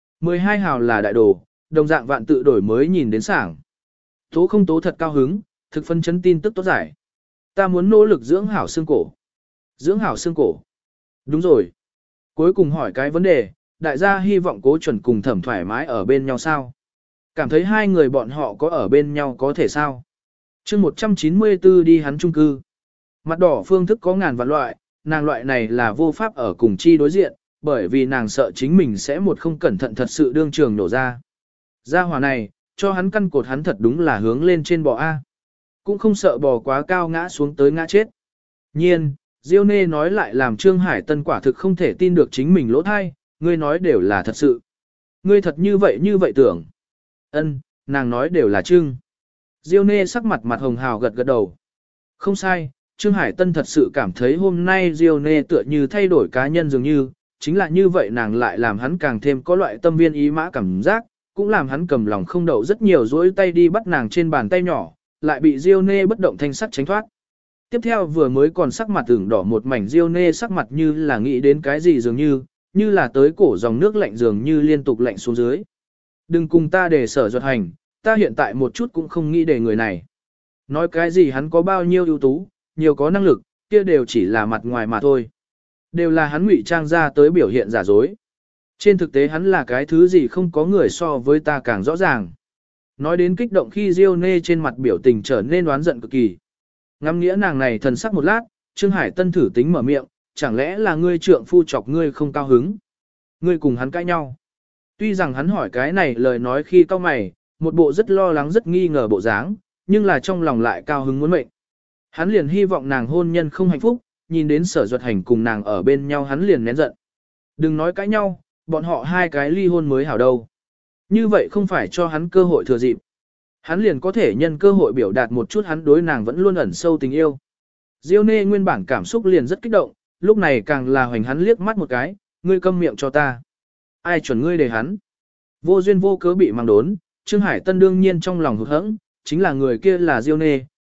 12 hào là đại đồ, đồng dạng vạn tự đổi mới nhìn đến sảng. Tố không tố thật cao hứng, thực phân chấn tin tức tốt giải. Ta muốn nỗ lực dưỡng hảo xương cổ. Dưỡng hảo xương cổ. Đúng rồi. Cuối cùng hỏi cái vấn đề, đại gia hy vọng Cố Chuẩn cùng Thẩm thoải mái ở bên nhau sao? Cảm thấy hai người bọn họ có ở bên nhau có thể sao? chương 194 đi hắn chung cư. Mặt đỏ phương thức có ngàn vạn loại, nàng loại này là vô pháp ở cùng chi đối diện, bởi vì nàng sợ chính mình sẽ một không cẩn thận thật sự đương trường nổ ra. Gia hỏa này, cho hắn căn cột hắn thật đúng là hướng lên trên bò A. Cũng không sợ bò quá cao ngã xuống tới ngã chết. Nhiên, Diêu Nê nói lại làm Trương Hải Tân quả thực không thể tin được chính mình lỗ thai, ngươi nói đều là thật sự. Ngươi thật như vậy tưởng. Ân, nàng nói đều là trưng. Diêu Nê sắc mặt mặt hồng hào gật gật đầu. Không sai, Trương Hải Tân thật sự cảm thấy hôm nay Diêu Nê tựa như thay đổi cá nhân dường như, chính là như vậy nàng lại làm hắn càng thêm có loại tâm viên ý mã cảm giác, cũng làm hắn cầm lòng không đậu rất nhiều dối tay đi bắt nàng trên bàn tay nhỏ, lại bị Diêu Nê bất động thanh sắc tránh thoát. Tiếp theo vừa mới còn sắc mặt ửng đỏ một mảnh Diêu Nê sắc mặt như là nghĩ đến cái gì dường như là tới cổ dòng nước lạnh dường như liên tục lạnh xuống dưới. Đừng cùng ta để Sở Duật Hành, ta hiện tại một chút cũng không nghĩ để người này. Nói cái gì hắn có bao nhiêu ưu tú, nhiều có năng lực, kia đều chỉ là mặt ngoài mà thôi. Đều là hắn ngụy trang ra tới biểu hiện giả dối. Trên thực tế hắn là cái thứ gì không có người so với ta càng rõ ràng. Nói đến kích động khi Diêu Nê trên mặt biểu tình trở nên oán giận cực kỳ. Ngắm nghĩa nàng này thần sắc một lát, Trương Hải Tân thử tính mở miệng, chẳng lẽ là ngươi trượng phu chọc ngươi không cao hứng. Ngươi cùng hắn cãi nhau. Tuy rằng hắn hỏi cái này lời nói khi cao mày, một bộ rất lo lắng rất nghi ngờ bộ dáng, nhưng là trong lòng lại cao hứng muốn mệnh. Hắn liền hy vọng nàng hôn nhân không hạnh phúc, nhìn đến Sở Duật Hành cùng nàng ở bên nhau hắn liền nén giận. Đừng nói cãi nhau, bọn họ hai cái ly hôn mới hảo đâu. Như vậy không phải cho hắn cơ hội thừa dịp. Hắn liền có thể nhân cơ hội biểu đạt một chút hắn đối nàng vẫn luôn ẩn sâu tình yêu. Diêu Nê nguyên bản cảm xúc liền rất kích động, lúc này càng là hoành hắn liếc mắt một cái, ngươi câm miệng cho ta. Ai chuẩn ngươi để hắn? Vô duyên vô cớ bị mang đốn, Trương Hải Tân đương nhiên trong lòng hụt hẫng, chính là người kia là Diêu Nê,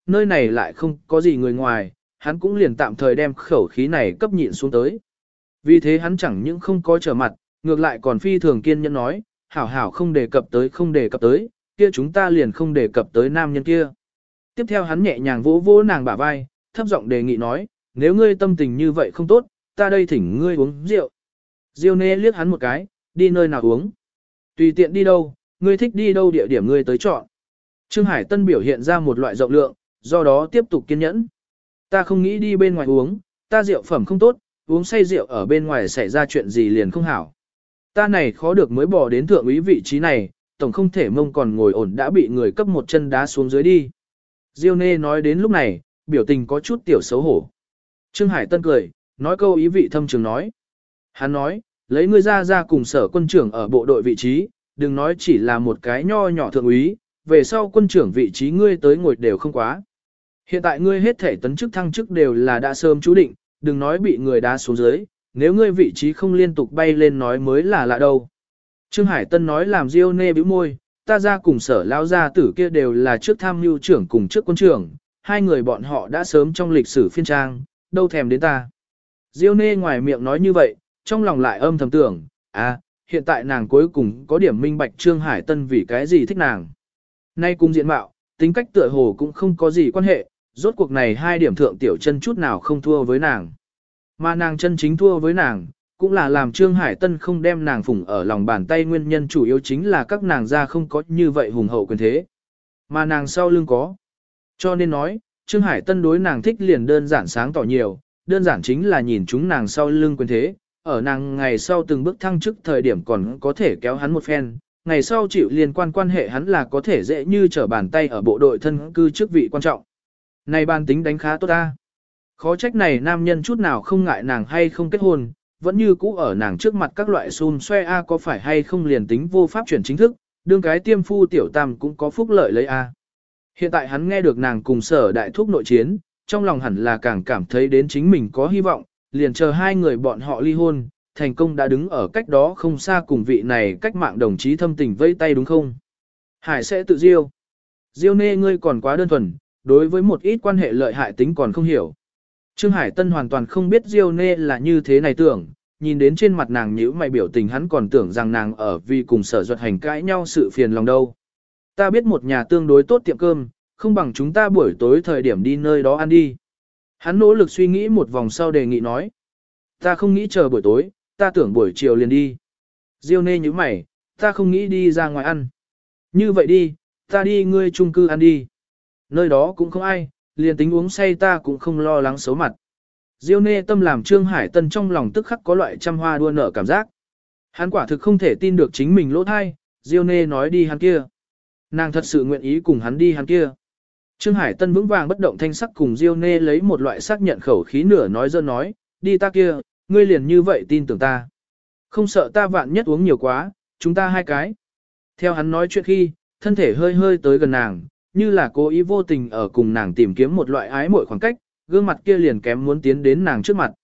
nơi này lại không có gì người ngoài, hắn cũng liền tạm thời đem khẩu khí này cấp nhịn xuống tới. Vì thế hắn chẳng những không có trở mặt, ngược lại còn phi thường kiên nhẫn nói, hảo hảo không đề cập tới không đề cập tới, kia chúng ta liền không đề cập tới nam nhân kia. Tiếp theo hắn nhẹ nhàng vỗ vỗ nàng bả vai, thấp giọng đề nghị nói, nếu ngươi tâm tình như vậy không tốt, ta đây thỉnh ngươi uống rượu. Diêu Nê liếc hắn một cái, đi nơi nào uống. Tùy tiện đi đâu, ngươi thích đi đâu địa điểm ngươi tới chọn. Trương Hải Tân biểu hiện ra một loại rộng lượng, do đó tiếp tục kiên nhẫn. Ta không nghĩ đi bên ngoài uống, ta rượu phẩm không tốt, uống say rượu ở bên ngoài xảy ra chuyện gì liền không hảo. Ta này khó được mới bỏ đến thượng úy vị trí này, tổng không thể mông còn ngồi ổn đã bị người cấp một chân đá xuống dưới đi. Diêu Nê nói đến lúc này, biểu tình có chút tiểu xấu hổ. Trương Hải Tân cười, nói câu ý vị thâm trường nói. Hắn nói, lấy ngươi ra cùng sở quân trưởng ở bộ đội vị trí, đừng nói chỉ là một cái nho nhỏ thượng úy, về sau quân trưởng vị trí ngươi tới ngồi đều không quá. Hiện tại ngươi hết thể tấn chức thăng chức đều là đã sớm chú định, đừng nói bị người đá xuống dưới, nếu ngươi vị trí không liên tục bay lên nói mới là lạ đâu. Trương Hải Tân nói làm Diêu Nê bĩu môi, ta ra cùng sở lao gia tử kia đều là trước tham mưu trưởng cùng trước quân trưởng, hai người bọn họ đã sớm trong lịch sử phiên trang, đâu thèm đến ta. Diêu Nê ngoài miệng nói như vậy, trong lòng lại âm thầm tưởng, hiện tại nàng cuối cùng có điểm minh bạch Trương Hải Tân vì cái gì thích nàng. Nay cùng diện mạo, tính cách tựa hồ cũng không có gì quan hệ, rốt cuộc này hai điểm thượng tiểu chân chút nào không thua với nàng. Mà nàng chân chính thua với nàng, cũng là làm Trương Hải Tân không đem nàng phụng ở lòng bàn tay nguyên nhân chủ yếu chính là các nàng ra không có như vậy hùng hậu quyền thế. Mà nàng sau lưng có. Cho nên nói, Trương Hải Tân đối nàng thích liền đơn giản sáng tỏ nhiều, đơn giản chính là nhìn chúng nàng sau lưng quyền thế, ở nàng ngày sau từng bước thăng chức thời điểm còn có thể kéo hắn một phen, ngày sau chịu liên quan hệ hắn là có thể dễ như trở bàn tay ở bộ đội thân cư chức vị quan trọng. Này ban tính đánh khá tốt ta. Khó trách này nam nhân chút nào không ngại nàng hay không kết hôn, vẫn như cũ ở nàng trước mặt các loại xun xoe có phải hay không liền tính vô pháp chuyển chính thức, đương cái tiêm phu tiểu tam cũng có phúc lợi lấy Hiện tại hắn nghe được nàng cùng sở đại thúc nội chiến, trong lòng hẳn là càng cảm thấy đến chính mình có hy vọng, liền chờ hai người bọn họ ly hôn, thành công đã đứng ở cách đó không xa cùng vị này cách mạng đồng chí thâm tình vây tay đúng không? Hải sẽ tự diêu. Diêu Nê ngươi còn quá đơn thuần, đối với một ít quan hệ lợi hại tính còn không hiểu. Trương Hải Tân hoàn toàn không biết Diêu Nê là như thế này tưởng, nhìn đến trên mặt nàng nhíu mày biểu tình hắn còn tưởng rằng nàng ở vì cùng sở duật hành cãi nhau sự phiền lòng đâu. Ta biết một nhà tương đối tốt tiệm cơm, không bằng chúng ta buổi tối thời điểm đi nơi đó ăn đi. Hắn nỗ lực suy nghĩ một vòng sau đề nghị nói. Ta không nghĩ chờ buổi tối, ta tưởng buổi chiều liền đi. Diêu Nê nhíu mày, ta không nghĩ đi ra ngoài ăn. Như vậy đi, ta đi ngươi chung cư ăn đi. Nơi đó cũng không ai, liền tính uống say ta cũng không lo lắng xấu mặt. Diêu Nê tâm làm Trương Hải Tân trong lòng tức khắc có loại trăm hoa đua nở cảm giác. Hắn quả thực không thể tin được chính mình lỗ thai, Diêu Nê nói đi hắn kia. Nàng thật sự nguyện ý cùng hắn đi hắn kia. Trương Hải Tân vững vàng bất động thanh sắc cùng Diêu Nê lấy một loại xác nhận khẩu khí nửa nói dơ nói, đi ta kia, ngươi liền như vậy tin tưởng ta. Không sợ ta vạn nhất uống nhiều quá, chúng ta hai cái. Theo hắn nói chuyện khi, thân thể hơi hơi tới gần nàng, như là cố ý vô tình ở cùng nàng tìm kiếm một loại ái mội khoảng cách, gương mặt kia liền kém muốn tiến đến nàng trước mặt.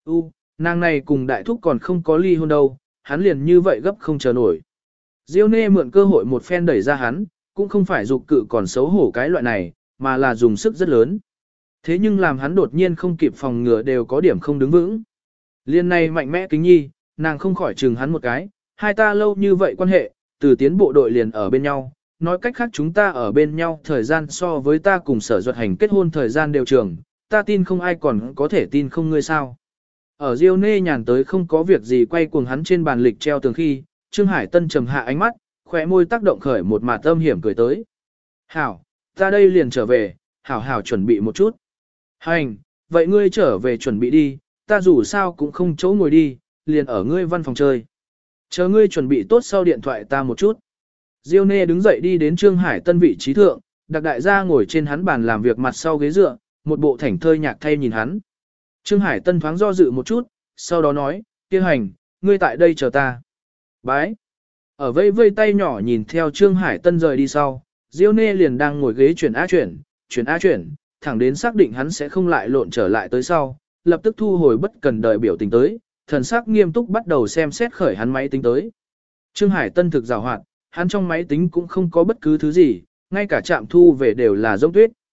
Nàng này cùng đại thúc còn không có ly hôn đâu, hắn liền như vậy gấp không chờ nổi. Diêu Nê mượn cơ hội một phen đẩy ra hắn, cũng không phải dục cự còn xấu hổ cái loại này, mà là dùng sức rất lớn. Thế nhưng làm hắn đột nhiên không kịp phòng ngừa đều có điểm không đứng vững. Liên này mạnh mẽ kính nhi, nàng không khỏi chừng hắn một cái, hai ta lâu như vậy quan hệ, từ tiến bộ đội liền ở bên nhau, nói cách khác chúng ta ở bên nhau thời gian so với ta cùng sở duật hành kết hôn thời gian đều trường, ta tin không ai còn có thể tin không ngươi sao. Ở Diêu Nê nhàn tới không có việc gì quay cuồng hắn trên bàn lịch treo tường khi, Trương Hải Tân trầm hạ ánh mắt, khóe môi tác động khởi một mạt âm hiểm cười tới. Hảo, ta đây liền trở về, hảo chuẩn bị một chút. Hành, vậy ngươi trở về chuẩn bị đi, ta dù sao cũng không chỗ ngồi đi, liền ở ngươi văn phòng chơi. Chờ ngươi chuẩn bị tốt sau điện thoại ta một chút. Diêu Nê đứng dậy đi đến Trương Hải Tân vị trí thượng, Đặc Đại gia ngồi trên hắn bàn làm việc mặt sau ghế dựa, một bộ thảnh thơi nhạc thay nhìn hắn. Trương Hải Tân thoáng do dự một chút, sau đó nói, kia hành, ngươi tại đây chờ ta. Bái. Ở vây vây tay nhỏ nhìn theo Trương Hải Tân rời đi sau, Diêu Nê liền đang ngồi ghế chuyển A chuyển, thẳng đến xác định hắn sẽ không lại lộn trở lại tới sau, lập tức thu hồi bất cần đời biểu tình tới, thần sắc nghiêm túc bắt đầu xem xét khởi hắn máy tính tới. Trương Hải Tân thực giàu hoạt, hắn trong máy tính cũng không có bất cứ thứ gì, ngay cả trạm thu về đều là rỗng tuyết.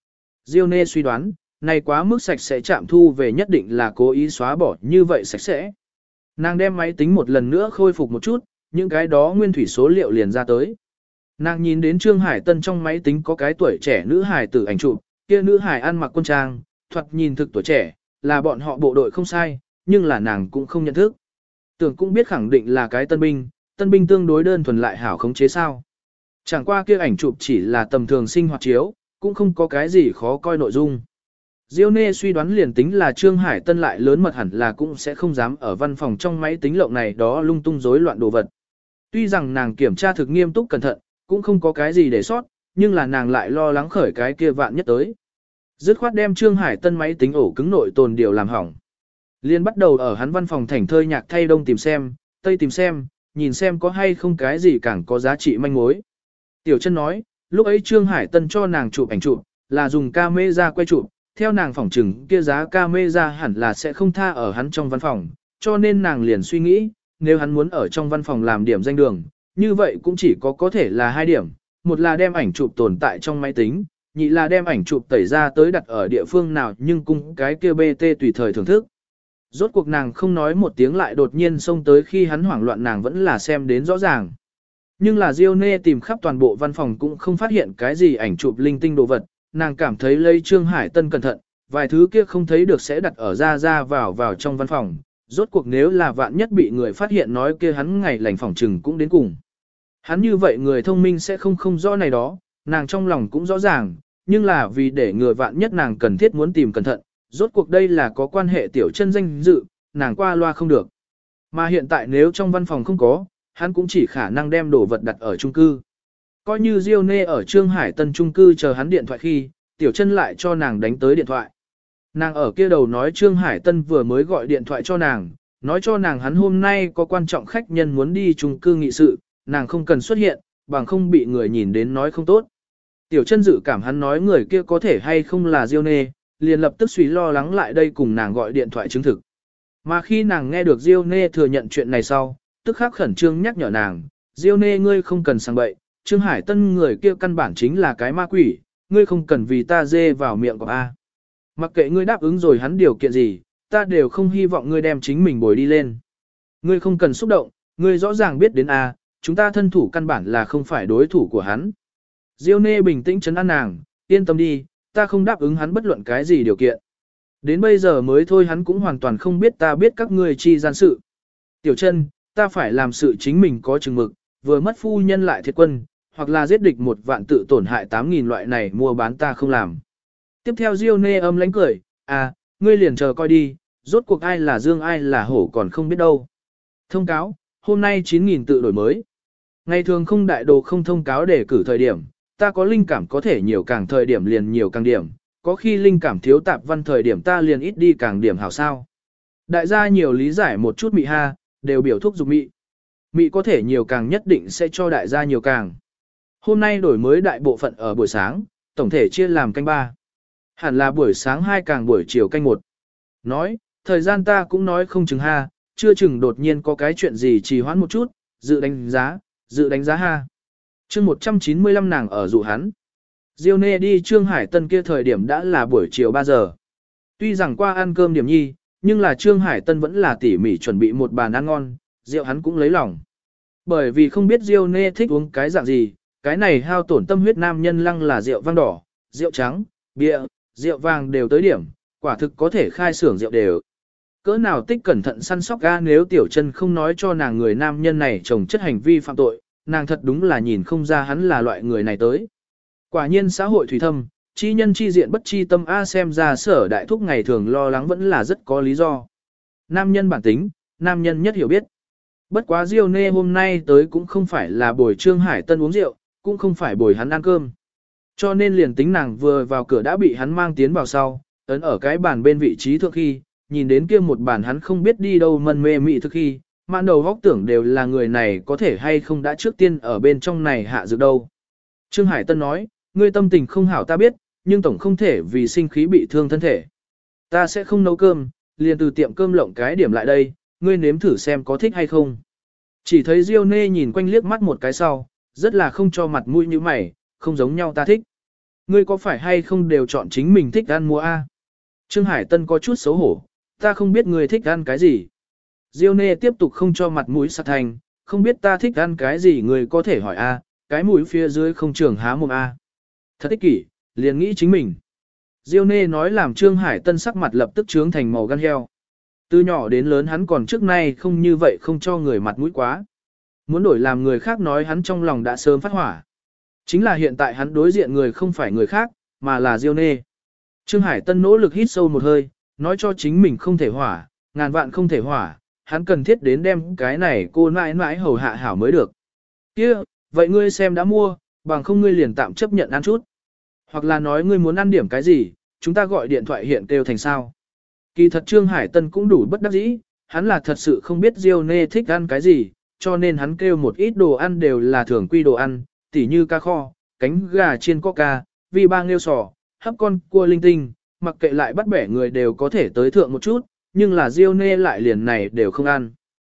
Diêu Nê suy đoán, này quá mức sạch sẽ chạm thu về nhất định là cố ý xóa bỏ như vậy sạch sẽ. Nàng đem máy tính một lần nữa khôi phục một chút, những cái đó nguyên thủy số liệu liền ra tới. Nàng nhìn đến Trương Hải Tân trong máy tính có cái tuổi trẻ nữ hài tử ảnh chụp, kia nữ hài ăn mặc quân trang, thoạt nhìn thực tuổi trẻ, là bọn họ bộ đội không sai, nhưng là nàng cũng không nhận thức. Tưởng cũng biết khẳng định là cái tân binh tương đối đơn thuần lại hảo khống chế sao. Chẳng qua kia ảnh chụp chỉ là tầm thường sinh hoạt chiếu, cũng không có cái gì khó coi nội dung. Diêu Nê suy đoán liền tính là Trương Hải Tân lại lớn mật hẳn là cũng sẽ không dám ở văn phòng trong máy tính lộng này đó lung tung rối loạn đồ vật. Tuy rằng nàng kiểm tra thực nghiêm túc cẩn thận, cũng không có cái gì để sót, nhưng là nàng lại lo lắng khởi cái kia vạn nhất tới. Dứt khoát đem Trương Hải Tân máy tính ổ cứng nội tồn điều làm hỏng. Liên bắt đầu ở hắn văn phòng thảnh thơi nhạc thay đông tìm xem, tây tìm xem, nhìn xem có hay không cái gì càng có giá trị manh mối. Tiểu Chân nói, lúc ấy Trương Hải Tân cho nàng chụp ảnh chụp, là dùng camera quay chụp, theo nàng phỏng chừng kia giá camera hẳn là sẽ không tha ở hắn trong văn phòng, cho nên nàng liền suy nghĩ, nếu hắn muốn ở trong văn phòng làm điểm danh đường, như vậy cũng chỉ có thể là 2 điểm, một là đem ảnh chụp tồn tại trong máy tính, nhị là đem ảnh chụp tẩy ra tới đặt ở địa phương nào nhưng cung cái kia BT tùy thời thưởng thức. Rốt cuộc nàng không nói một tiếng lại đột nhiên xông tới khi hắn hoảng loạn nàng vẫn là xem đến rõ ràng. Nhưng là Diêu Nê tìm khắp toàn bộ văn phòng cũng không phát hiện cái gì ảnh chụp linh tinh đồ vật, nàng cảm thấy lấy Trương Hải Tân cẩn thận, vài thứ kia không thấy được sẽ đặt ở ra vào trong văn phòng. Rốt cuộc nếu là vạn nhất bị người phát hiện nói kia hắn ngày lành phòng trừng cũng đến cùng. Hắn như vậy người thông minh sẽ không rõ này đó, nàng trong lòng cũng rõ ràng, nhưng là vì để ngừa vạn nhất nàng cần thiết muốn tìm cẩn thận, rốt cuộc đây là có quan hệ Tiểu Chân danh dự, nàng qua loa không được. Mà hiện tại nếu trong văn phòng không có, hắn cũng chỉ khả năng đem đồ vật đặt ở chung cư. Coi như Diêu Nê ở Trương Hải Tân chung cư chờ hắn điện thoại khi, Tiểu Chân lại cho nàng đánh tới điện thoại. Nàng ở kia đầu nói Trương Hải Tân vừa mới gọi điện thoại cho nàng, nói cho nàng hắn hôm nay có quan trọng khách nhân muốn đi chung cư nghị sự, nàng không cần xuất hiện, bằng không bị người nhìn đến nói không tốt. Tiểu Chân dự cảm hắn nói người kia có thể hay không là Diêu Nê, liền lập tức suy lo lắng lại đây cùng nàng gọi điện thoại chứng thực. Mà khi nàng nghe được Diêu Nê thừa nhận chuyện này sau, tức khắc khẩn trương nhắc nhở nàng, Diêu Nê ngươi không cần sang bậy, Trương Hải Tân người kia căn bản chính là cái ma quỷ, ngươi không cần vì ta dê vào miệng của A. Mặc kệ ngươi đáp ứng rồi hắn điều kiện gì, ta đều không hy vọng ngươi đem chính mình bồi đi lên. Ngươi không cần xúc động, ngươi rõ ràng biết đến A, chúng ta thân thủ căn bản là không phải đối thủ của hắn. Diêu Nê bình tĩnh trấn an nàng, yên tâm đi, ta không đáp ứng hắn bất luận cái gì điều kiện. Đến bây giờ mới thôi hắn cũng hoàn toàn không biết ta biết các ngươi chi gian sự. Tiểu Chân, ta phải làm sự chính mình có chừng mực, vừa mất phu nhân lại thiệt quân, hoặc là giết địch 1 vạn tự tổn hại 8.000 loại này mua bán ta không làm. Tiếp theo Diêu Nê âm lãnh cười, à, ngươi liền chờ coi đi, rốt cuộc ai là dương ai là hổ còn không biết đâu. Thông cáo, hôm nay 9.000 tự đổi mới. Ngày thường không đại đồ không thông cáo để cử thời điểm, ta có linh cảm có thể nhiều càng thời điểm liền nhiều càng điểm, có khi linh cảm thiếu tạp văn thời điểm ta liền ít đi càng điểm hảo sao. Đại gia nhiều lý giải một chút mị ha, đều biểu thúc dục mị. Mị có thể nhiều càng nhất định sẽ cho đại gia nhiều càng. Hôm nay đổi mới đại bộ phận ở buổi sáng, tổng thể chia làm canh 3. Hẳn là buổi sáng 2 càng buổi chiều canh 1. Nói, thời gian ta cũng nói không chừng ha, chưa chừng đột nhiên có cái chuyện gì trì hoãn một chút, dự đánh giá ha. Chương 195 nàng ở dụ hắn. Diêu Nê đi Trương Hải Tân kia thời điểm đã là buổi chiều 3 giờ. Tuy rằng qua ăn cơm điểm nhi, nhưng là Trương Hải Tân vẫn là tỉ mỉ chuẩn bị một bàn ăn ngon, rượu hắn cũng lấy lòng. Bởi vì không biết Diêu Nê thích uống cái dạng gì, cái này hao tổn tâm huyết nam nhân lăng là rượu vang đỏ, rượu trắng, bia, rượu vàng đều tới điểm, quả thực có thể khai xưởng rượu đều. Cỡ nào tích cẩn thận săn sóc ga nếu Tiểu Chân không nói cho nàng người nam nhân này trồng chất hành vi phạm tội, nàng thật đúng là nhìn không ra hắn là loại người này tới. Quả nhiên xã hội thủy thâm, chi nhân chi diện bất chi tâm A xem ra Sở đại thúc ngày thường lo lắng vẫn là rất có lý do. Nam nhân bản tính, nam nhân nhất hiểu biết. Bất quá Diêu Nê hôm nay tới cũng không phải là bồi Trương Hải Tân uống rượu, cũng không phải bồi hắn ăn cơm. Cho nên liền tính nàng vừa vào cửa đã bị hắn mang tiến vào sau, ấn ở cái bàn bên vị trí thượng khi, nhìn đến kia một bàn hắn không biết đi đâu mân mê mị thực khi, mạn đầu góc tưởng đều là người này có thể hay không đã trước tiên ở bên trong này hạ dược đâu. Trương Hải Tân nói, ngươi tâm tình không hảo ta biết, nhưng tổng không thể vì sinh khí bị thương thân thể. Ta sẽ không nấu cơm, liền từ tiệm cơm lộng cái điểm lại đây, ngươi nếm thử xem có thích hay không. Chỉ thấy Diêu Nê nhìn quanh liếc mắt một cái sau, rất là không cho mặt mũi như mày, không giống nhau ta thích. Ngươi có phải hay không đều chọn chính mình thích ăn mua a? Trương Hải Tân có chút xấu hổ, ta không biết ngươi thích ăn cái gì. Diêu Nê tiếp tục không cho mặt mũi sặc thành, không biết ta thích ăn cái gì ngươi có thể hỏi a, cái mũi phía dưới không trường há mồm a. Thật ích kỷ, liền nghĩ chính mình. Diêu Nê nói làm Trương Hải Tân sắc mặt lập tức trướng thành màu gan heo. Từ nhỏ đến lớn hắn còn trước nay không như vậy không cho người mặt mũi quá. Muốn đổi làm người khác nói hắn trong lòng đã sớm phát hỏa. Chính là hiện tại hắn đối diện người không phải người khác, mà là Diêu Nê. Trương Hải Tân nỗ lực hít sâu một hơi, nói cho chính mình không thể hỏa, ngàn vạn không thể hỏa, hắn cần thiết đến đem cái này cô mãi mãi hầu hạ hảo mới được. Kia, vậy ngươi xem đã mua, bằng không ngươi liền tạm chấp nhận ăn chút. Hoặc là nói ngươi muốn ăn điểm cái gì, chúng ta gọi điện thoại hiện kêu thành sao. Kỳ thật Trương Hải Tân cũng đủ bất đắc dĩ, hắn là thật sự không biết Diêu Nê thích ăn cái gì, cho nên hắn kêu một ít đồ ăn đều là thường quy đồ ăn, tỉ như cá kho, cánh gà chiên coca, vi ba nghêu sò, hấp con cua linh tinh, mặc kệ lại bắt bẻ người đều có thể tới thượng một chút, nhưng là Diêu Nê lại liền này đều không ăn.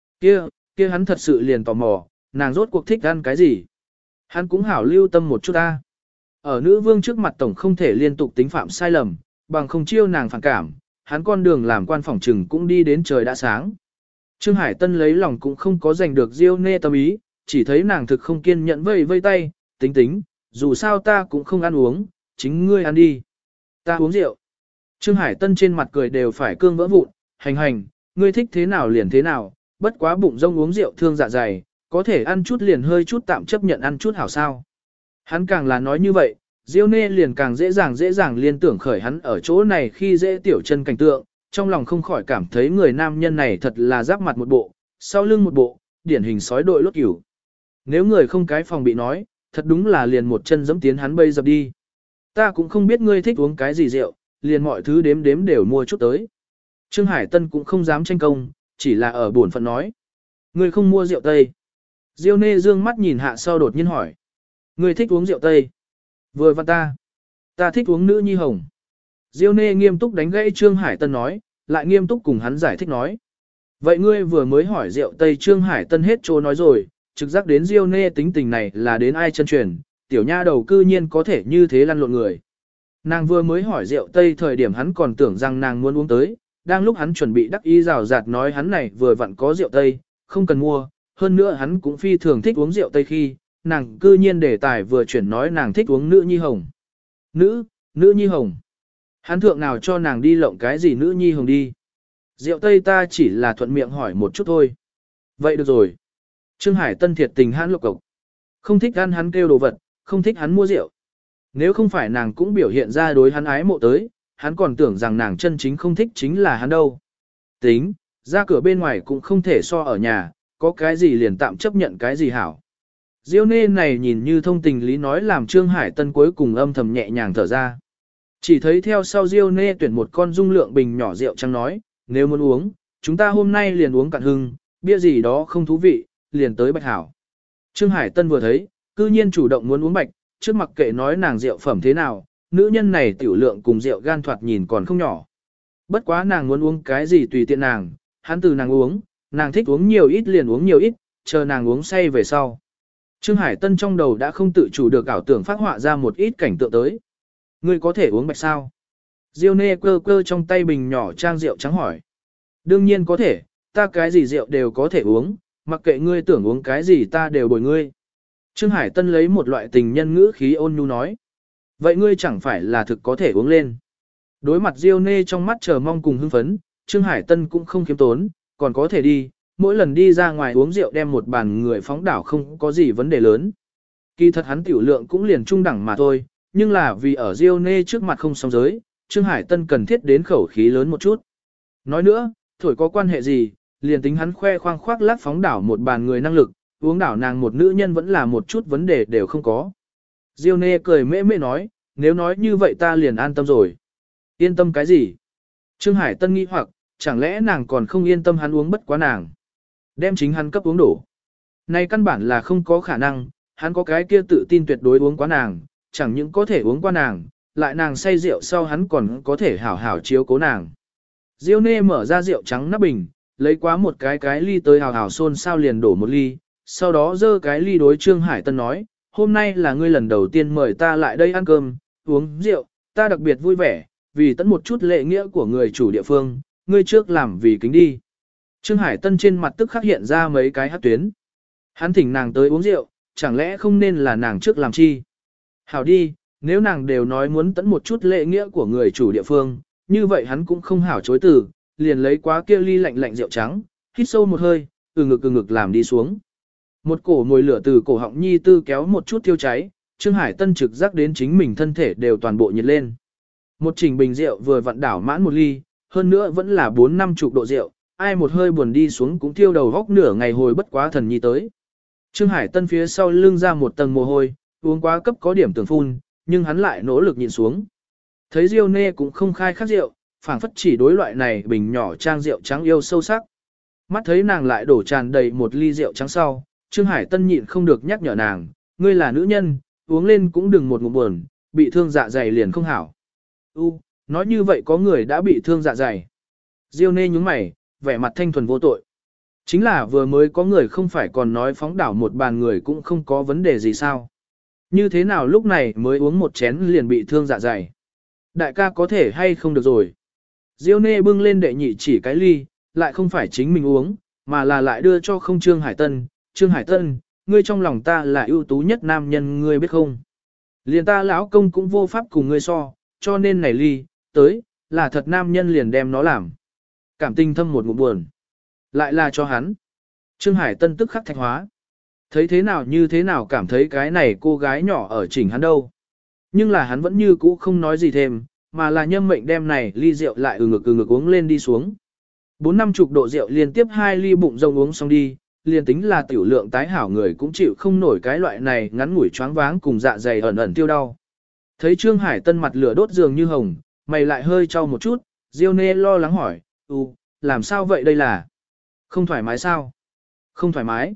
Kia hắn thật sự liền tò mò, nàng rốt cuộc thích ăn cái gì. Hắn cũng hảo lưu tâm một chút ta. Ở nữ vương trước mặt tổng không thể liên tục tính phạm sai lầm, bằng không chiêu nàng phản cảm, hắn con đường làm quan phòng trừng cũng đi đến trời đã sáng. Trương Hải Tân lấy lòng cũng không có giành được Diêu Nê tâm ý, chỉ thấy nàng thực không kiên nhẫn vây vây tay, tính, dù sao ta cũng không ăn uống, chính ngươi ăn đi. Ta uống rượu. Trương Hải Tân trên mặt cười đều phải cương vỡ vụn, hành, ngươi thích thế nào liền thế nào, bất quá bụng rông uống rượu thương dạ dày, có thể ăn chút liền hơi chút tạm chấp nhận ăn chút hảo sao. Hắn càng là nói như vậy, Diêu Nê liền càng dễ dàng liên tưởng khởi hắn ở chỗ này khi dễ tiểu chân cảnh tượng, trong lòng không khỏi cảm thấy người nam nhân này thật là giáp mặt một bộ, sau lưng một bộ, điển hình sói đội lốt cửu. Nếu người không cái phòng bị nói, thật đúng là liền một chân giẫm tiến hắn bây dập đi. Ta cũng không biết ngươi thích uống cái gì rượu, liền mọi thứ đếm đều mua chút tới. Trương Hải Tân cũng không dám tranh công, chỉ là ở buồn phận nói. Ngươi không mua rượu Tây. Diêu Nê dương mắt nhìn hạ sau đột nhiên hỏi. Ngươi thích uống rượu Tây. Vừa văn ta thích uống nữ nhi hồng. Diêu Nê nghiêm túc đánh gãy Trương Hải Tân nói, lại nghiêm túc cùng hắn giải thích nói. Vậy ngươi vừa mới hỏi rượu Tây Trương Hải Tân hết trô nói rồi, trực giác đến Diêu Nê tính tình này là đến ai chân truyền, tiểu nha đầu cư nhiên có thể như thế lăn lộn người. Nàng vừa mới hỏi rượu Tây thời điểm hắn còn tưởng rằng nàng muốn uống tới, đang lúc hắn chuẩn bị đắc ý rào rạt nói hắn này vừa vặn có rượu Tây, không cần mua, hơn nữa hắn cũng phi thường thích uống rượu Tây khi, nàng cư nhiên đề tài vừa chuyển nói nàng thích uống nữ nhi hồng. Nữ nhi hồng. Hắn thượng nào cho nàng đi lộng cái gì nữ nhi hồng đi. Rượu Tây ta chỉ là thuận miệng hỏi một chút thôi. Vậy được rồi. Trương Hải Tân thiệt tình hắn lục cộc. Không thích ăn hắn kêu đồ vật, không thích hắn mua rượu. Nếu không phải nàng cũng biểu hiện ra đối hắn ái mộ tới, hắn còn tưởng rằng nàng chân chính không thích chính là hắn đâu. Tính, ra cửa bên ngoài cũng không thể so ở nhà, có cái gì liền tạm chấp nhận cái gì hảo. Diêu Nê này nhìn như thông tình lý nói làm Trương Hải Tân cuối cùng âm thầm nhẹ nhàng thở ra. Chỉ thấy theo sau Diêu Nê tuyển một con dung lượng bình nhỏ rượu trắng nói, nếu muốn uống, chúng ta hôm nay liền uống cạn hưng, bia gì đó không thú vị, liền tới bạch hảo. Trương Hải Tân vừa thấy, cư nhiên chủ động muốn uống bạch, trước mặc kệ nói nàng rượu phẩm thế nào, nữ nhân này tiểu lượng cùng rượu gan thoạt nhìn còn không nhỏ. Bất quá nàng muốn uống cái gì tùy tiện nàng, hắn từ nàng uống, nàng thích uống nhiều ít liền uống nhiều ít, chờ nàng uống say về sau. Trương Hải Tân trong đầu đã không tự chủ được ảo tưởng phát họa ra một ít cảnh tượng tới. Ngươi có thể uống bạch sao? Diêu Nê cơ trong tay bình nhỏ trang rượu trắng hỏi. Đương nhiên có thể, ta cái gì rượu đều có thể uống, mặc kệ ngươi tưởng uống cái gì ta đều bồi ngươi. Trương Hải Tân lấy một loại tình nhân ngữ khí ôn nhu nói. Vậy ngươi chẳng phải là thực có thể uống lên. Đối mặt Diêu Nê trong mắt chờ mong cùng hưng phấn, Trương Hải Tân cũng không khiêm tốn, còn có thể đi, mỗi lần đi ra ngoài uống rượu đem một bàn người phóng đảo không có gì vấn đề lớn. Kỳ thật hắn tiểu lượng cũng liền trung đẳng mà thôi, nhưng là vì ở Diêu Nê trước mặt không song giới, Trương Hải Tân cần thiết đến khẩu khí lớn một chút. Nói nữa, thổi có quan hệ gì, liền tính hắn khoe khoang khoác lác phóng đảo một bàn người năng lực, uống đảo nàng một nữ nhân vẫn là một chút vấn đề đều không có. Diêu Nê cười mễ mễ nói, nếu nói như vậy ta liền an tâm rồi. Yên tâm cái gì? Trương Hải Tân nghi hoặc, chẳng lẽ nàng còn không yên tâm hắn uống bất quá nàng. Đem chính hắn cấp uống đổ. Này căn bản là không có khả năng, hắn có cái kia tự tin tuyệt đối uống quá nàng, chẳng những có thể uống qua nàng, lại nàng say rượu sau hắn còn có thể hảo hảo chiếu cố nàng. Diêu Nê mở ra rượu trắng nắp bình, lấy quá một cái ly tới hào hào xôn sao liền đổ một ly, sau đó dơ cái ly đối Trương Hải Tân nói, hôm nay là ngươi lần đầu tiên mời ta lại đây ăn cơm, uống rượu, ta đặc biệt vui vẻ, vì tận một chút lệ nghĩa của người chủ địa phương, ngươi trước làm vì kính đi. Trương Hải Tân trên mặt tức khắc hiện ra mấy cái hắc tuyến. Hắn thỉnh nàng tới uống rượu, chẳng lẽ không nên là nàng trước làm chi? Hảo đi, nếu nàng đều nói muốn tận một chút lệ nghĩa của người chủ địa phương, như vậy hắn cũng không hảo chối từ, liền lấy quá kia ly lạnh lạnh rượu trắng, hít sâu một hơi, từ ngực làm đi xuống. Một cổ mùi lửa từ cổ họng nhi tư kéo một chút thiêu cháy, Trương Hải Tân trực giác đến chính mình thân thể đều toàn bộ nhiệt lên. Một trình bình rượu vừa vặn đảo mãn một ly, hơn nữa vẫn là 4-50 độ rượu, ai một hơi buồn đi xuống cũng thiêu đầu góc nửa ngày hồi bất quá thần nhi tới. Trương Hải Tân phía sau lưng ra một tầng mồ hôi, uống quá cấp có điểm tưởng phun, nhưng hắn lại nỗ lực nhịn xuống. Thấy Diêu Nê cũng không khai khát rượu, phảng phất chỉ đối loại này bình nhỏ trang rượu trắng yêu sâu sắc. Mắt thấy nàng lại đổ tràn đầy một ly rượu trắng sau, Trương Hải Tân nhịn không được nhắc nhở nàng, ngươi là nữ nhân, uống lên cũng đừng một ngụm buồn, bị thương dạ dày liền không hảo. Nói như vậy có người đã bị thương dạ dày. Diêu Nê nhúng mày, vẻ mặt thanh thuần vô tội. Chính là vừa mới có người không phải còn nói phóng đảo một bàn người cũng không có vấn đề gì sao. Như thế nào lúc này mới uống một chén liền bị thương dạ dày. Đại ca có thể hay không được rồi. Diêu Nê bưng lên đệ nhị chỉ cái ly, lại không phải chính mình uống, mà là lại đưa cho không Trương Hải Tân. Trương Hải Tân, ngươi trong lòng ta là ưu tú nhất nam nhân ngươi biết không. Liền ta lão công cũng vô pháp cùng ngươi so, cho nên này ly, tới, là thật nam nhân liền đem nó làm. Cảm tình thâm một ngụm buồn. Lại là cho hắn. Trương Hải Tân tức khắc thạch hóa. Thấy thế nào như thế nào cảm thấy cái này cô gái nhỏ ở chỉnh hắn đâu. Nhưng là hắn vẫn như cũ không nói gì thêm, mà là nhâm mệnh đem này ly rượu lại ngực uống lên đi xuống. 4-50 độ rượu liên tiếp 2 ly bụng rông uống xong đi, liền tính là tiểu lượng tái hảo người cũng chịu không nổi cái loại này ngắn ngủi choáng váng cùng dạ dày ẩn ẩn tiêu đau. Thấy Trương Hải Tân mặt lửa đốt dường như hồng, mày lại hơi trao một chút, Diêu Nê lo lắng hỏi, làm sao vậy đây là? Không thoải mái sao? Không thoải mái.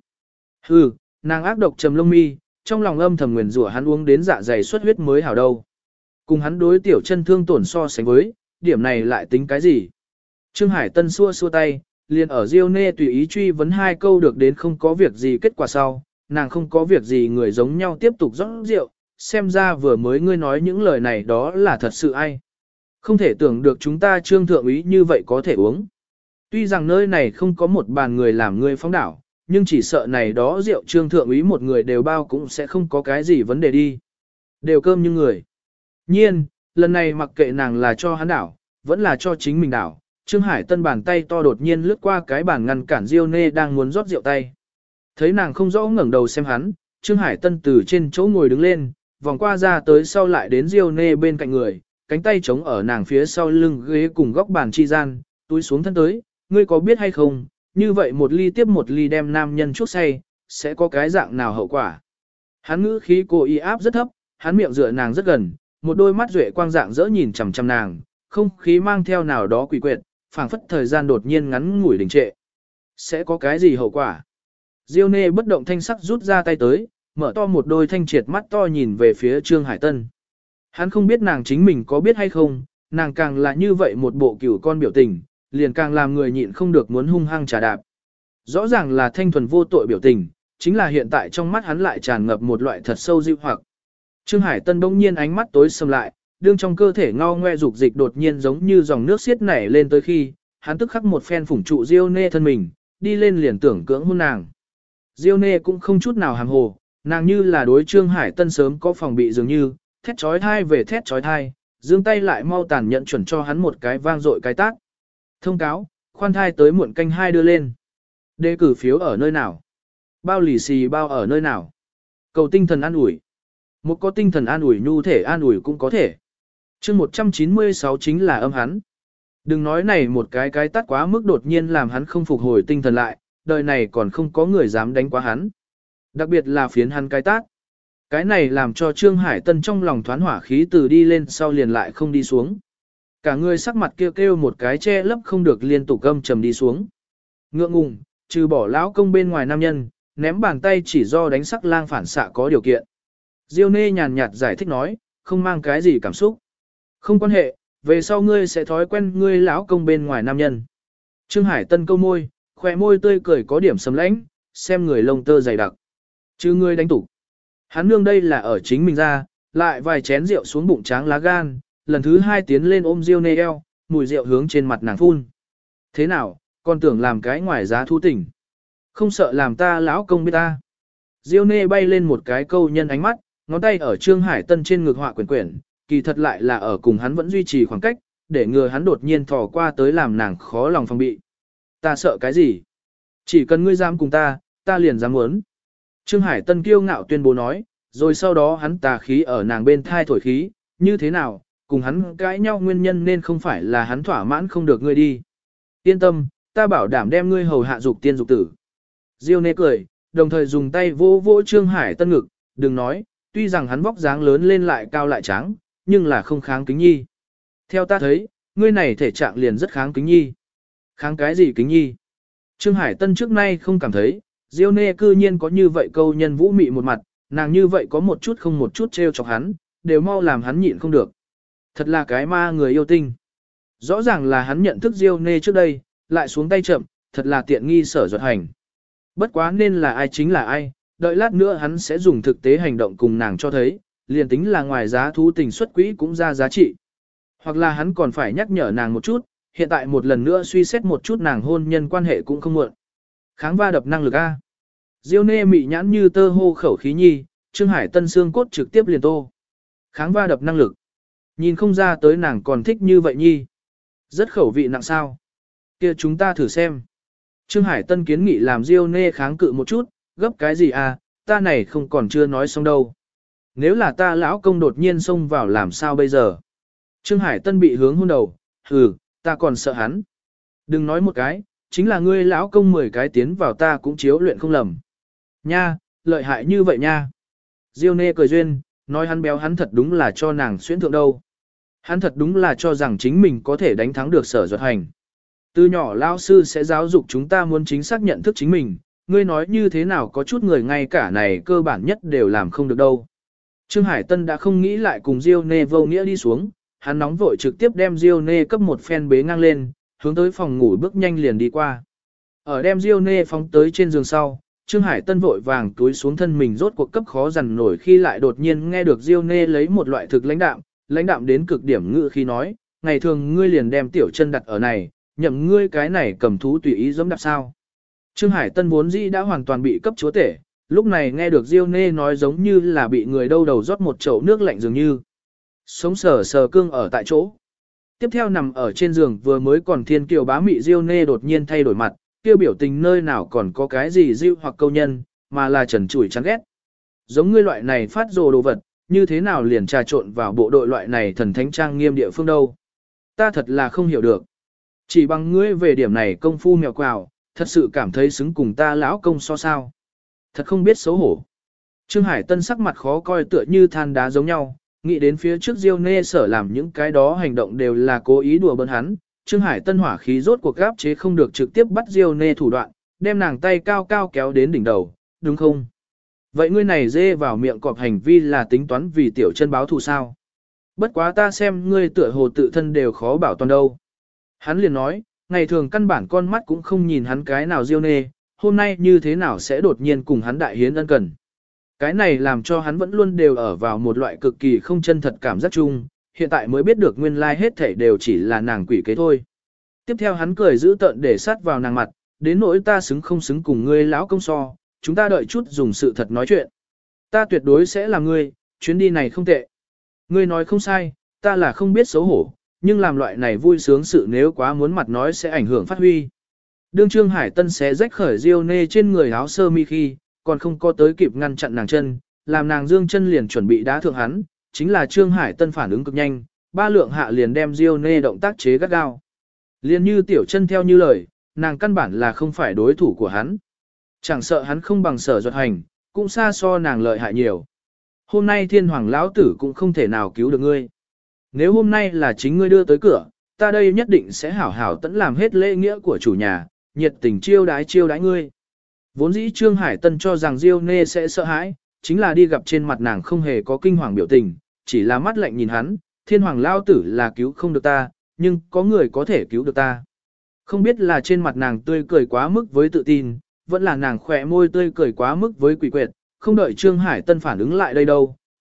Nàng ác độc trầm lông mi, trong lòng âm thầm nguyền rủa hắn uống đến dạ dày xuất huyết mới hảo đâu. Cùng hắn đối tiểu chân thương tổn so sánh với, điểm này lại tính cái gì? Trương Hải Tân xua xua tay, liền ở Diêu Nê tùy ý truy vấn 2 câu được đến không có việc gì kết quả sau, nàng không có việc gì người giống nhau tiếp tục rót rượu, xem ra vừa mới ngươi nói những lời này đó là thật sự ai. Không thể tưởng được chúng ta Trương thượng úy như vậy có thể uống. Tuy rằng nơi này không có một bàn người làm ngươi phóng đảo, nhưng chỉ sợ này đó rượu Trương thượng úy một người đều bao cũng sẽ không có cái gì vấn đề đi. Đều cơm như người. Nhiên, lần này mặc kệ nàng là cho hắn đảo, vẫn là cho chính mình đảo, Trương Hải Tân bàn tay to đột nhiên lướt qua cái bàn ngăn cản Diêu Nê đang muốn rót rượu tay. Thấy nàng không rõ ngẩng đầu xem hắn, Trương Hải Tân từ trên chỗ ngồi đứng lên, vòng qua ra tới sau lại đến Diêu Nê bên cạnh người, cánh tay chống ở nàng phía sau lưng ghế cùng góc bàn chi gian, túi xuống thân tới, ngươi có biết hay không, như vậy một ly tiếp một ly đem nam nhân chuốc say, sẽ có cái dạng nào hậu quả. Hắn ngữ khí cố ý áp rất thấp, hắn miệng dựa nàng rất gần, một đôi mắt duệ quang dạng dỡ nhìn chằm chằm nàng, không khí mang theo nào đó quỷ quyệt, phảng phất thời gian đột nhiên ngắn ngủi đình trệ. Sẽ có cái gì hậu quả? Diêu Nê bất động thanh sắc rút ra tay tới, mở to một đôi thanh triệt mắt to nhìn về phía Trương Hải Tân. Hắn không biết nàng chính mình có biết hay không, nàng càng là như vậy một bộ cửu con biểu tình, liền càng làm người nhịn không được muốn hung hăng trà đạp. Rõ ràng là thanh thuần vô tội biểu tình, chính là hiện tại trong mắt hắn lại tràn ngập một loại thật sâu dịu hoặc. Trương Hải Tân bỗng nhiên ánh mắt tối sầm lại, đương trong cơ thể ngao ngoe dục dịch đột nhiên giống như dòng nước xiết nảy lên tới khi, hắn tức khắc một phen phủng trụ Diêu Nê thân mình, đi lên liền tưởng cưỡng hôn nàng. Diêu Nê cũng không chút nào hàm hồ, nàng như là đối Trương Hải Tân sớm có phòng bị dường như, thét chói thai về thét chói thai, giương tay lại mau tàn nhẫn chuẩn cho hắn một cái vang dội cái tát. Thông cáo, khoan thai tới muộn canh 2 đưa lên. Đề cử phiếu ở nơi nào? Bao lì xì bao ở nơi nào? Cầu tinh thần an ủi. Một có tinh thần an ủi nhu thể an ủi cũng có thể. Chương 196 chính là âm hắn. Đừng nói này một cái tát quá mức đột nhiên làm hắn không phục hồi tinh thần lại, đời này còn không có người dám đánh quá hắn. Đặc biệt là phiến hắn cái tát. Cái này làm cho Trương Hải Tân trong lòng thoán hỏa khí từ đi lên sau liền lại không đi xuống. Cả người sắc mặt kêu một cái che lấp không được liên tục gâm trầm đi xuống. Ngượng ngùng, trừ bỏ lão công bên ngoài nam nhân, ném bàn tay chỉ do đánh sắc lang phản xạ có điều kiện. Diêu Nê nhàn nhạt giải thích nói, không mang cái gì cảm xúc. Không quan hệ, về sau ngươi sẽ thói quen ngươi lão công bên ngoài nam nhân. Trương Hải Tân câu môi, khỏe môi tươi cười có điểm sầm lãnh, xem người lông tơ dày đặc. Chứ ngươi đánh tủ. Hắn nương đây là ở chính mình ra, lại vài chén rượu xuống bụng tráng lá gan, lần thứ 2 tiến lên ôm Diêu Nê eo, mùi rượu hướng trên mặt nàng phun. Thế nào, còn tưởng làm cái ngoài giá thú tình. Không sợ làm ta lão công biết ta. Diêu Nê bay lên một cái câu nhân ánh mắt, ngón tay ở Trương Hải Tân trên ngực họa quyển quyển, kỳ thật lại là ở cùng hắn vẫn duy trì khoảng cách, để ngừa hắn đột nhiên thò qua tới làm nàng khó lòng phòng bị. Ta sợ cái gì? Chỉ cần ngươi dám cùng ta liền dám muốn. Trương Hải Tân kiêu ngạo tuyên bố nói, rồi sau đó hắn tà khí ở nàng bên thai thổi khí, như thế nào, cùng hắn cãi nhau nguyên nhân nên không phải là hắn thỏa mãn không được ngươi đi. Yên tâm, ta bảo đảm đem ngươi hầu hạ dục tiên dục tử. Diêu Nê cười, đồng thời dùng tay vô vỗ Trương Hải Tân ngực, đừng nói, tuy rằng hắn vóc dáng lớn lên lại cao lại trắng, nhưng là không kháng kính nhi. Theo ta thấy, ngươi này thể trạng liền rất kháng kính nhi. Kháng cái gì kính nhi? Trương Hải Tân trước nay không cảm thấy, Diêu Nê cư nhiên có như vậy câu nhân vũ mị một mặt, nàng như vậy có một chút không một chút trêu chọc hắn, đều mau làm hắn nhịn không được. Thật là cái ma người yêu tinh. Rõ ràng là hắn nhận thức Diêu Nê trước đây, lại xuống tay chậm, thật là tiện nghi sở ruột hành. Bất quá nên là ai chính là ai, đợi lát nữa hắn sẽ dùng thực tế hành động cùng nàng cho thấy, liền tính là ngoài giá thú tình xuất quỹ cũng ra giá trị. Hoặc là hắn còn phải nhắc nhở nàng một chút, hiện tại một lần nữa suy xét một chút nàng hôn nhân quan hệ cũng không muộn. Kháng va đập năng lực A. Diêu Nê mị nhãn như tơ hô khẩu khí nhi, Trương Hải Tân xương cốt trực tiếp liền tô. Kháng va đập năng lực. Nhìn không ra tới nàng còn thích như vậy nhi. Rất khẩu vị nặng sao. Kia chúng ta thử xem. Trương Hải Tân kiến nghị làm Diêu Nê kháng cự một chút, gấp cái gì à, ta này không còn chưa nói xong đâu. Nếu là ta lão công đột nhiên xông vào làm sao bây giờ? Trương Hải Tân bị hướng hôn đầu, ta còn sợ hắn. Đừng nói một cái, chính là ngươi lão công 10 cái tiến vào ta cũng chiếu luyện không lầm. Nha, lợi hại như vậy nha. Diêu Nê cười duyên, nói hắn béo hắn thật đúng là cho nàng xuyến thượng đâu. Hắn thật đúng là cho rằng chính mình có thể đánh thắng được sở ruột hành. Từ nhỏ lão sư sẽ giáo dục chúng ta muốn chính xác nhận thức chính mình, ngươi nói như thế nào có chút người ngay cả này cơ bản nhất đều làm không được đâu. Trương Hải Tân đã không nghĩ lại cùng Diêu Nê vô nghĩa đi xuống, hắn nóng vội trực tiếp đem Diêu Nê cấp một phen bế ngang lên, hướng tới phòng ngủ bước nhanh liền đi qua. Ở đem Diêu Nê phóng tới trên giường sau, Trương Hải Tân vội vàng túi xuống thân mình rốt cuộc cấp khó dằn nổi khi lại đột nhiên nghe được Diêu Nê lấy một loại thực lãnh đạm đến cực điểm ngữ khi nói, ngày thường ngươi liền đem tiểu chân đặt ở này, nhậm ngươi cái này cầm thú tùy ý giống đạp sao. Trương Hải Tân vốn dĩ đã hoàn toàn bị cấp chúa tể, lúc này nghe được Diêu Nê nói giống như là bị người đâu đầu rót một chậu nước lạnh dường như. Sống sờ sờ cương ở tại chỗ. Tiếp theo nằm ở trên giường vừa mới còn thiên kiều bá mị Diêu Nê đột nhiên thay đổi mặt, kêu biểu tình nơi nào còn có cái gì diêu hoặc câu nhân, mà là trần trụi chán ghét. Giống ngươi loại này phát rồ đồ vật, như thế nào liền trà trộn vào bộ đội loại này thần thánh trang nghiêm địa phương đâu. Ta thật là không hiểu được. Chỉ bằng ngươi về điểm này công phu mèo quào, thật sự cảm thấy xứng cùng ta lão công so sao. Thật không biết xấu hổ. Trương Hải Tân sắc mặt khó coi tựa như than đá giống nhau, nghĩ đến phía trước Diêu Nê sở làm những cái đó hành động đều là cố ý đùa bỡn hắn. Trương Hải Tân hỏa khí rốt cuộc gáp chế không được trực tiếp bắt Diêu Nê thủ đoạn, đem nàng tay cao cao kéo đến đỉnh đầu, đúng không? Vậy ngươi này dê vào miệng cọp hành vi là tính toán vì tiểu chân báo thù sao? Bất quá ta xem ngươi tựa hồ tự thân đều khó bảo toàn đâu. Hắn liền nói, ngày thường căn bản con mắt cũng không nhìn hắn cái nào Diêu Nê, hôm nay như thế nào sẽ đột nhiên cùng hắn đại hiến ân cần. Cái này làm cho hắn vẫn luôn đều ở vào một loại cực kỳ không chân thật cảm giác chung, hiện tại mới biết được nguyên lai hết thảy đều chỉ là nàng quỷ kế thôi. Tiếp theo hắn cười giữ tợn để sát vào nàng mặt, đến nỗi ta xứng không xứng cùng ngươi lão công so, chúng ta đợi chút dùng sự thật nói chuyện. Ta tuyệt đối sẽ là ngươi, chuyến đi này không tệ. Ngươi nói không sai, ta là không biết xấu hổ, nhưng làm loại này vui sướng sự nếu quá muốn mặt nói sẽ ảnh hưởng phát huy. Đương Trương Hải Tân xé rách khởi Diêu Nê trên người áo sơ mi khi, còn không có tới kịp ngăn chặn nàng chân, làm nàng dương chân liền chuẩn bị đá thượng hắn, chính là Trương Hải Tân phản ứng cực nhanh, ba lượng hạ liền đem Diêu Nê động tác chế gắt gao. Liền như tiểu chân theo như lời, nàng căn bản là không phải đối thủ của hắn. Chẳng sợ hắn không bằng sở duật hành, cũng xa so nàng lợi hại nhiều. Hôm nay thiên hoàng lão tử cũng không thể nào cứu được ngươi. Nếu hôm nay là chính ngươi đưa tới cửa, ta đây nhất định sẽ hảo hảo tận làm hết lễ nghĩa của chủ nhà, nhiệt tình chiêu đái ngươi. Vốn dĩ Trương Hải Tân cho rằng Diêu Nê sẽ sợ hãi, chính là đi gặp trên mặt nàng không hề có kinh hoàng biểu tình, chỉ là mắt lạnh nhìn hắn, thiên hoàng lao tử là cứu không được ta, nhưng có người có thể cứu được ta. Không biết là trên mặt nàng tươi cười quá mức với tự tin, vẫn là nàng khỏe môi tươi cười quá mức với quỷ quyệt, không đợi Trương Hải Tân phản ứng lại đây đâu,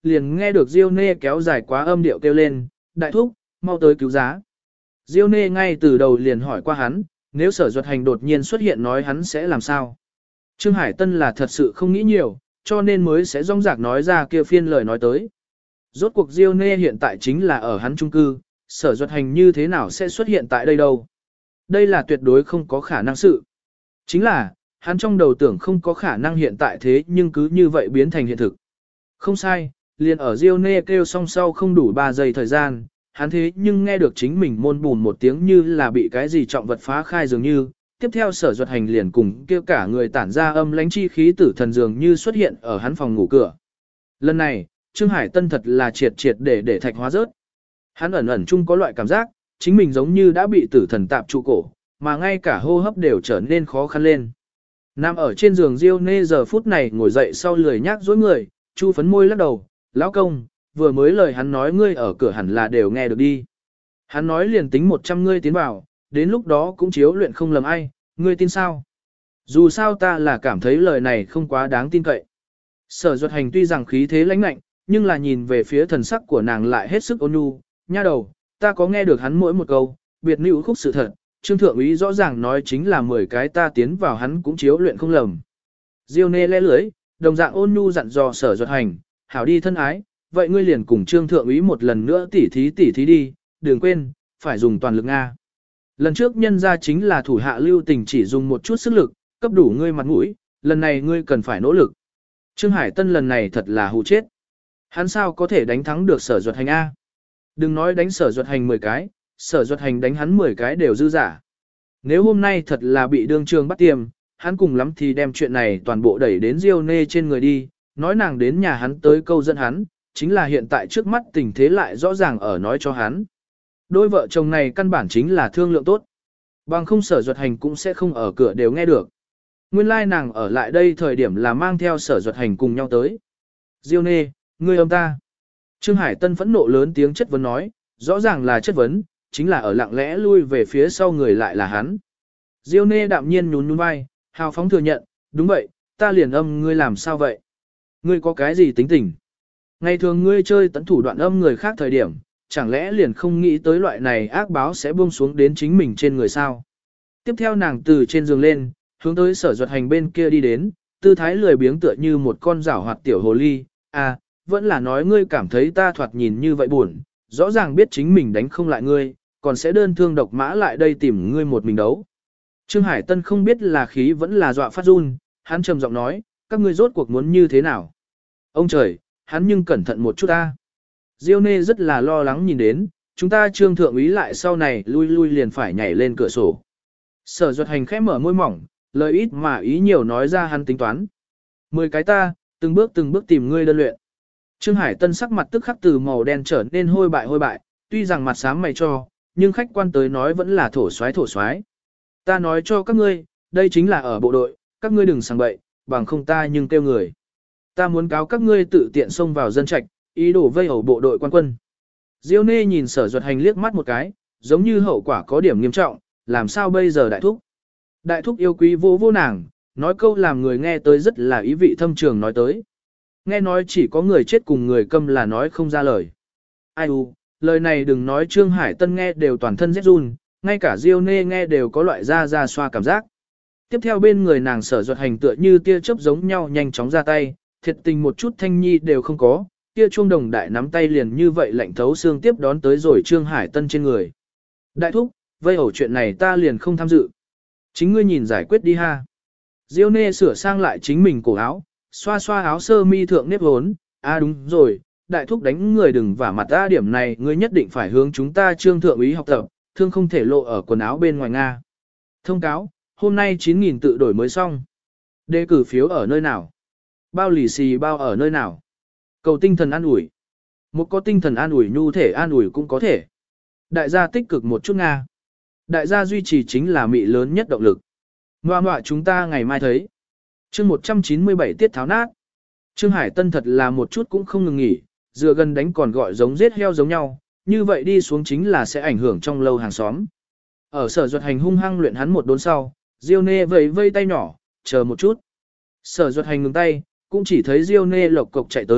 liền nghe được Diêu Nê kéo dài quá âm điệu kêu lên, đại thúc, mau tới cứu giá. Diêu Nê ngay từ đầu liền hỏi qua hắn, nếu Sở Duật Hành đột nhiên xuất hiện nói hắn sẽ làm sao. Trương Hải Tân là thật sự không nghĩ nhiều, cho nên mới sẽ rong rạc nói ra kia phiên lời nói tới. Rốt cuộc Diêu Nê hiện tại chính là ở hắn chung cư, Sở Duật Hành như thế nào sẽ xuất hiện tại đây đâu. Đây là tuyệt đối không có khả năng sự. Chính là, hắn trong đầu tưởng không có khả năng hiện tại thế nhưng cứ như vậy biến thành hiện thực. Không sai, liền ở Diêu Nê kêu xong sau không đủ 3 giây thời gian, hắn thế nhưng nghe được chính mình môn bùn một tiếng như là bị cái gì trọng vật phá khai dường như. Tiếp theo Sở Duật Hành liền cùng kêu cả người tản ra âm lãnh chi khí tử thần dường như xuất hiện ở hắn phòng ngủ cửa. Lần này, Trương Hải Tân thật là triệt để thạch hóa rớt. Hắn ẩn chung có loại cảm giác, chính mình giống như đã bị tử thần tạp trụ cổ, mà ngay cả hô hấp đều trở nên khó khăn lên. Nằm ở trên giường Diêu Nê giờ phút này ngồi dậy sau lười nhác dối người, chu phấn môi lắc đầu, lão công, vừa mới lời hắn nói ngươi ở cửa hẳn là đều nghe được đi. Hắn nói liền tính 100 ngươi tiến vào, đến lúc đó cũng chiếu luyện không lầm ai, ngươi tin sao? Dù sao ta là cảm thấy lời này không quá đáng tin cậy. Sở Duật Hành tuy rằng khí thế lãnh lạnh, nhưng là nhìn về phía thần sắc của nàng lại hết sức ôn nhu, nha đầu, ta có nghe được hắn mỗi một câu, biệt nữ khúc sự thật, Trương Thượng úy rõ ràng nói chính là 10 cái ta tiến vào hắn cũng chiếu luyện không lầm. Diêu Nê lẽ lưới, đồng dạng ôn nhu dặn dò Sở Duật Hành, hảo đi thân ái, vậy ngươi liền cùng Trương Thượng úy một lần nữa tỉ thí đi, đừng quên, phải dùng toàn lực Nga. Lần trước nhân ra chính là thủ hạ lưu tình chỉ dùng một chút sức lực, cấp đủ ngươi mặt mũi, lần này ngươi cần phải nỗ lực. Trương Hải Tân lần này thật là hù chết. Hắn sao có thể đánh thắng được Sở Duật Hành A? Đừng nói đánh Sở Duật Hành 10 cái, Sở Duật Hành đánh hắn 10 cái đều dư giả. Nếu hôm nay thật là bị đương trường bắt tiêm, hắn cùng lắm thì đem chuyện này toàn bộ đẩy đến Diêu Nê trên người đi, nói nàng đến nhà hắn tới câu dẫn hắn, chính là hiện tại trước mắt tình thế lại rõ ràng ở nói cho hắn. Đôi vợ chồng này căn bản chính là thương lượng tốt. Bằng không Sở Duật Hành cũng sẽ không ở cửa đều nghe được. Nguyên lai nàng ở lại đây thời điểm là mang theo Sở Duật Hành cùng nhau tới. Diêu Nê, ngươi âm ta. Trương Hải Tân phẫn nộ lớn tiếng chất vấn nói, rõ ràng là chất vấn, chính là ở lặng lẽ lui về phía sau người lại là hắn. Diêu Nê đạm nhiên nhún nhún vai, hào phóng thừa nhận, đúng vậy, ta liền âm ngươi làm sao vậy? Ngươi có cái gì tính tình? Ngày thường ngươi chơi tận thủ đoạn âm người khác thời điểm, chẳng lẽ liền không nghĩ tới loại này ác báo sẽ buông xuống đến chính mình trên người sao? Tiếp theo nàng từ trên giường lên, hướng tới Sở Duật Hành bên kia đi đến, tư thái lười biếng tựa như một con rảo hoạt tiểu hồ ly, à, vẫn là nói ngươi cảm thấy ta thoạt nhìn như vậy buồn, rõ ràng biết chính mình đánh không lại ngươi, còn sẽ đơn thương độc mã lại đây tìm ngươi một mình đấu. Trương Hải Tân không biết là khí vẫn là dọa phát run, hắn trầm giọng nói, các ngươi rốt cuộc muốn như thế nào? Ông trời, hắn nhưng cẩn thận một chút ta. Diêu Nê rất là lo lắng nhìn đến, chúng ta Trương Thượng úy lại sau này lui liền phải nhảy lên cửa sổ. Sở Duật Hành khẽ mở môi mỏng, lời ít mà ý nhiều nói ra hắn tính toán. 10 cái ta, từng bước tìm ngươi đơn luyện. Trương Hải Tân sắc mặt tức khắc từ màu đen trở nên hôi bại, tuy rằng mặt xám mày cho, nhưng khách quan tới nói vẫn là thổ soái. Ta nói cho các ngươi, đây chính là ở bộ đội, các ngươi đừng sang bậy, bằng không ta nhưng kêu người. Ta muốn cáo các ngươi tự tiện xông vào dân trạch, ý đồ vây hầu bộ đội quan quân. Diêu Nê nhìn Sở Duật Hành liếc mắt một cái, giống như hậu quả có điểm nghiêm trọng, làm sao bây giờ đại thúc? Đại thúc yêu quý vô nàng, nói câu làm người nghe tới rất là ý vị thâm trường nói tới. Nghe nói chỉ có người chết cùng người câm là nói không ra lời. Ai u, lời này đừng nói Trương Hải Tân nghe đều toàn thân rét run, ngay cả Diêu Nê nghe đều có loại da xoa cảm giác. Tiếp theo bên người nàng Sở Duật Hành tựa như tia chớp giống nhau nhanh chóng ra tay, thiệt tình một chút thanh nhi đều không có, tia chuông đồng đại nắm tay liền như vậy lạnh thấu xương tiếp đón tới rồi Trương Hải Tân trên người. Đại thúc, vây ẩu chuyện này ta liền không tham dự. Chính ngươi nhìn giải quyết đi ha. Diêu Nê sửa sang lại chính mình cổ áo, xoa xoa áo sơ mi thượng nếp hốn, đúng rồi, đại thúc đánh người đừng vả mặt ta điểm này ngươi nhất định phải hướng chúng ta Trương Thượng úy học tập, thương không thể lộ ở quần áo bên ngoài Nga. Thông cáo, hôm nay 9.000 tự đổi mới xong. Đề cử phiếu ở nơi nào? Bao lì xì bao ở nơi nào? Cầu tinh thần an ủi. Một có tinh thần an ủi nhu thể an ủi cũng có thể. Đại gia tích cực một chút Nga. Đại gia duy trì chính là mị lớn nhất động lực. Ngoà chúng ta ngày mai thấy. Chương 197 tiết tháo nát. Trương Hải Tân thật là một chút cũng không ngừng nghỉ, dựa gần đánh còn gọi giống giết heo giống nhau, như vậy đi xuống chính là sẽ ảnh hưởng trong lâu hàng xóm. Ở Sở Duật Hành hung hăng luyện hắn một đốn sau, Diêu Nê vẫy tay nhỏ, chờ một chút. Sở Duật Hành ngừng tay, cũng chỉ thấy Diêu Nê lộc cộc chạy tới,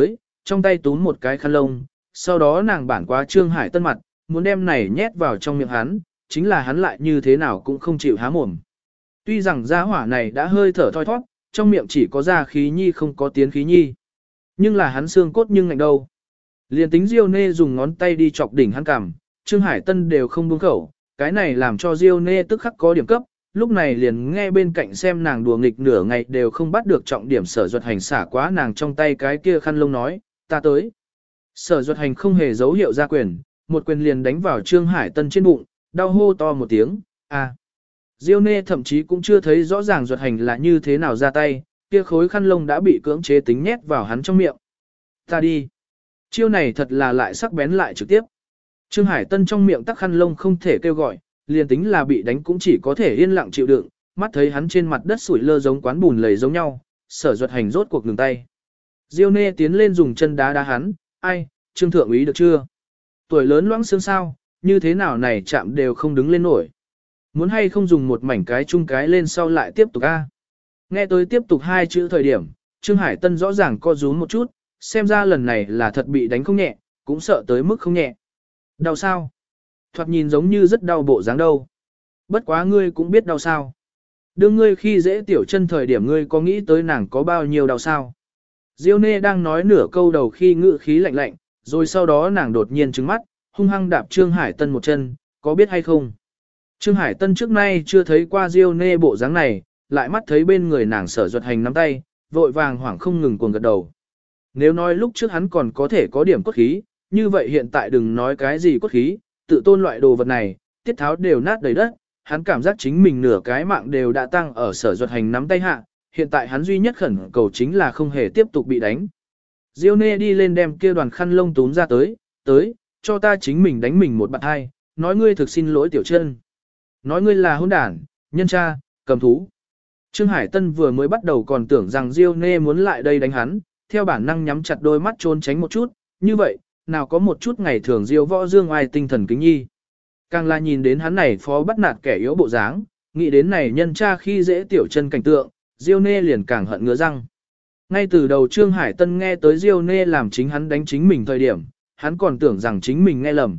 trong tay túm một cái khăn lông, sau đó nàng bản quá Trương Hải Tân mặt, muốn đem này nhét vào trong miệng hắn, chính là hắn lại như thế nào cũng không chịu há mồm. Tuy rằng gia hỏa này đã hơi thở thoi thoát, trong miệng chỉ có ra khí nhi không có tiến khí nhi. Nhưng là hắn xương cốt nhưng ngạnh đâu. Liền tính Diêu Nê dùng ngón tay đi chọc đỉnh hắn cằm, Trương Hải Tân đều không buông khẩu, cái này làm cho Diêu Nê tức khắc có điểm cấp, lúc này liền nghe bên cạnh xem nàng đùa nghịch nửa ngày đều không bắt được trọng điểm Sở Duật Hành xả quá nàng trong tay cái kia khăn lông nói, ta tới. Sở Duật Hành không hề dấu hiệu ra quyền, một quyền liền đánh vào Trương Hải Tân trên bụng, đau hô to một tiếng, a. Diêu Nê thậm chí cũng chưa thấy rõ ràng Duật Hành là như thế nào ra tay, kia khối khăn lông đã bị cưỡng chế tính nhét vào hắn trong miệng. Ta đi. Chiêu này thật là lại sắc bén lại trực tiếp. Trương Hải Tân trong miệng tắc khăn lông không thể kêu gọi, liền tính là bị đánh cũng chỉ có thể yên lặng chịu đựng, mắt thấy hắn trên mặt đất sủi lơ giống quán bùn lầy giống nhau, Sở Duật Hành rốt cuộc ngừng tay. Diêu Nê tiến lên dùng chân đá đá hắn, ai, Trương Thượng úy được chưa? Tuổi lớn loãng xương sao, như thế nào này chạm đều không đứng lên nổi. Muốn hay không dùng một mảnh cái chung cái lên sau lại tiếp tục a. Nghe tới tiếp tục hai chữ thời điểm, Trương Hải Tân rõ ràng co rúm một chút, xem ra lần này là thật bị đánh không nhẹ, cũng sợ tới mức không nhẹ. Đau sao? Thoạt nhìn giống như rất đau bộ dáng đâu. Bất quá ngươi cũng biết đau sao. Đương ngươi khi dễ tiểu chân thời điểm ngươi có nghĩ tới nàng có bao nhiêu đau sao. Diêu Nê đang nói nửa câu đầu khi ngự khí lạnh lạnh, rồi sau đó nàng đột nhiên trừng mắt, hung hăng đạp Trương Hải Tân một chân, có biết hay không? Trương Hải Tân trước nay chưa thấy qua Diêu Nê bộ dáng này, lại mắt thấy bên người nàng Sở Duật Hành nắm tay, vội vàng hoảng không ngừng cuồng gật đầu. Nếu nói lúc trước hắn còn có thể có điểm cốt khí, như vậy hiện tại đừng nói cái gì cốt khí, tự tôn loại đồ vật này, tiết tháo đều nát đầy đất, hắn cảm giác chính mình nửa cái mạng đều đã tăng ở Sở Duật Hành nắm tay hạ, hiện tại hắn duy nhất khẩn cầu chính là không hề tiếp tục bị đánh. Diêu Nê đi lên đem kia đoàn khăn lông túm ra tới, cho ta chính mình đánh mình một bạn hai, nói ngươi thực xin lỗi tiểu chân. Nói ngươi là hỗn đản, nhân cha, cầm thú. Trương Hải Tân vừa mới bắt đầu còn tưởng rằng Diêu Nê muốn lại đây đánh hắn, theo bản năng nhắm chặt đôi mắt trốn tránh một chút, như vậy, nào có một chút ngày thường Diêu Võ Dương ai tinh thần kính nhi. Càng là nhìn đến hắn này phó bắt nạt kẻ yếu bộ dáng, nghĩ đến này nhân cha khi dễ tiểu chân cảnh tượng, Diêu Nê liền càng hận ngứa răng. Ngay từ đầu Trương Hải Tân nghe tới Diêu Nê làm chính hắn đánh chính mình thời điểm, hắn còn tưởng rằng chính mình nghe lầm,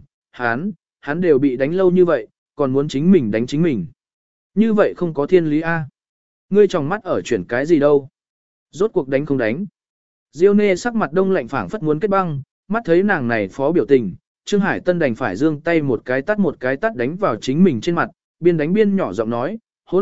hắn đều bị đánh lâu như vậy, còn muốn chính mình đánh chính mình. Như vậy không có thiên lý a. Ngươi tròng mắt ở chuyển cái gì đâu? Rốt cuộc đánh không đánh. Diêu Nê sắc mặt đông lạnh phảng phất muốn kết băng, mắt thấy nàng này phó biểu tình, Trương Hải Tân đành phải giương tay một cái tát đánh vào chính mình trên mặt, biên đánh biên nhỏ giọng nói,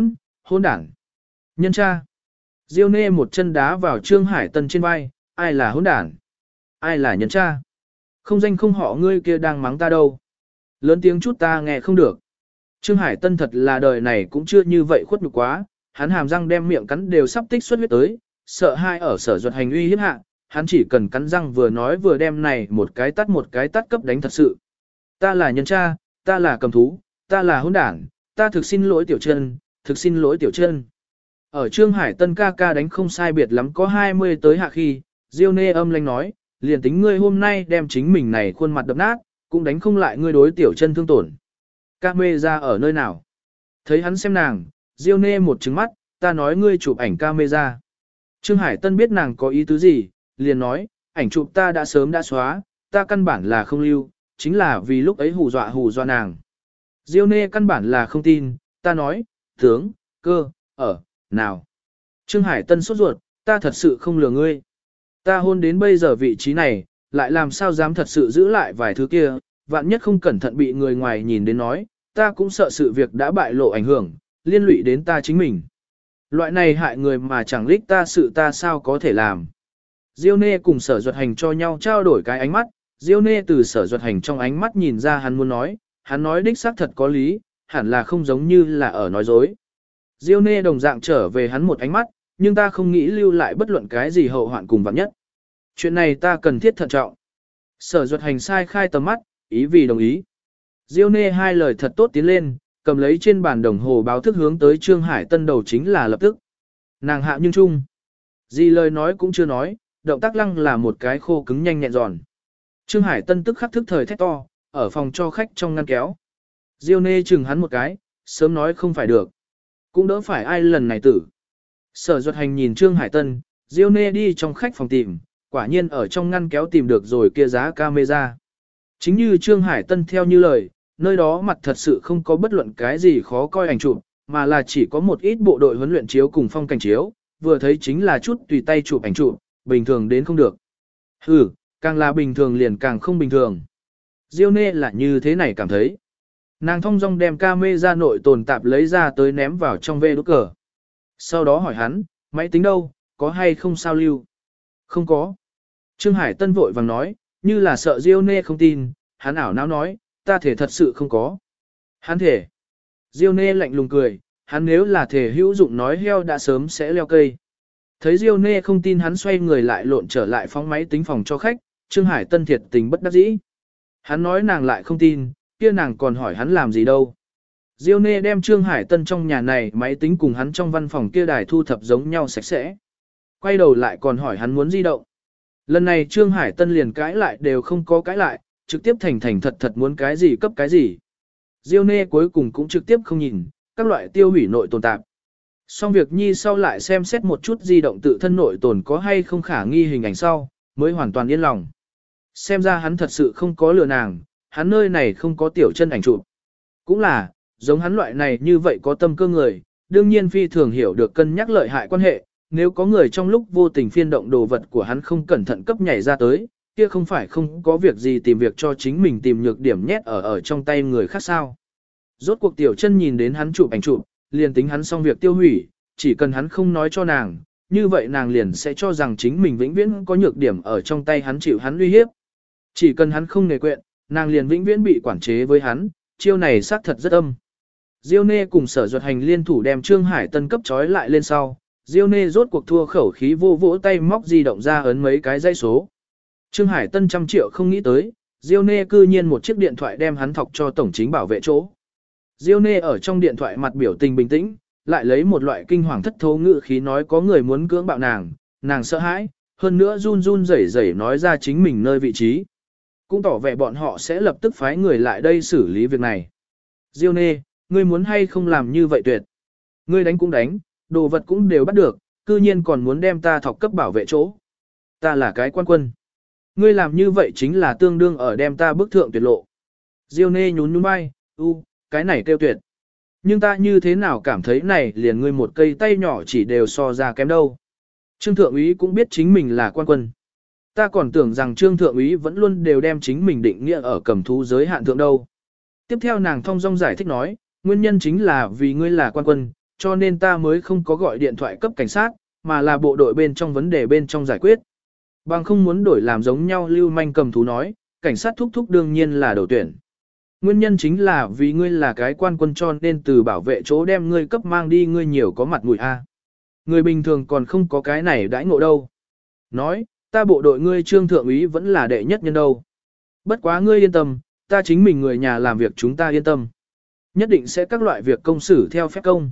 hỗn đản. Nhân cha. Diêu Nê một chân đá vào Trương Hải Tân trên vai, ai là hỗn đản? Ai là nhân cha? Không danh không họ ngươi kia đang mắng ta đâu. Lớn tiếng chút ta nghe không được. Trương Hải Tân thật là đời này cũng chưa như vậy khuất nhục quá, hắn hàm răng đem miệng cắn đều sắp tích xuất huyết tới, sợ hai ở Sở Duật Hành uy hiếp hạ, hắn chỉ cần cắn răng vừa nói vừa đem này một cái tát cấp đánh thật sự. Ta là nhân cha, ta là cầm thú, ta là hỗn đản, ta thực xin lỗi tiểu chân, thực xin lỗi tiểu chân. Ở Trương Hải Tân ca ca đánh không sai biệt lắm có 20 tới hạ khi, Diêu Nê âm lãnh nói, liền tính ngươi hôm nay đem chính mình này khuôn mặt đập nát, cũng đánh không lại ngươi đối tiểu chân thương tổn. Ca mê ra ở nơi nào? Thấy hắn xem nàng, Diêu Nê một trừng mắt, ta nói ngươi chụp ảnh ca mê ra. Trương Hải Tân biết nàng có ý tứ gì, liền nói, ảnh chụp ta đã sớm đã xóa, ta căn bản là không lưu, chính là vì lúc ấy hù dọa nàng. Diêu Nê căn bản là không tin, ta nói, tướng, cơ, ở, nào. Trương Hải Tân sốt ruột, ta thật sự không lừa ngươi. Ta hôn đến bây giờ vị trí này, lại làm sao dám thật sự giữ lại vài thứ kia, vạn nhất không cẩn thận bị người ngoài nhìn đến nói, ta cũng sợ sự việc đã bại lộ ảnh hưởng, liên lụy đến ta chính mình. Loại này hại người mà chẳng lích ta sự ta sao có thể làm. Diêu Nê cùng Sở Duật Hành cho nhau trao đổi cái ánh mắt, Diêu Nê từ Sở Duật Hành trong ánh mắt nhìn ra hắn muốn nói, hắn nói đích xác thật có lý, hẳn là không giống như là ở nói dối. Diêu Nê đồng dạng trở về hắn một ánh mắt, nhưng ta không nghĩ lưu lại bất luận cái gì hậu hoạn cùng vạn nhất. Chuyện này ta cần thiết thận trọng. Sở Duật Hành sai khai tầm mắt, ý vì đồng ý. Diêu Nê hai lời thật tốt tiến lên, cầm lấy trên bàn đồng hồ báo thức hướng tới Trương Hải Tân đầu chính là lập tức. Nàng hạ nhưng chung. Gì lời nói cũng chưa nói, động tác lăng là một cái khô cứng nhanh nhẹn giòn. Trương Hải Tân tức khắc thức thời thét to, ở phòng cho khách trong ngăn kéo. Diêu Nê chừng hắn một cái, sớm nói không phải được. Cũng đỡ phải ai lần này tử. Sở Duật Hành nhìn Trương Hải Tân, Diêu Nê đi trong khách phòng tìm, Quả nhiên ở trong ngăn kéo tìm được rồi kia giá camera. Chính như Trương Hải Tân theo như lời, nơi đó mặt thật sự không có bất luận cái gì khó coi ảnh chụp, mà là chỉ có một ít bộ đội huấn luyện chiếu cùng phong cảnh chiếu, vừa thấy chính là chút tùy tay chụp ảnh chụp, bình thường đến không được. Càng là bình thường liền càng không bình thường. Diêu Nê là như thế này cảm thấy. Nàng thong dong đem camera nội tồn tạp lấy ra tới ném vào trong vê đút cờ. Sau đó hỏi hắn, máy tính đâu, có hay không sao lưu? Không có. Trương Hải Tân vội vàng nói, như là sợ Diêu Nê không tin, hắn ảo não nói, ta thể thật sự không có. Hắn thể. Diêu Nê lạnh lùng cười, hắn nếu là thể hữu dụng nói heo đã sớm sẽ leo cây. Thấy Diêu Nê không tin hắn xoay người lại lộn trở lại phóng máy tính phòng cho khách, Trương Hải Tân thiệt tình bất đắc dĩ. Hắn nói nàng lại không tin, kia nàng còn hỏi hắn làm gì đâu. Diêu Nê đem Trương Hải Tân trong nhà này máy tính cùng hắn trong văn phòng kia đài thu thập giống nhau sạch sẽ. Quay đầu lại còn hỏi hắn muốn di động. Lần này Trương Hải Tân liền cãi lại đều không có cãi lại, trực tiếp thành thật muốn cái gì cấp cái gì. Diêu Nê cuối cùng cũng trực tiếp không nhìn, các loại tiêu hủy nội tồn tạp. Xong việc nhi sau lại xem xét một chút di động tự thân nội tồn có hay không khả nghi hình ảnh sau, mới hoàn toàn yên lòng. Xem ra hắn thật sự không có lừa nàng, hắn nơi này không có tiểu chân ảnh chụp. Cũng là, giống hắn loại này như vậy có tâm cơ người, đương nhiên phi thường hiểu được cân nhắc lợi hại quan hệ, nếu có người trong lúc vô tình phiên động đồ vật của hắn không cẩn thận cấp nhảy ra tới, kia không phải không có việc gì tìm việc cho chính mình tìm nhược điểm nhét ở trong tay người khác sao. Rốt cuộc tiểu chân nhìn đến hắn chụp ảnh chụp, liền tính hắn xong việc tiêu hủy, chỉ cần hắn không nói cho nàng, như vậy nàng liền sẽ cho rằng chính mình vĩnh viễn có nhược điểm ở trong tay hắn chịu hắn uy hiếp. Chỉ cần hắn không nề quyện, nàng liền vĩnh viễn bị quản chế với hắn, chiêu này xác thật rất âm. Diêu Nê cùng Sở Duật Hành liên thủ đem Trương Hải Tân cấp trói lại lên sau, Diêu Nê rốt cuộc thua khẩu khí vô vỗ tay móc di động ra ấn mấy cái dây số. Trương Hải Tân 100 triệu không nghĩ tới, Diêu Nê cư nhiên một chiếc điện thoại đem hắn thọc cho tổng chính bảo vệ chỗ. Diêu Nê ở trong điện thoại mặt biểu tình bình tĩnh, lại lấy một loại kinh hoàng thất thố ngữ khí nói có người muốn cưỡng bạo nàng, nàng sợ hãi, hơn nữa run run rẩy rẩy nói ra chính mình nơi vị trí. Cũng tỏ vẻ bọn họ sẽ lập tức phái người lại đây xử lý việc này. Diêu Nê, ngươi muốn hay không làm như vậy tuyệt. Ngươi đánh cũng đánh, đồ vật cũng đều bắt được, cư nhiên còn muốn đem ta thọc cấp bảo vệ chỗ. Ta là cái quan quân. Ngươi làm như vậy chính là tương đương ở đem ta bức thượng tuyệt lộ. Diêu Nê nhún nhún vai, cái này kêu tuyệt. Nhưng ta như thế nào cảm thấy này liền ngươi một cây tay nhỏ chỉ đều so ra kém đâu. Trương Thượng úy cũng biết chính mình là quan quân. Ta còn tưởng rằng Trương Thượng úy vẫn luôn đều đem chính mình định nghĩa ở cầm thú giới hạn thượng đâu. Tiếp theo nàng thong dong giải thích nói, nguyên nhân chính là vì ngươi là quan quân, cho nên ta mới không có gọi điện thoại cấp cảnh sát, mà là bộ đội bên trong vấn đề bên trong giải quyết. Bằng không muốn đổi làm giống nhau lưu manh cầm thú nói, cảnh sát thúc thúc đương nhiên là đầu tuyển. Nguyên nhân chính là vì ngươi là cái quan quân cho nên từ bảo vệ chỗ đem ngươi cấp mang đi ngươi nhiều có mặt mũi a. Người bình thường còn không có cái này đãi ngộ đâu. Nói, ta bộ đội ngươi Trương Thượng úy vẫn là đệ nhất nhân đâu. Bất quá ngươi yên tâm, ta chính mình người nhà làm việc chúng ta yên tâm. Nhất định sẽ các loại việc công xử theo phép công.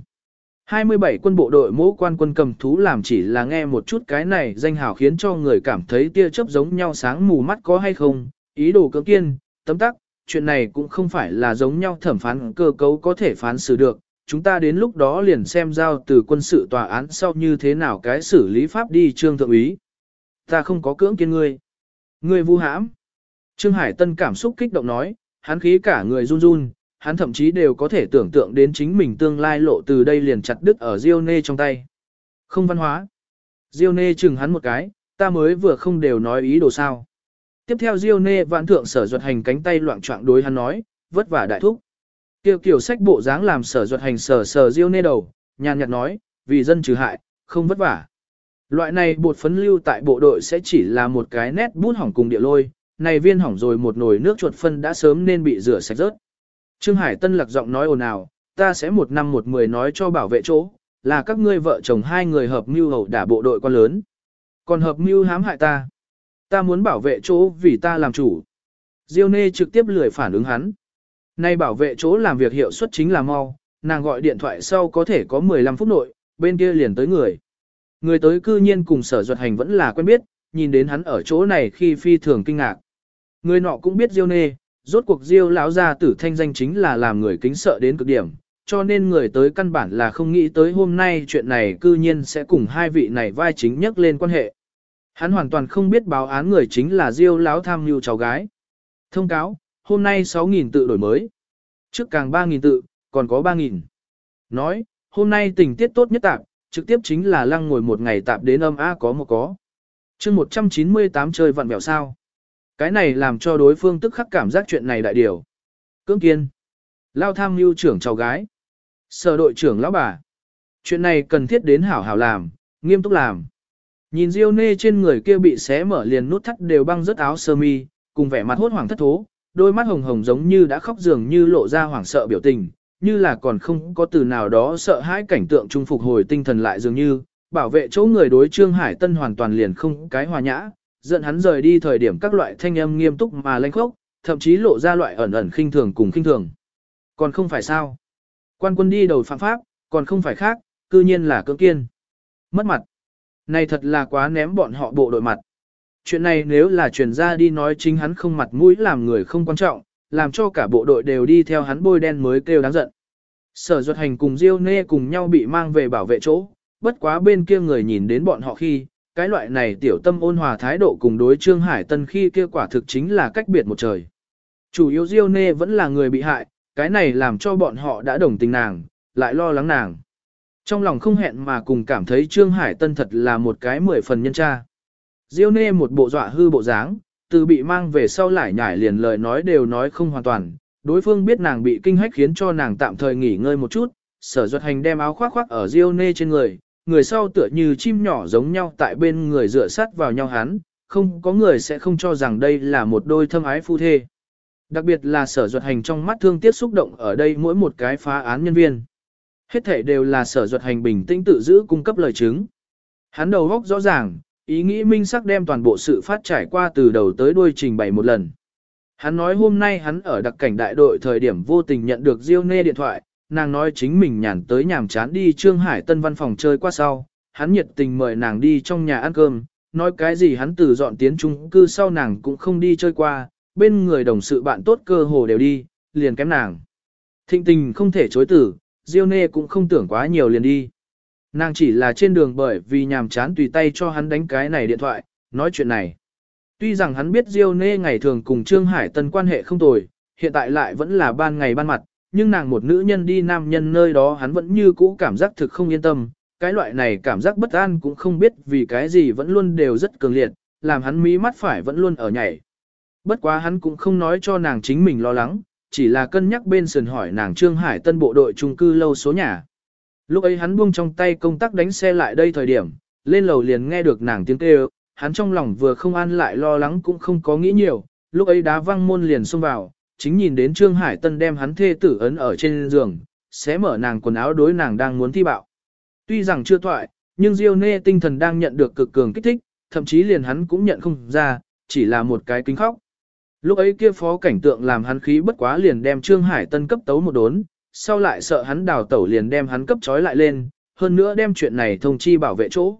27 quân bộ đội mỗi quan quân cầm thú làm chỉ là nghe một chút cái này danh hào khiến cho người cảm thấy tia chớp giống nhau sáng mù mắt có hay không, ý đồ cưỡng kiên, tấm tắc, chuyện này cũng không phải là giống nhau thẩm phán cơ cấu có thể phán xử được, chúng ta đến lúc đó liền xem giao từ quân sự tòa án sau như thế nào cái xử lý pháp đi Trương Thượng úy. Ta không có cưỡng kiên ngươi. Ngươi vu hãm. Trương Hải Tân cảm xúc kích động nói, hắn khí cả người run run, hắn thậm chí đều có thể tưởng tượng đến chính mình tương lai lộ từ đây liền chặt đứt ở Diêu Nê trong tay. Không văn hóa. Diêu Nê chừng hắn một cái, ta mới vừa không đều nói ý đồ sao. Tiếp theo Diêu Nê vạn thượng Sở Duật Hành cánh tay loạn trọng đối hắn nói, vất vả đại thúc. Kiều kiểu sách bộ dáng làm Sở Duật Hành sờ Diêu Nê đầu, nhàn nhạt nói, vì dân trừ hại, không vất vả. Loại này bột phấn lưu tại bộ đội sẽ chỉ là một cái nét bút hỏng cùng địa lôi, này viên hỏng rồi một nồi nước chuột phân đã sớm nên bị rửa sạch rớt. Trương Hải Tân lặc giọng nói ồn ào, ta sẽ một năm một mười nói cho bảo vệ chỗ, là các ngươi vợ chồng hai người hợp mưu hầu đả bộ đội quan lớn. Còn hợp mưu hãm hại ta. Ta muốn bảo vệ chỗ vì ta làm chủ. Diêu Nê trực tiếp lười phản ứng hắn. Nay bảo vệ chỗ làm việc hiệu suất chính là mau, nàng gọi điện thoại sau có thể có 15 phút nội, bên kia liền tới người. Người tới cư nhiên cùng Sở Duật Hành vẫn là quen biết, nhìn đến hắn ở chỗ này khi phi thường kinh ngạc. Người nọ cũng biết Diêu Nê, rốt cuộc Diêu lão gia tử thanh danh chính là làm người kính sợ đến cực điểm, cho nên người tới căn bản là không nghĩ tới hôm nay chuyện này cư nhiên sẽ cùng hai vị này vai chính nhắc lên quan hệ. Hắn hoàn toàn không biết báo án người chính là Diêu láo tham mưu cháu gái. Thông cáo, hôm nay 6.000 tự đổi mới. Trước càng 3.000 tự, còn có 3.000. Nói, hôm nay tình tiết tốt nhất tạp, trực tiếp chính là lăng ngồi một ngày tạp đến âm A có một có. chương 198 chơi vặn vẹo sao. Cái này làm cho đối phương tức khắc cảm giác chuyện này đại điều. Cưỡng kiên. Lao tham mưu trưởng cháu gái. Sở đội trưởng lão bà. Chuyện này cần thiết đến hảo hảo làm, nghiêm túc làm. Nhìn Diêu Nê trên người kia bị xé mở liền nút thắt đều băng rớt áo sơ mi, cùng vẻ mặt hốt hoảng thất thố, đôi mắt hồng hồng giống như đã khóc dường như lộ ra hoảng sợ biểu tình, như là còn không có từ nào đó sợ hãi cảnh tượng trung phục hồi tinh thần lại dường như, bảo vệ chỗ người đối Trương Hải Tân hoàn toàn liền không cái hòa nhã, dẫn hắn rời đi thời điểm các loại thanh âm nghiêm túc mà lanh khốc, thậm chí lộ ra loại ẩn ẩn khinh thường cùng khinh thường. Còn không phải sao? Quan quân đi đầu phạm pháp, còn không phải khác, cư nhiên là cưỡng kiên. Mất mặt. Này thật là quá ném bọn họ bộ đội mặt. Chuyện này nếu là truyền ra đi nói chính hắn không mặt mũi làm người không quan trọng, làm cho cả bộ đội đều đi theo hắn bôi đen mới kêu đáng giận. Sở Duật Hành cùng Diêu Nê cùng nhau bị mang về bảo vệ chỗ, bất quá bên kia người nhìn đến bọn họ khi, cái loại này tiểu tâm ôn hòa thái độ cùng đối Trương Hải Tân khi kia quả thực chính là cách biệt một trời. Chủ yếu Diêu Nê vẫn là người bị hại, cái này làm cho bọn họ đã đồng tình nàng, lại lo lắng nàng. Trong lòng không hẹn mà cùng cảm thấy Trương Hải Tân thật là một cái 10 phần nhân tra. Diêu Nê một bộ dọa hư bộ dáng, từ bị mang về sau lại nhải liền lời nói đều nói không hoàn toàn. Đối phương biết nàng bị kinh hách khiến cho nàng tạm thời nghỉ ngơi một chút, Sở Duật Hành đem áo khoác khoác ở Diêu Nê trên người, người sau tựa như chim nhỏ giống nhau tại bên người dựa sát vào nhau hắn, không có người sẽ không cho rằng đây là một đôi thâm ái phu thê. Đặc biệt là Sở Duật Hành trong mắt thương tiếc xúc động ở đây mỗi một cái phá án nhân viên. Hết thảy đều là Sở Duật Hành bình tĩnh tự giữ cung cấp lời chứng. Hắn đầu óc rõ ràng, ý nghĩ minh sắc đem toàn bộ sự phát trải qua từ đầu tới đuôi trình bày một lần. Hắn nói hôm nay hắn ở đặc cảnh đại đội thời điểm vô tình nhận được Diêu Nê điện thoại, nàng nói chính mình nhàn tới nhàm chán đi Trương Hải Tân văn phòng chơi qua sau, hắn nhiệt tình mời nàng đi trong nhà ăn cơm, nói cái gì hắn từ dọn tiến chung cư sau nàng cũng không đi chơi qua, bên người đồng sự bạn tốt cơ hồ đều đi, liền kém nàng. Thịnh tình không thể chối tử, Diêu Nê cũng không tưởng quá nhiều liền đi. Nàng chỉ là trên đường bởi vì nhàm chán tùy tay cho hắn đánh cái này điện thoại, nói chuyện này. Tuy rằng hắn biết Diêu Nê ngày thường cùng Trương Hải Tân quan hệ không tồi, hiện tại lại vẫn là ban ngày ban mặt, nhưng nàng một nữ nhân đi nam nhân nơi đó hắn vẫn như cũ cảm giác thực không yên tâm, cái loại này cảm giác bất an cũng không biết vì cái gì vẫn luôn đều rất cường liệt, làm hắn mí mắt phải vẫn luôn ở nhảy. Bất quá hắn cũng không nói cho nàng chính mình lo lắng, chỉ là cân nhắc bên sườn hỏi nàng Trương Hải Tân bộ đội chung cư lâu số nhà. Lúc ấy hắn buông trong tay công tác đánh xe lại đây thời điểm, lên lầu liền nghe được nàng tiếng kêu, hắn trong lòng vừa không an lại lo lắng cũng không có nghĩ nhiều, lúc ấy đá văng môn liền xông vào, chính nhìn đến Trương Hải Tân đem hắn thê tử ấn ở trên giường, xé mở nàng quần áo đối nàng đang muốn thi bạo. Tuy rằng chưa thoại, nhưng Diêu Nê tinh thần đang nhận được cực cường kích thích, thậm chí liền hắn cũng nhận không ra, chỉ là một cái kính khóc. Lúc ấy kia phó cảnh tượng làm hắn khí bất quá liền đem Trương Hải Tân cấp tấu một đốn, sau lại sợ hắn đào tẩu liền đem hắn cấp trói lại lên, hơn nữa đem chuyện này thông chi bảo vệ chỗ.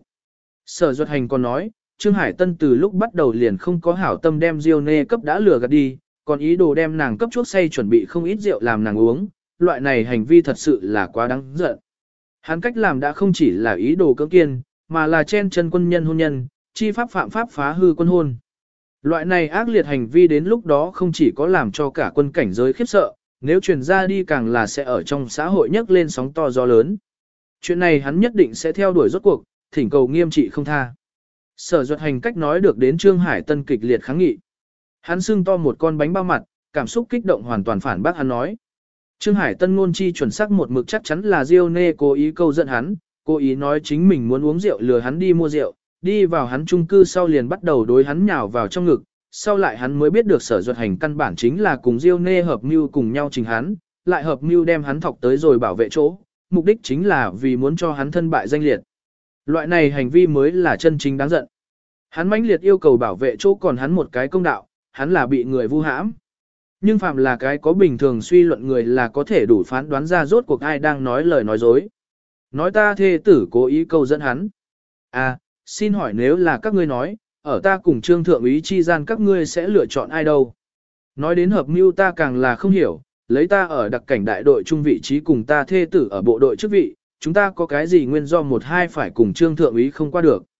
Sở Duật Hành còn nói, Trương Hải Tân từ lúc bắt đầu liền không có hảo tâm đem Diêu Nê cấp đã lừa gạt đi, còn ý đồ đem nàng cấp chuốc say chuẩn bị không ít rượu làm nàng uống, loại này hành vi thật sự là quá đáng giận. Hắn cách làm đã không chỉ là ý đồ cưỡng kiên, mà là chen chân quân nhân hôn nhân, chi pháp phạm pháp phá hư quân hôn. Loại này ác liệt hành vi đến lúc đó không chỉ có làm cho cả quân cảnh giới khiếp sợ, nếu truyền ra đi càng là sẽ ở trong xã hội nhấc lên sóng to gió lớn. Chuyện này hắn nhất định sẽ theo đuổi rốt cuộc, thỉnh cầu nghiêm trị không tha. Sở Duật Hành cách nói được đến Trương Hải Tân kịch liệt kháng nghị. Hắn sưng to một con bánh bao mặt, cảm xúc kích động hoàn toàn phản bác hắn nói. Trương Hải Tân ngôn chi chuẩn xác một mực chắc chắn là Diêu Nê cố ý câu giận hắn, cố ý nói chính mình muốn uống rượu lừa hắn đi mua rượu, đi vào hắn chung cư sau liền bắt đầu đối hắn nhào vào trong ngực, sau lại hắn mới biết được Sở Duật Hành căn bản chính là cùng Diêu Nê hợp mưu cùng nhau trình hắn, lại hợp mưu đem hắn thọc tới rồi bảo vệ chỗ, mục đích chính là vì muốn cho hắn thân bại danh liệt. Loại này hành vi mới là chân chính đáng giận. Hắn mãnh liệt yêu cầu bảo vệ chỗ còn hắn một cái công đạo, hắn là bị người vu hãm. Nhưng phạm là cái có bình thường suy luận người là có thể đủ phán đoán ra rốt cuộc ai đang nói lời nói dối. Nói ta thê tử cố ý câu dẫn hắn. À, xin hỏi nếu là các ngươi nói, ở ta cùng Trương Thượng úy chi gian các ngươi sẽ lựa chọn ai đâu? Nói đến hợp mưu ta càng là không hiểu, lấy ta ở đặc cảnh đại đội trung vị trí cùng ta thê tử ở bộ đội chức vị, chúng ta có cái gì nguyên do một hai phải cùng Trương Thượng úy không qua được.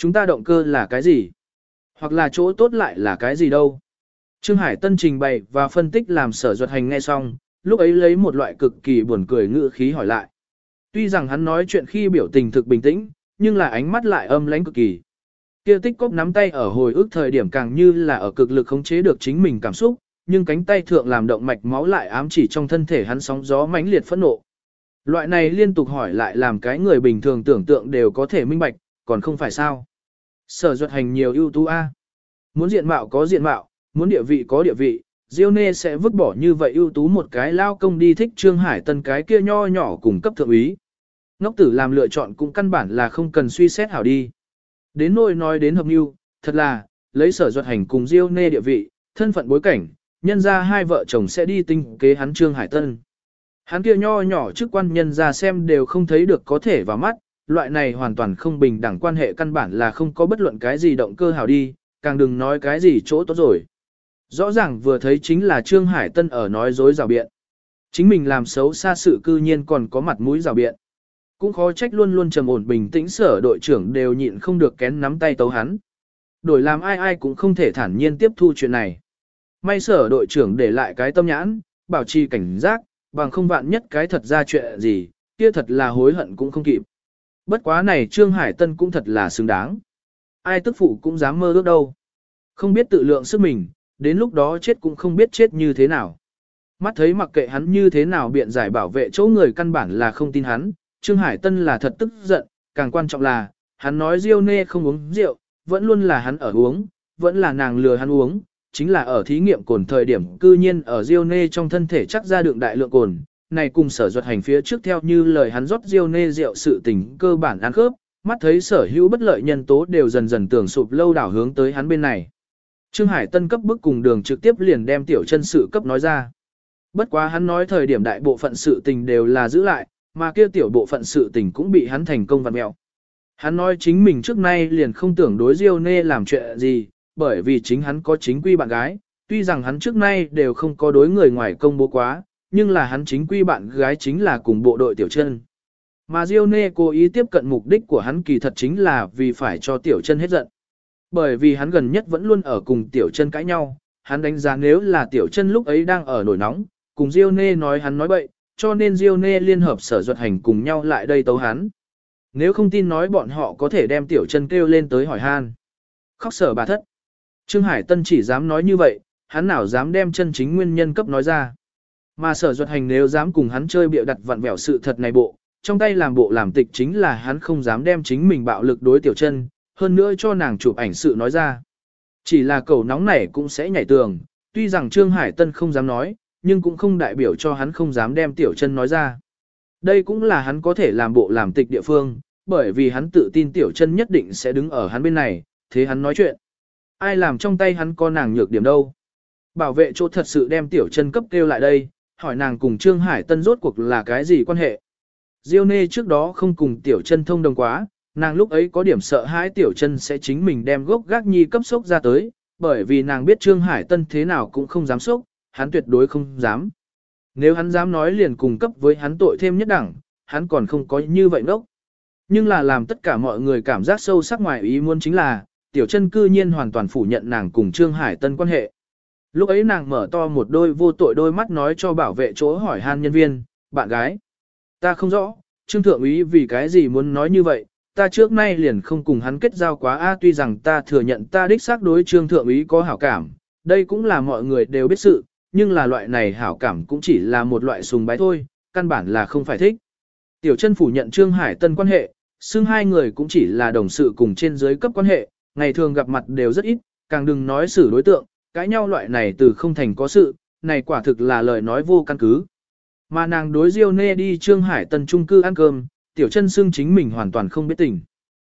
Chúng ta động cơ là cái gì? Hoặc là chỗ tốt lại là cái gì đâu? Trương Hải Tân trình bày và phân tích làm Sở Duật Hành nghe xong, lúc ấy lấy một loại cực kỳ buồn cười ngữ khí hỏi lại. Tuy rằng hắn nói chuyện khi biểu tình thực bình tĩnh, nhưng là ánh mắt lại âm lãnh cực kỳ. Kia tích cóp nắm tay ở hồi ức thời điểm càng như là ở cực lực khống chế được chính mình cảm xúc, nhưng cánh tay thượng làm động mạch máu lại ám chỉ trong thân thể hắn sóng gió mãnh liệt phẫn nộ. Loại này liên tục hỏi lại làm cái người bình thường tưởng tượng đều có thể minh bạch, còn không phải sao. Sở Duật Hành nhiều ưu tú a. Muốn diện mạo có diện mạo, muốn địa vị có địa vị, Diêu Nê sẽ vứt bỏ như vậy ưu tú một cái lao công đi thích Trương Hải Tân cái kia nho nhỏ cùng cấp thượng úy. Ngốc tử làm lựa chọn cũng căn bản là không cần suy xét hảo đi. Đến nỗi nói đến hợp mưu, thật là, lấy Sở Duật Hành cùng Diêu Nê địa vị, thân phận bối cảnh, nhân ra hai vợ chồng sẽ đi tinh kế hắn Trương Hải Tân. Hắn kia nho nhỏ chức quan nhân ra xem đều không thấy được có thể vào mắt, loại này hoàn toàn không bình đẳng quan hệ căn bản là không có bất luận cái gì động cơ hảo đi, càng đừng nói cái gì chỗ tốt rồi. Rõ ràng vừa thấy chính là Trương Hải Tân ở nói dối rào biện. Chính mình làm xấu xa sự cư nhiên còn có mặt mũi rào biện. Cũng khó trách luôn luôn trầm ổn bình tĩnh Sở đội trưởng đều nhịn không được kén nắm tay tấu hắn. Đổi làm ai ai cũng không thể thản nhiên tiếp thu chuyện này. May Sở đội trưởng để lại cái tâm nhãn, bảo trì cảnh giác, bằng không vạn nhất cái thật ra chuyện gì, kia thật là hối hận cũng không kịp. Bất quá này Trương Hải Tân cũng thật là xứng đáng. Ai tức phụ cũng dám mơ ước đâu. Không biết tự lượng sức mình, đến lúc đó chết cũng không biết chết như thế nào. Mắt thấy mặc kệ hắn như thế nào biện giải bảo vệ chỗ người căn bản là không tin hắn, Trương Hải Tân là thật tức giận, càng quan trọng là, hắn nói Diêu Nê không uống rượu, vẫn luôn là hắn ở uống, vẫn là nàng lừa hắn uống, chính là ở thí nghiệm cồn thời điểm cư nhiên ở Diêu Nê trong thân thể chắc ra đựng đại lượng cồn, này cùng Sở Duật Hành phía trước theo như lời hắn rót Diêu Nê rượu sự tình cơ bản ăn khớp, mắt thấy sở hữu bất lợi nhân tố đều dần dần tưởng sụp lâu đảo hướng tới hắn bên này. Trương Hải Tân cấp bức cùng đường trực tiếp liền đem tiểu chân sự cấp nói ra. Bất quá hắn nói thời điểm đại bộ phận sự tình đều là giữ lại, mà kia tiểu bộ phận sự tình cũng bị hắn thành công vặn mẹo. Hắn nói chính mình trước nay liền không tưởng đối Diêu Nê làm chuyện gì, bởi vì chính hắn có chính quy bạn gái, tuy rằng hắn trước nay đều không có đối người ngoài công bố quá, nhưng là hắn chính quy bạn gái chính là cùng bộ đội tiểu chân. Mà Diêu Nê cố ý tiếp cận mục đích của hắn kỳ thật chính là vì phải cho tiểu chân hết giận. Bởi vì hắn gần nhất vẫn luôn ở cùng tiểu chân cãi nhau, hắn đánh giá nếu là tiểu chân lúc ấy đang ở nổi nóng, cùng Diêu Nê nói hắn nói bậy, cho nên Diêu Nê liên hợp Sở Duật Hành cùng nhau lại đây tấu hắn. Nếu không tin nói bọn họ có thể đem tiểu chân kêu lên tới hỏi han. Khóc Sở bà thất. Trương Hải Tân chỉ dám nói như vậy, hắn nào dám đem chân chính nguyên nhân cấp nói ra. Mà Sở Duật Hành nếu dám cùng hắn chơi bịa đặt vặn vẹo sự thật này bộ, trong tay làm bộ làm tịch chính là hắn không dám đem chính mình bạo lực đối tiểu chân, hơn nữa cho nàng chụp ảnh sự nói ra. Chỉ là cầu nóng này cũng sẽ nhảy tường, tuy rằng Trương Hải Tân không dám nói, nhưng cũng không đại biểu cho hắn không dám đem tiểu chân nói ra. Đây cũng là hắn có thể làm bộ làm tịch địa phương, bởi vì hắn tự tin tiểu chân nhất định sẽ đứng ở hắn bên này, thế hắn nói chuyện. Ai làm trong tay hắn có nàng nhược điểm đâu. Bảo vệ chỗ thật sự đem tiểu chân cấp kêu lại đây, hỏi nàng cùng Trương Hải Tân rốt cuộc là cái gì quan hệ. Diêu Nê trước đó không cùng tiểu chân thông đồng quá, nàng lúc ấy có điểm sợ hãi tiểu chân sẽ chính mình đem gốc gác nhi cấp sốc ra tới, bởi vì nàng biết Trương Hải Tân thế nào cũng không dám sốc, hắn tuyệt đối không dám. Nếu hắn dám nói liền cùng cấp với hắn tội thêm nhất đẳng, hắn còn không có như vậy ngốc. Nhưng là làm tất cả mọi người cảm giác sâu sắc ngoài ý muốn chính là, tiểu chân cư nhiên hoàn toàn phủ nhận nàng cùng Trương Hải Tân quan hệ. Lúc ấy nàng mở to một đôi vô tội đôi mắt nói cho bảo vệ chỗ hỏi han nhân viên, bạn gái. Ta không rõ, Trương Thượng úy vì cái gì muốn nói như vậy, ta trước nay liền không cùng hắn kết giao quá a tuy rằng ta thừa nhận ta đích xác đối Trương Thượng úy có hảo cảm, đây cũng là mọi người đều biết sự, nhưng là loại này hảo cảm cũng chỉ là một loại sùng bái thôi, căn bản là không phải thích. Tiểu chân phủ nhận Trương Hải Tân quan hệ, xưng hai người cũng chỉ là đồng sự cùng trên dưới cấp quan hệ, ngày thường gặp mặt đều rất ít, càng đừng nói xử đối tượng, cãi nhau loại này từ không thành có sự, này quả thực là lời nói vô căn cứ. Mà nàng đối Diêu Nê đi Trương Hải Tân chung cư ăn cơm, tiểu chân xưng chính mình hoàn toàn không biết tình.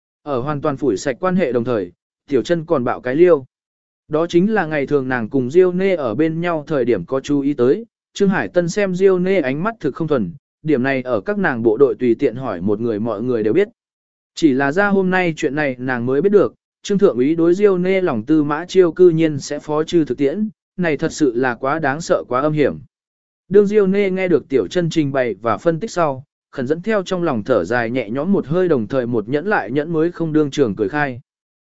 Ở hoàn toàn phủi sạch quan hệ đồng thời, tiểu chân còn bạo cái liêu. Đó chính là ngày thường nàng cùng Diêu Nê ở bên nhau thời điểm có chú ý tới, Trương Hải Tân xem Diêu Nê ánh mắt thực không thuần, điểm này ở các nàng bộ đội tùy tiện hỏi một người mọi người đều biết. Chỉ là ra hôm nay chuyện này nàng mới biết được, Trương Thượng úy đối Diêu Nê lòng tư mã chiêu cư nhiên sẽ phó trừ thực tiễn, này thật sự là quá đáng sợ quá âm hiểm. Đương Diêu Nê nghe được tiểu chân trình bày và phân tích sau, khẩn dẫn theo trong lòng thở dài nhẹ nhõm một hơi đồng thời một nhẫn lại nhẫn mới không đương trường cười khai.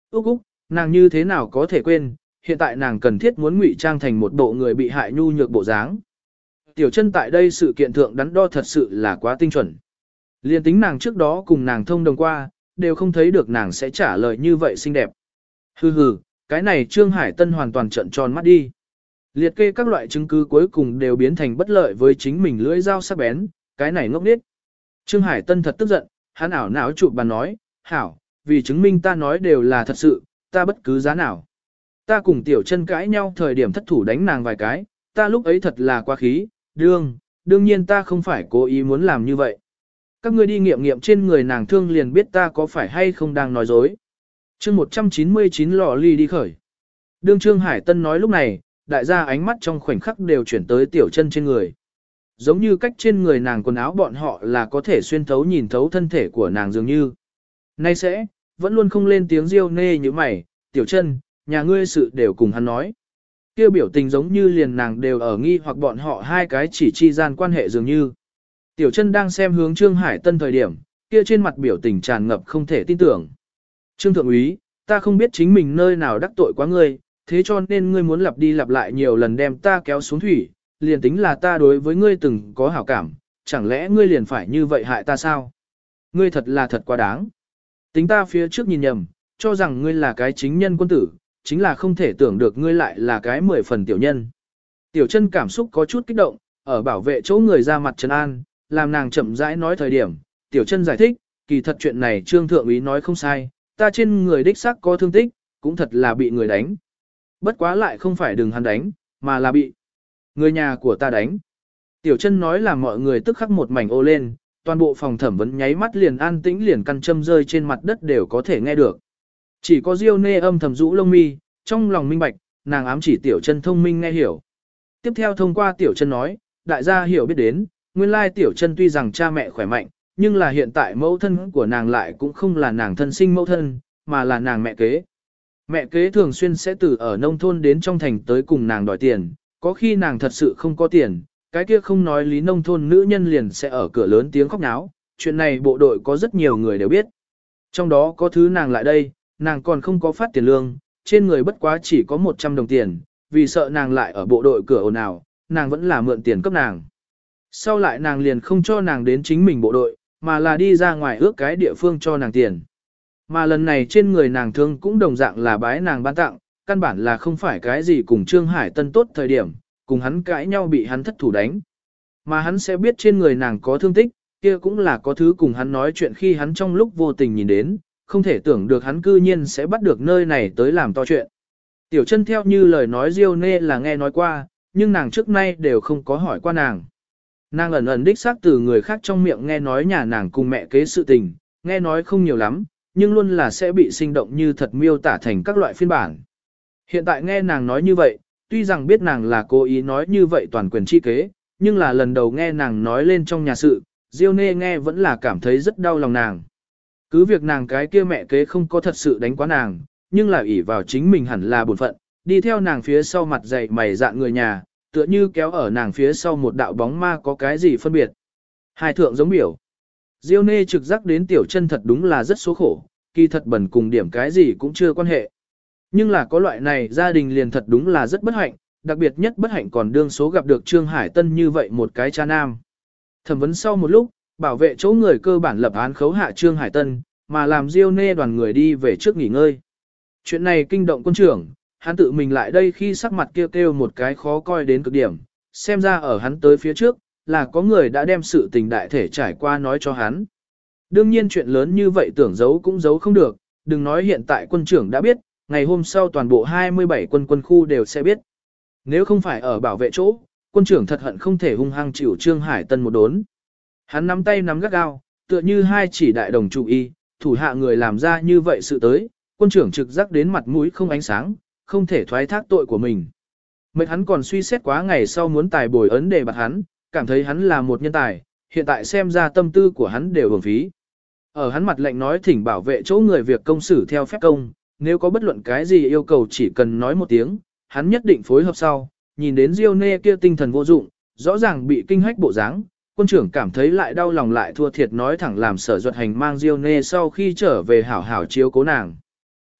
Úc Úc, nàng như thế nào có thể quên, hiện tại nàng cần thiết muốn ngụy trang thành một bộ người bị hại nhu nhược bộ dáng. Tiểu chân tại đây sự kiện thượng đắn đo thật sự là quá tinh chuẩn. Liên tính nàng trước đó cùng nàng thông đồng qua, đều không thấy được nàng sẽ trả lời như vậy xinh đẹp. Hừ hừ, cái này Trương Hải Tân hoàn toàn trợn tròn mắt đi. Liệt kê các loại chứng cứ cuối cùng đều biến thành bất lợi với chính mình lưỡi dao sắc bén, cái này ngốc nghếch. Trương Hải Tân thật tức giận, hắn ảo não chụp bàn nói, hảo, vì chứng minh ta nói đều là thật sự, ta bất cứ giá nào. Ta cùng tiểu chân cãi nhau thời điểm thất thủ đánh nàng vài cái, ta lúc ấy thật là quá khí, đương nhiên ta không phải cố ý muốn làm như vậy. Các ngươi đi nghiệm nghiệm trên người nàng thương liền biết ta có phải hay không đang nói dối. Chương 199 lò ly đi khởi. Đương Trương Hải Tân nói lúc này, đại gia ánh mắt trong khoảnh khắc đều chuyển tới tiểu chân trên người. Giống như cách trên người nàng quần áo bọn họ là có thể xuyên thấu nhìn thấu thân thể của nàng dường như. Nay sẽ, vẫn luôn không lên tiếng riêu nê như mày, tiểu chân, nhà ngươi sự đều cùng hắn nói. Kêu biểu tình giống như liền nàng đều ở nghi hoặc bọn họ hai cái chỉ chi gian quan hệ dường như. Tiểu chân đang xem hướng Trương Hải Tân thời điểm, kia trên mặt biểu tình tràn ngập không thể tin tưởng. Trương Thượng úy, ta không biết chính mình nơi nào đắc tội quá ngươi, thế cho nên ngươi muốn lặp đi lặp lại nhiều lần đem ta kéo xuống thủy, liền tính là ta đối với ngươi từng có hảo cảm, chẳng lẽ ngươi liền phải như vậy hại ta sao? Ngươi thật là thật quá đáng. Tính ta phía trước nhìn nhầm, cho rằng ngươi là cái chính nhân quân tử, chính là không thể tưởng được ngươi lại là cái 10 phần tiểu nhân. Tiểu chân cảm xúc có chút kích động, ở bảo vệ chỗ người ra mặt trấn an, làm nàng chậm rãi nói thời điểm, tiểu chân giải thích, kỳ thật chuyện này Trương Thượng úy nói không sai, ta trên người đích xác có thương tích, cũng thật là bị người đánh. Bất quá lại không phải đừng hắn đánh, mà là bị người nhà của ta đánh. Tiểu chân nói là mọi người tức khắc một mảnh ô lên, toàn bộ phòng thẩm vấn nháy mắt liền an tĩnh liền căn châm rơi trên mặt đất đều có thể nghe được. Chỉ có Diêu Nê âm thầm rũ lông mi, trong lòng minh bạch, nàng ám chỉ tiểu chân thông minh nghe hiểu. Tiếp theo thông qua tiểu chân nói, đại gia hiểu biết đến, nguyên lai tiểu chân tuy rằng cha mẹ khỏe mạnh, nhưng là hiện tại mẫu thân của nàng lại cũng không là nàng thân sinh mẫu thân, mà là nàng mẹ kế. Mẹ kế thường xuyên sẽ từ ở nông thôn đến trong thành tới cùng nàng đòi tiền, có khi nàng thật sự không có tiền, cái kia không nói lý nông thôn nữ nhân liền sẽ ở cửa lớn tiếng khóc náo, chuyện này bộ đội có rất nhiều người đều biết. Trong đó có thứ nàng lại đây, nàng còn không có phát tiền lương, trên người bất quá chỉ có 100 đồng tiền, vì sợ nàng lại ở bộ đội cửa ồn ào, nàng vẫn là mượn tiền cấp nàng. Sau lại nàng liền không cho nàng đến chính mình bộ đội, mà là đi ra ngoài ước cái địa phương cho nàng tiền. Mà lần này trên người nàng thương cũng đồng dạng là bái nàng ban tặng, căn bản là không phải cái gì cùng Trương Hải Tân tốt thời điểm, cùng hắn cãi nhau bị hắn thất thủ đánh. Mà hắn sẽ biết trên người nàng có thương tích, kia cũng là có thứ cùng hắn nói chuyện khi hắn trong lúc vô tình nhìn đến, không thể tưởng được hắn cư nhiên sẽ bắt được nơi này tới làm to chuyện. Tiểu chân theo như lời nói Diêu Nê là nghe nói qua, nhưng nàng trước nay đều không có hỏi qua nàng. Nàng ẩn ẩn đích xác từ người khác trong miệng nghe nói nhà nàng cùng mẹ kế sự tình, nghe nói không nhiều lắm, nhưng luôn là sẽ bị sinh động như thật miêu tả thành các loại phiên bản. Hiện tại nghe nàng nói như vậy, tuy rằng biết nàng là cố ý nói như vậy toàn quyền chi kế, nhưng là lần đầu nghe nàng nói lên trong nhà sự, Diêu Nê nghe vẫn là cảm thấy rất đau lòng nàng. Cứ việc nàng cái kia mẹ kế không có thật sự đánh quá nàng, nhưng là ỷ vào chính mình hẳn là bổn phận, đi theo nàng phía sau mặt dày mày dạn người nhà, tựa như kéo ở nàng phía sau một đạo bóng ma có cái gì phân biệt. Hai thượng giống biểu. Diêu Nê trực giác đến tiểu chân thật đúng là rất số khổ, kỳ thật bẩn cùng điểm cái gì cũng chưa quan hệ. Nhưng là có loại này gia đình liền thật đúng là rất bất hạnh, đặc biệt nhất bất hạnh còn đương số gặp được Trương Hải Tân như vậy một cái cha nam. Thẩm vấn sau một lúc, bảo vệ chỗ người cơ bản lập án khấu hạ Trương Hải Tân, mà làm Diêu Nê đoàn người đi về trước nghỉ ngơi. Chuyện này kinh động quân trưởng, hắn tự mình lại đây khi sắc mặt kêu một cái khó coi đến cực điểm, xem ra ở hắn tới phía trước, là có người đã đem sự tình đại thể trải qua nói cho hắn. Đương nhiên chuyện lớn như vậy tưởng giấu cũng giấu không được, đừng nói hiện tại quân trưởng đã biết, ngày hôm sau toàn bộ 27 quân khu đều sẽ biết. Nếu không phải ở bảo vệ chỗ, quân trưởng thật hận không thể hung hăng chịu Trương Hải Tân một đốn. Hắn nắm tay nắm gắt gao, tựa như hai chỉ đại đồng trụ y, thủ hạ người làm ra như vậy sự tới, quân trưởng trực giác đến mặt mũi không ánh sáng, không thể thoái thác tội của mình. Mệt hắn còn suy xét quá ngày sau muốn tài bồi ấn đề bạt hắn, cảm thấy hắn là một nhân tài, hiện tại xem ra tâm tư của hắn đều uổng phí. Ở hắn mặt lệnh nói thỉnh bảo vệ chỗ người việc công xử theo phép công, nếu có bất luận cái gì yêu cầu chỉ cần nói một tiếng, hắn nhất định phối hợp sau, nhìn đến Diêu Nê kia tinh thần vô dụng, rõ ràng bị kinh hách bộ dáng, quân trưởng cảm thấy lại đau lòng lại thua thiệt nói thẳng làm Sở Duật Hành mang Diêu Nê sau khi trở về hảo hảo chiếu cố nàng.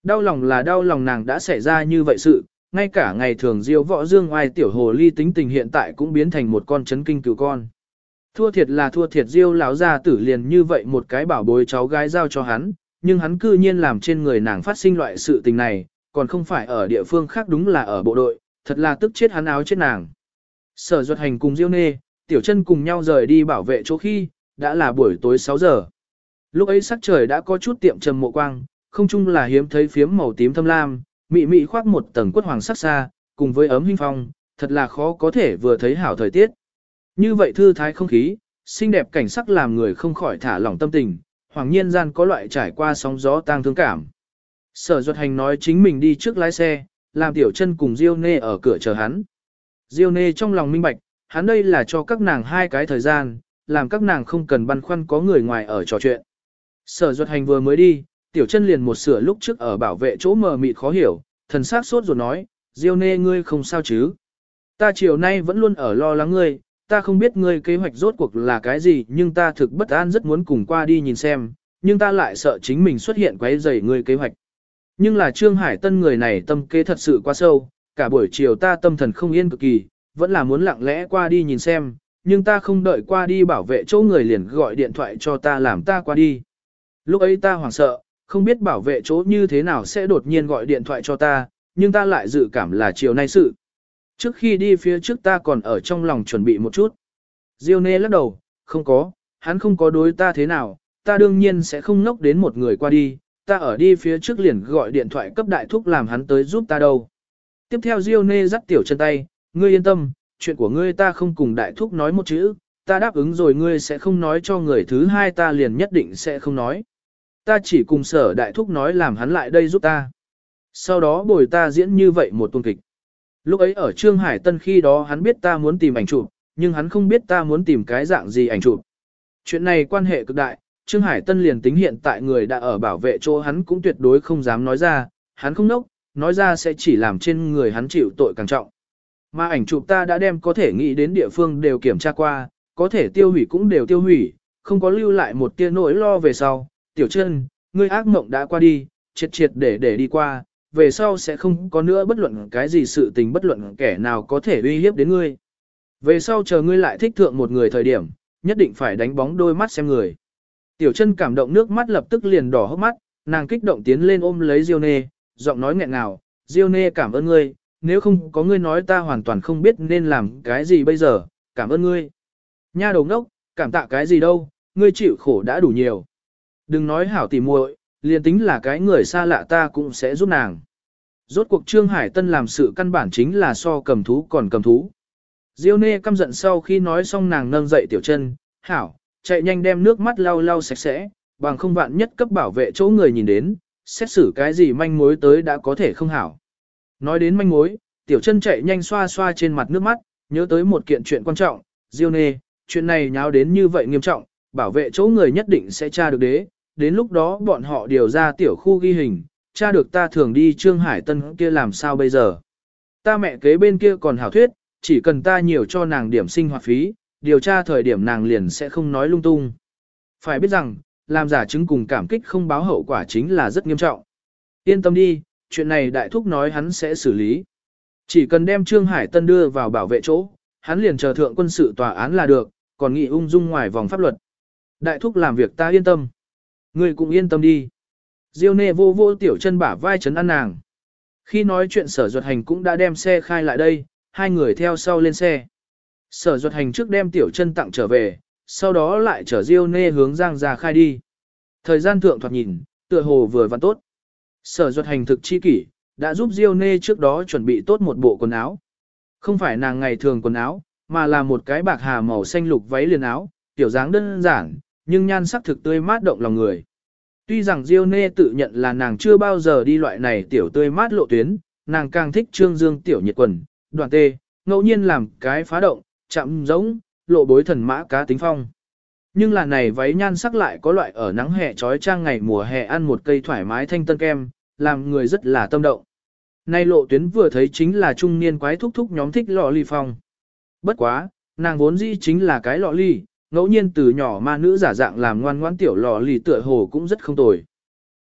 Đau lòng là đau lòng nàng đã xảy ra như vậy sự, ngay cả ngày thường diêu võ dương oai tiểu hồ ly tính tình hiện tại cũng biến thành một con chấn kinh cừu con. Thua thiệt là thua thiệt diêu lão gia tử liền như vậy một cái bảo bối cháu gái giao cho hắn, nhưng hắn cư nhiên làm trên người nàng phát sinh loại sự tình này, còn không phải ở địa phương khác đúng là ở bộ đội, thật là tức chết hắn áo chết nàng. Sở Duật Hành cùng Diêu Nê, Tiểu Chân cùng nhau rời đi bảo vệ chỗ khi, đã là buổi tối 6 giờ. Lúc ấy sắc trời đã có chút tiệm trầm mộ quang, không chung là hiếm thấy phiếm màu tím thâm lam, mị mị khoác một tầng quất hoàng sắc xa, cùng với ấm hinh phong, thật là khó có thể vừa thấy hảo thời tiết. Như vậy thư thái không khí, xinh đẹp cảnh sắc làm người không khỏi thả lỏng tâm tình, hoàng nhiên gian có loại trải qua sóng gió tang thương cảm. Sở Duật Hành nói chính mình đi trước lái xe, làm Tiểu Chân cùng Diêu Nê ở cửa chờ hắn. Diêu Nê trong lòng minh bạch, hắn đây là cho các nàng hai cái thời gian, làm các nàng không cần băn khoăn có người ngoài ở trò chuyện. Sở Duật Hành vừa mới đi, Tiểu Chân liền một sửa lúc trước ở bảo vệ chỗ mờ mịt khó hiểu, thần sắc sốt ruột nói, Diêu Nê ngươi không sao chứ? Ta chiều nay vẫn luôn ở lo lắng ngươi, ta không biết ngươi kế hoạch rốt cuộc là cái gì nhưng ta thực bất an rất muốn cùng qua đi nhìn xem, nhưng ta lại sợ chính mình xuất hiện quấy rầy ngươi kế hoạch. Nhưng là Trương Hải Tân người này tâm kế thật sự quá sâu, cả buổi chiều ta tâm thần không yên cực kỳ, vẫn là muốn lặng lẽ qua đi nhìn xem, nhưng ta không đợi qua đi bảo vệ chỗ người liền gọi điện thoại cho ta làm ta qua đi. Lúc ấy ta hoảng sợ, không biết bảo vệ chỗ như thế nào sẽ đột nhiên gọi điện thoại cho ta, nhưng ta lại dự cảm là chiều nay sự. Trước khi đi phía trước ta còn ở trong lòng chuẩn bị một chút. Diêu Nê lắc đầu, không có, hắn không có đối ta thế nào, ta đương nhiên sẽ không nốc đến một người qua đi, ta ở đi phía trước liền gọi điện thoại cấp đại thúc làm hắn tới giúp ta đâu. Tiếp theo Diêu Nê dắt Tiểu Chân tay, ngươi yên tâm, chuyện của ngươi ta không cùng đại thúc nói một chữ, ta đáp ứng rồi ngươi sẽ không nói cho người thứ hai ta liền nhất định sẽ không nói. Ta chỉ cùng Sở đại thúc nói làm hắn lại đây giúp ta. Sau đó bồi ta diễn như vậy một tuần kịch. Lúc ấy ở Trương Hải Tân khi đó hắn biết ta muốn tìm ảnh chụp, nhưng hắn không biết ta muốn tìm cái dạng gì ảnh chụp. Chuyện này quan hệ cực đại, Trương Hải Tân liền tính hiện tại người đã ở bảo vệ chỗ hắn cũng tuyệt đối không dám nói ra, hắn không nốc, nói ra sẽ chỉ làm trên người hắn chịu tội càng trọng. Mà ảnh chụp ta đã đem có thể nghĩ đến địa phương đều kiểm tra qua, có thể tiêu hủy cũng đều tiêu hủy, không có lưu lại một tia nỗi lo về sau. Tiểu Chân, ngươi ác mộng đã qua đi, triệt triệt để đi qua, về sau sẽ không có nữa bất luận cái gì sự tình bất luận kẻ nào có thể uy hiếp đến ngươi. Về sau chờ ngươi lại thích thượng một người thời điểm, nhất định phải đánh bóng đôi mắt xem người. Tiểu Chân cảm động nước mắt lập tức liền đỏ hốc mắt, nàng kích động tiến lên ôm lấy Diêu Nê, giọng nói nghẹn ngào, Diêu Nê cảm ơn ngươi, nếu không có ngươi nói ta hoàn toàn không biết nên làm cái gì bây giờ, cảm ơn ngươi. Nha đầu ngốc, cảm tạ cái gì đâu, ngươi chịu khổ đã đủ nhiều. Đừng nói hảo tỉ muội, liền tính là cái người xa lạ ta cũng sẽ giúp nàng. Rốt cuộc Trương Hải Tân làm sự căn bản chính là so cầm thú còn cầm thú. Diêu Nê căm giận sau khi nói xong nàng nâng dậy Tiểu Chân, hảo, chạy nhanh đem nước mắt lau lau sạch sẽ, bằng không vạn nhất cấp bảo vệ chỗ người nhìn đến, xét xử cái gì manh mối tới đã có thể không hảo. Nói đến manh mối, Tiểu Chân chạy nhanh xoa xoa trên mặt nước mắt, nhớ tới một kiện chuyện quan trọng, Diêu Nê, chuyện này nháo đến như vậy nghiêm trọng, bảo vệ chỗ người nhất định sẽ tra được đế, đến lúc đó bọn họ điều ra tiểu khu ghi hình, tra được ta thường đi Trương Hải Tân kia làm sao bây giờ. Ta mẹ kế bên kia còn hảo thuyết, chỉ cần ta nhiều cho nàng điểm sinh hoạt phí, điều tra thời điểm nàng liền sẽ không nói lung tung. Phải biết rằng, làm giả chứng cùng cảm kích không báo hậu quả chính là rất nghiêm trọng. Yên tâm đi, chuyện này đại thúc nói hắn sẽ xử lý. Chỉ cần đem Trương Hải Tân đưa vào bảo vệ chỗ, hắn liền chờ thượng quân sự tòa án là được, còn nghị ung dung ngoài vòng pháp luật. Đại thúc làm việc ta yên tâm. Ngươi cũng yên tâm đi. Diêu Nê vô vô Tiểu Chân bả vai chấn an nàng. Khi nói chuyện Sở Duật Hành cũng đã đem xe khai lại đây, hai người theo sau lên xe. Sở Duật Hành trước đem Tiểu Chân tặng trở về, sau đó lại chở Diêu Nê hướng Giang ra khai đi. Thời gian thượng thoạt nhìn, tựa hồ vừa vặn tốt. Sở Duật Hành thực chi kỷ, đã giúp Diêu Nê trước đó chuẩn bị tốt một bộ quần áo. Không phải nàng ngày thường quần áo, mà là một cái bạc hà màu xanh lục váy liền áo, tiểu dáng đơn giản, nhưng nhan sắc thực tươi mát động lòng người. Tuy rằng Diêu Nê tự nhận là nàng chưa bao giờ đi loại này tiểu tươi mát lộ tuyến, nàng càng thích trương dương tiểu nhiệt quần, đoạn tê, ngẫu nhiên làm cái phá động, chạm giống, lộ bối thần mã cá tính phong. Nhưng là này váy nhan sắc lại có loại ở nắng hè trói trang ngày mùa hè ăn một cây thoải mái thanh tân kem, làm người rất là tâm động. Nay lộ tuyến vừa thấy chính là trung niên quái thúc thúc nhóm thích lọ ly phong. Bất quá, nàng vốn dĩ chính là cái lọ ly, ngẫu nhiên từ nhỏ ma nữ giả dạng làm ngoan ngoãn tiểu lọ ly tựa hồ cũng rất không tồi.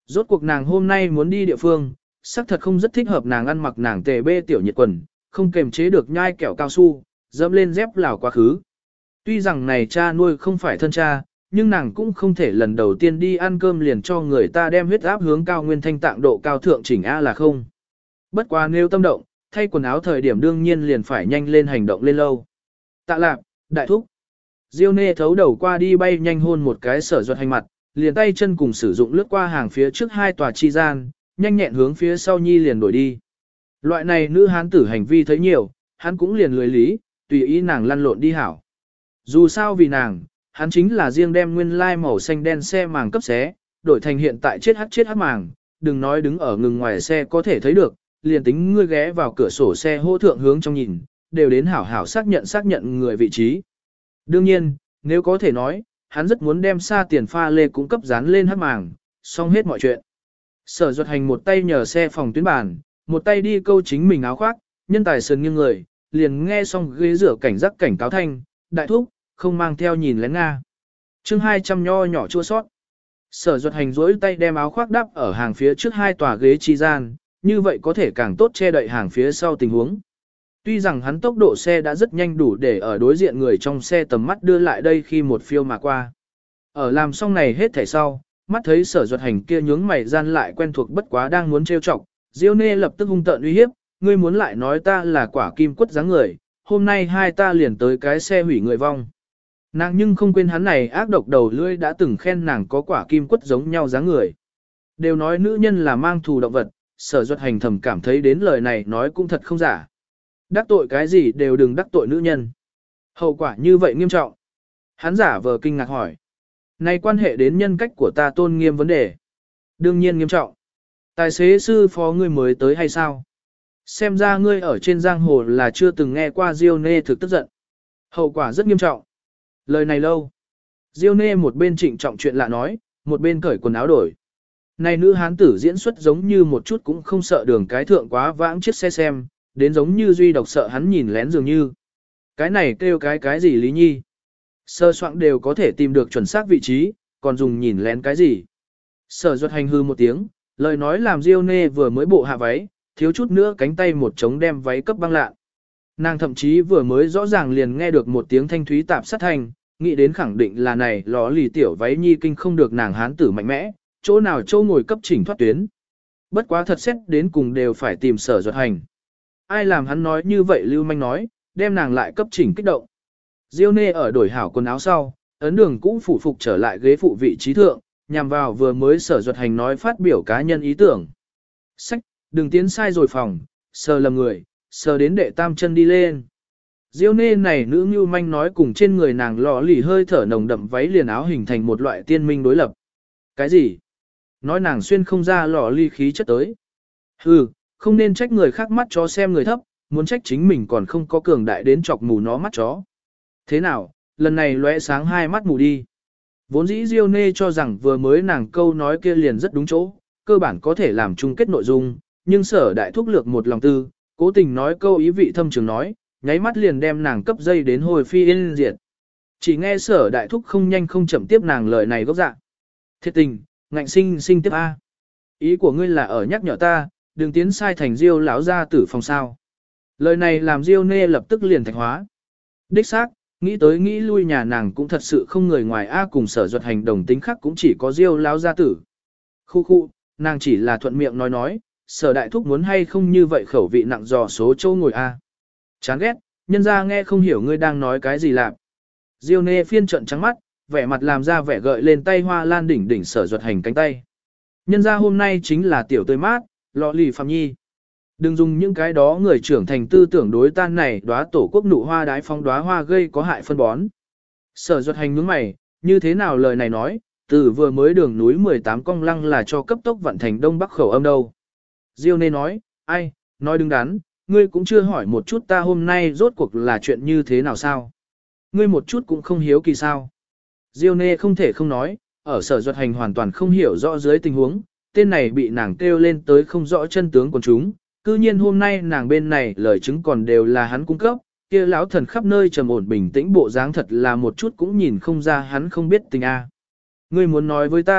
Rốt cuộc nàng hôm nay muốn đi địa phương, xác thật không rất thích hợp nàng ăn mặc nàng tề bê tiểu nhiệt quần, không kềm chế được nhai kẹo cao su, dẫm lên dép lào quá khứ. Tuy rằng này cha nuôi không phải thân cha, nhưng nàng cũng không thể lần đầu tiên đi ăn cơm liền cho người ta đem huyết áp hướng cao nguyên thanh tạng độ cao thượng chỉnh A là không. Bất quá nếu tâm động, thay quần áo thời điểm đương nhiên liền phải nhanh lên hành động lên lâu. Tạ Lạp, đại thúc. Diêu Nê thấu đầu qua đi bay nhanh hôn một cái Sở Duật Hành mặt, liền tay chân cùng sử dụng lướt qua hàng phía trước hai tòa chi gian, nhanh nhẹn hướng phía sau nhi liền đổi đi. Loại này nữ hán tử hành vi thấy nhiều, hắn cũng liền lười lý, tùy ý nàng lăn lộn đi hảo. Dù sao vì nàng, hắn chính là riêng đem nguyên lai màu xanh đen xe màng cấp xé, đổi thành hiện tại chết hắc màng, đừng nói đứng ở ngừng ngoài xe có thể thấy được, liền tính ngươi ghé vào cửa sổ xe hô thượng hướng trong nhìn, đều đến hảo hảo xác nhận người vị trí. Đương nhiên, nếu có thể nói, hắn rất muốn đem xa tiền pha lê cũng cấp dán lên hắc màng, xong hết mọi chuyện. Sở Duật Hành một tay nhờ xe phòng tuyến bàn, một tay đi câu chính mình áo khoác, nhân tài sườn nghiêng người, liền nghe xong ghế rửa cảnh giác cảnh cáo thanh, đại thúc, không mang theo nhìn lén Nga. chương 200 nho nhỏ chua sót. Sở Duật Hành duỗi tay đem áo khoác đắp ở hàng phía trước hai tòa ghế chi gian, như vậy có thể càng tốt che đậy hàng phía sau tình huống. Tuy rằng hắn tốc độ xe đã rất nhanh đủ để ở đối diện người trong xe tầm mắt đưa lại đây khi một phiêu mà qua. Ở làm xong này hết thảy sau, mắt thấy Sở Duật Hành kia nhướng mày gian lại quen thuộc bất quá đang muốn trêu chọc, Diêu Nê lập tức hung tợn uy hiếp, ngươi muốn lại nói ta là quả kim quất dáng người, hôm nay hai ta liền tới cái xe hủy người vong. Nàng nhưng không quên hắn này ác độc đầu lưỡi đã từng khen nàng có quả kim quất giống nhau dáng người. Đều nói nữ nhân là mang thù động vật, Sở Duật Hành thầm cảm thấy đến lời này nói cũng thật không giả. Đắc tội cái gì đều đừng đắc tội nữ nhân. Hậu quả như vậy nghiêm trọng. Hắn giả vờ kinh ngạc hỏi. Này quan hệ đến nhân cách của ta tôn nghiêm vấn đề. Đương nhiên nghiêm trọng. Tài xế sư phó ngươi mới tới hay sao? Xem ra ngươi ở trên giang hồ là chưa từng nghe qua Diêu Nê thực tức giận. Hậu quả rất nghiêm trọng. Lời này lâu. Diêu Nê một bên trịnh trọng chuyện lạ nói, một bên cởi quần áo đổi. Này nữ hán tử diễn xuất giống như một chút cũng không sợ đường cái thượng quá vãng chiếc xe xem, đến giống như duy độc sợ hắn nhìn lén dường như. Cái này kêu cái gì Lý Nhi? Sơ soạn đều có thể tìm được chuẩn xác vị trí, còn dùng nhìn lén cái gì? Sở Duật Hành hư một tiếng, lời nói làm Diêu Nê vừa mới bộ hạ váy, thiếu chút nữa cánh tay một trống đem váy cấp băng lạ. Nàng thậm chí vừa mới rõ ràng liền nghe được một tiếng thanh thúy tạp sát thanh, nghĩ đến khẳng định là này ló lì tiểu váy nhi kinh không được nàng hán tử mạnh mẽ, chỗ nào chỗ ngồi cấp chỉnh thoát tuyến. Bất quá thật xét đến cùng đều phải tìm Sở Duật Hành. Ai làm hắn nói như vậy lưu manh nói, đem nàng lại cấp chỉnh kích động. Diêu Nê ở đổi hảo quần áo sau, ấn đường cũng phủ phục trở lại ghế phụ vị trí thượng, nhằm vào vừa mới Sở Duật Hành nói phát biểu cá nhân ý tưởng. Sách, đừng tiến sai rồi phòng, sờ lầm người, sờ đến đệ tam chân đi lên. Diêu Nê này nữ như manh nói cùng trên người nàng lò lì hơi thở nồng đậm váy liền áo hình thành một loại tiên minh đối lập. Cái gì? Nói nàng xuyên không ra lò ly khí chất tới. Hừ, không nên trách người khác mắt chó xem người thấp, muốn trách chính mình còn không có cường đại đến chọc mù nó mắt chó. Thế nào, lần này lóe sáng hai mắt mù đi. Vốn dĩ Diêu Nê cho rằng vừa mới nàng câu nói kia liền rất đúng chỗ, cơ bản có thể làm chung kết nội dung, nhưng Sở đại thúc lược một lòng tư, cố tình nói câu ý vị thâm trường nói, nháy mắt liền đem nàng cấp dây đến hồi phi yên diệt. Chỉ nghe Sở đại thúc không nhanh không chậm tiếp nàng lời này gốc dạ. Thiệt tình, ngạnh sinh tiếp A. Ý của ngươi là ở nhắc nhở ta, đừng tiến sai thành Diêu lão gia tử phòng sao. Lời này làm Diêu Nê lập tức liền thạch hóa. Đích xác, nghĩ tới nghĩ lui nhà nàng cũng thật sự không người ngoài A cùng Sở Duật Hành đồng tính khác cũng chỉ có Diêu lão gia tử. Khu, nàng chỉ là thuận miệng nói, Sở đại thúc muốn hay không như vậy khẩu vị nặng dò số châu ngồi A. Chán ghét, nhân ra nghe không hiểu ngươi đang nói cái gì lạp. Diêu Nê phiên trận trắng mắt, vẻ mặt làm ra vẻ gợi lên tay hoa lan đỉnh Sở Duật Hành cánh tay. Nhân ra hôm nay chính là tiểu tươi mát, lọ lì phạm nhi. Đừng dùng những cái đó người trưởng thành tư tưởng đối tan này đóa tổ quốc nụ hoa đái phong đóa hoa gây có hại phân bón. Sở Duật Hành nhướng mày, như thế nào lời này nói, từ vừa mới đường núi 18 cong lăng là cho cấp tốc vận thành đông bắc khẩu âm đâu. Diêu Nê nói, ai, nói đứng đắn, ngươi cũng chưa hỏi một chút ta hôm nay rốt cuộc là chuyện như thế nào sao. Ngươi một chút cũng không hiếu kỳ sao. Diêu Nê không thể không nói, ở Sở Duật Hành hoàn toàn không hiểu rõ dưới tình huống, tên này bị nàng kêu lên tới không rõ chân tướng của chúng. Cư nhiên hôm nay nàng bên này lời chứng còn đều là hắn cung cấp, kia lão thần khắp nơi trầm ổn bình tĩnh bộ dáng thật là một chút cũng nhìn không ra hắn không biết tình a. Ngươi muốn nói với ta,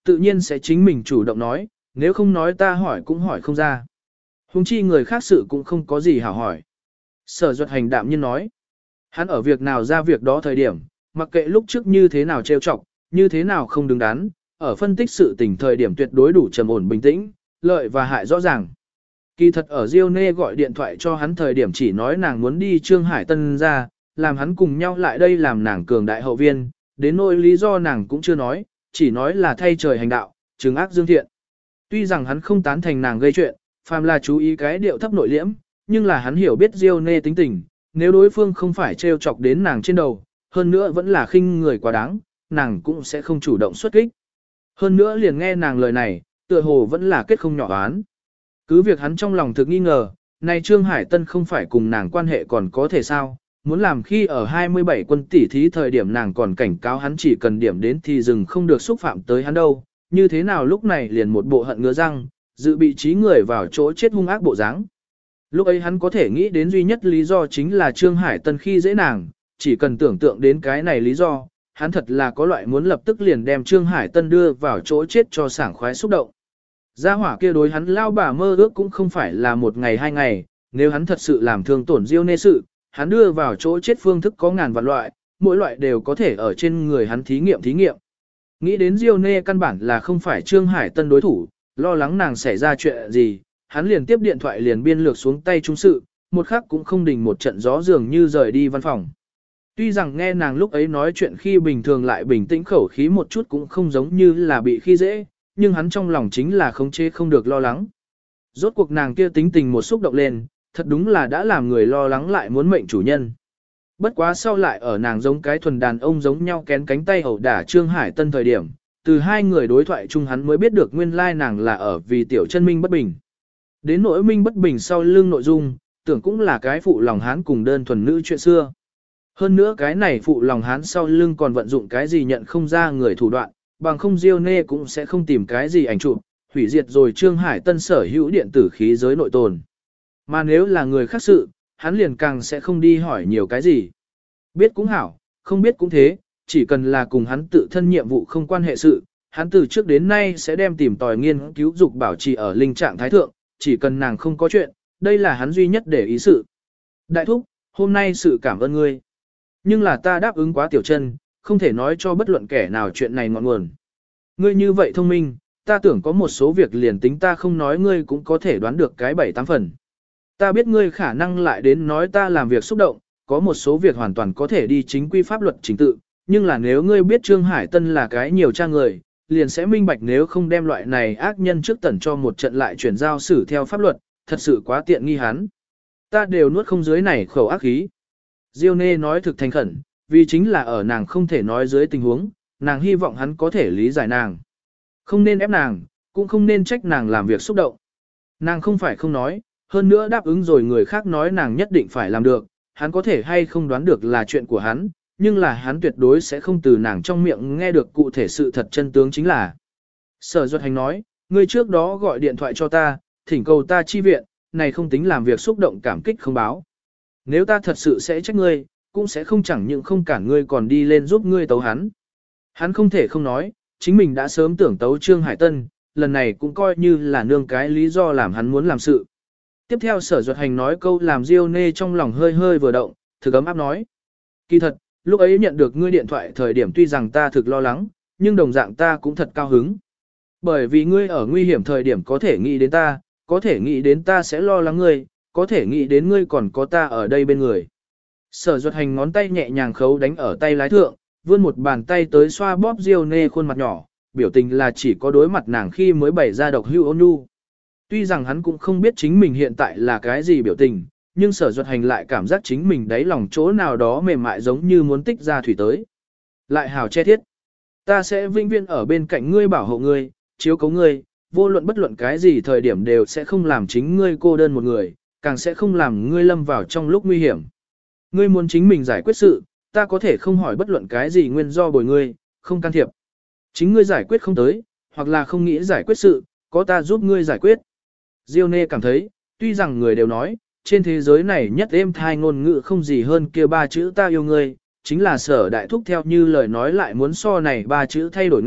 tự nhiên sẽ chính mình chủ động nói, nếu không nói ta hỏi cũng hỏi không ra. Huống chi người khác sự cũng không có gì hảo hỏi. Sở Duật Hành đạm nhiên nói, hắn ở việc nào ra việc đó thời điểm, mặc kệ lúc trước như thế nào trêu chọc, như thế nào không đứng đắn, ở phân tích sự tình thời điểm tuyệt đối đủ trầm ổn bình tĩnh, lợi và hại rõ ràng. Kỳ thật ở Diêu Nê gọi điện thoại cho hắn thời điểm chỉ nói nàng muốn đi Trương Hải Tân ra, làm hắn cùng nhau lại đây làm nàng cường đại hậu viên, đến nỗi lý do nàng cũng chưa nói, chỉ nói là thay trời hành đạo, trừng ác dương thiện. Tuy rằng hắn không tán thành nàng gây chuyện, phàm là chú ý cái điệu thấp nội liễm, nhưng là hắn hiểu biết Diêu Nê tính tình, nếu đối phương không phải trêu chọc đến nàng trên đầu, hơn nữa vẫn là khinh người quá đáng, nàng cũng sẽ không chủ động xuất kích. Hơn nữa liền nghe nàng lời này, tựa hồ vẫn là kết không nhỏ oán. Cứ việc hắn trong lòng thực nghi ngờ, này Trương Hải Tân không phải cùng nàng quan hệ còn có thể sao, muốn làm khi ở 27 quân tỷ thí thời điểm nàng còn cảnh cáo hắn chỉ cần điểm đến thì dừng không được xúc phạm tới hắn đâu, như thế nào lúc này liền một bộ hận ngứa răng, dự bị trí người vào chỗ chết hung ác bộ dáng. Lúc ấy hắn có thể nghĩ đến duy nhất lý do chính là Trương Hải Tân khi dễ nàng, chỉ cần tưởng tượng đến cái này lý do, hắn thật là có loại muốn lập tức liền đem Trương Hải Tân đưa vào chỗ chết cho sảng khoái xúc động. Gia hỏa kia đối hắn lao bà mơ ước cũng không phải là một ngày hai ngày, nếu hắn thật sự làm thương tổn Diêu Nê sự, hắn đưa vào chỗ chết phương thức có ngàn vạn loại, mỗi loại đều có thể ở trên người hắn thí nghiệm. Nghĩ đến Diêu Nê căn bản là không phải Trương Hải Tân đối thủ, lo lắng nàng xảy ra chuyện gì, hắn liền tiếp điện thoại liền biên lược xuống tay trung sự, một khắc cũng không đình một trận gió dường như rời đi văn phòng. Tuy rằng nghe nàng lúc ấy nói chuyện khi bình thường lại bình tĩnh khẩu khí một chút cũng không giống như là bị khi dễ, nhưng hắn trong lòng chính là khống chế không được lo lắng. Rốt cuộc nàng kia tính tình một xúc động lên, thật đúng là đã làm người lo lắng lại muốn mệnh chủ nhân. Bất quá sau lại ở nàng giống cái thuần đàn ông giống nhau kén cánh tay ẩu đả Trương Hải Tân thời điểm, từ hai người đối thoại chung hắn mới biết được nguyên lai nàng là ở vì tiểu chân minh bất bình. Đến nỗi minh bất bình sau lưng nội dung, tưởng cũng là cái phụ lòng hán cùng đơn thuần nữ chuyện xưa. Hơn nữa cái này phụ lòng hán sau lưng còn vận dụng cái gì nhận không ra người thủ đoạn, bằng không Diêu Nê cũng sẽ không tìm cái gì ảnh chụp, hủy diệt rồi Trương Hải Tân sở hữu điện tử khí giới nội tồn. Mà nếu là người khác sự, hắn liền càng sẽ không đi hỏi nhiều cái gì. Biết cũng hảo, không biết cũng thế, chỉ cần là cùng hắn tự thân nhiệm vụ không quan hệ sự, hắn từ trước đến nay sẽ đem tìm tòi nghiên cứu dục bảo trì ở linh trạng thái thượng, chỉ cần nàng không có chuyện, đây là hắn duy nhất để ý sự. Đại thúc, hôm nay sự cảm ơn ngươi. Nhưng là ta đáp ứng quá tiểu chân, không thể nói cho bất luận kẻ nào chuyện này ngọn nguồn. Ngươi như vậy thông minh, ta tưởng có một số việc liền tính ta không nói ngươi cũng có thể đoán được cái 7-8 phần. Ta biết ngươi khả năng lại đến nói ta làm việc xúc động, có một số việc hoàn toàn có thể đi chính quy pháp luật chính tự, nhưng là nếu ngươi biết Trương Hải Tân là cái nhiều cha người, liền sẽ minh bạch nếu không đem loại này ác nhân trước tẩn cho một trận lại chuyển giao xử theo pháp luật, thật sự quá tiện nghi hắn. Ta đều nuốt không dưới này khẩu ác khí. Diêu Nê nói thực thành khẩn, vì chính là ở nàng không thể nói dưới tình huống, nàng hy vọng hắn có thể lý giải nàng. Không nên ép nàng, cũng không nên trách nàng làm việc xúc động. Nàng không phải không nói, hơn nữa đáp ứng rồi người khác nói nàng nhất định phải làm được, hắn có thể hay không đoán được là chuyện của hắn, nhưng là hắn tuyệt đối sẽ không từ nàng trong miệng nghe được cụ thể sự thật chân tướng chính là. Sở Duật Hành nói, ngươi trước đó gọi điện thoại cho ta, thỉnh cầu ta chi viện, này không tính làm việc xúc động cảm kích không báo. Nếu ta thật sự sẽ trách ngươi, cũng sẽ không chẳng những không cản ngươi còn đi lên giúp ngươi tấu hắn. Hắn không thể không nói, chính mình đã sớm tưởng tấu Trương Hải Tân, lần này cũng coi như là nương cái lý do làm hắn muốn làm sự. Tiếp theo Sở Duật Hành nói câu làm Diêu Nê trong lòng hơi hơi vừa động, thực ấm áp nói. Kỳ thật, lúc ấy nhận được ngươi điện thoại thời điểm tuy rằng ta thực lo lắng, nhưng đồng dạng ta cũng thật cao hứng. Bởi vì ngươi ở nguy hiểm thời điểm có thể nghĩ đến ta, có thể nghĩ đến ta sẽ lo lắng ngươi, có thể nghĩ đến ngươi còn có ta ở đây bên người. Sở Duật Hành ngón tay nhẹ nhàng khấu đánh ở tay lái thượng, vươn một bàn tay tới xoa bóp Diêu Nê khuôn mặt nhỏ, biểu tình là chỉ có đối mặt nàng khi mới bày ra độc hưu ôn nhu. Tuy rằng hắn cũng không biết chính mình hiện tại là cái gì biểu tình, nhưng Sở Duật Hành lại cảm giác chính mình đáy lòng chỗ nào đó mềm mại giống như muốn tích ra thủy tới. Lại hào che thiết. Ta sẽ vĩnh viễn ở bên cạnh ngươi bảo hộ ngươi, chiếu cố ngươi, vô luận bất luận cái gì thời điểm đều sẽ không làm chính ngươi cô đơn một người, càng sẽ không làm ngươi lâm vào trong lúc nguy hiểm. Ngươi muốn chính mình giải quyết sự, ta có thể không hỏi bất luận cái gì nguyên do bồi ngươi, không can thiệp. Chính ngươi giải quyết không tới, hoặc là không nghĩ giải quyết sự, có ta giúp ngươi giải quyết. Diêu Nê cảm thấy, tuy rằng người đều nói, trên thế giới này nhất êm thai ngôn ngữ không gì hơn kia ba chữ ta yêu ngươi, chính là Sở đại thúc theo như lời nói lại muốn so này ba chữ thay đổi nghe,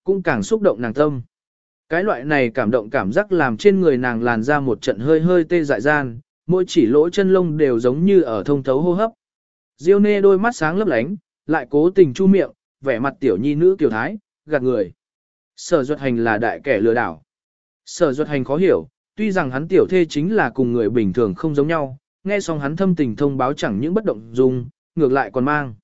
cũng càng xúc động nàng tâm. Cái loại này cảm động cảm giác làm trên người nàng làn ra một trận hơi hơi tê dại gian, mỗi chỉ lỗ chân lông đều giống như ở thông thấu hô hấp. Diêu Nê đôi mắt sáng lấp lánh, lại cố tình chu miệng, vẻ mặt tiểu nhi nữ tiểu thái, gạt người. Sở Duật Hành là đại kẻ lừa đảo. Sở Duật Hành khó hiểu, tuy rằng hắn tiểu thê chính là cùng người bình thường không giống nhau, nghe xong hắn thâm tình thông báo chẳng những bất động dung, ngược lại còn mang.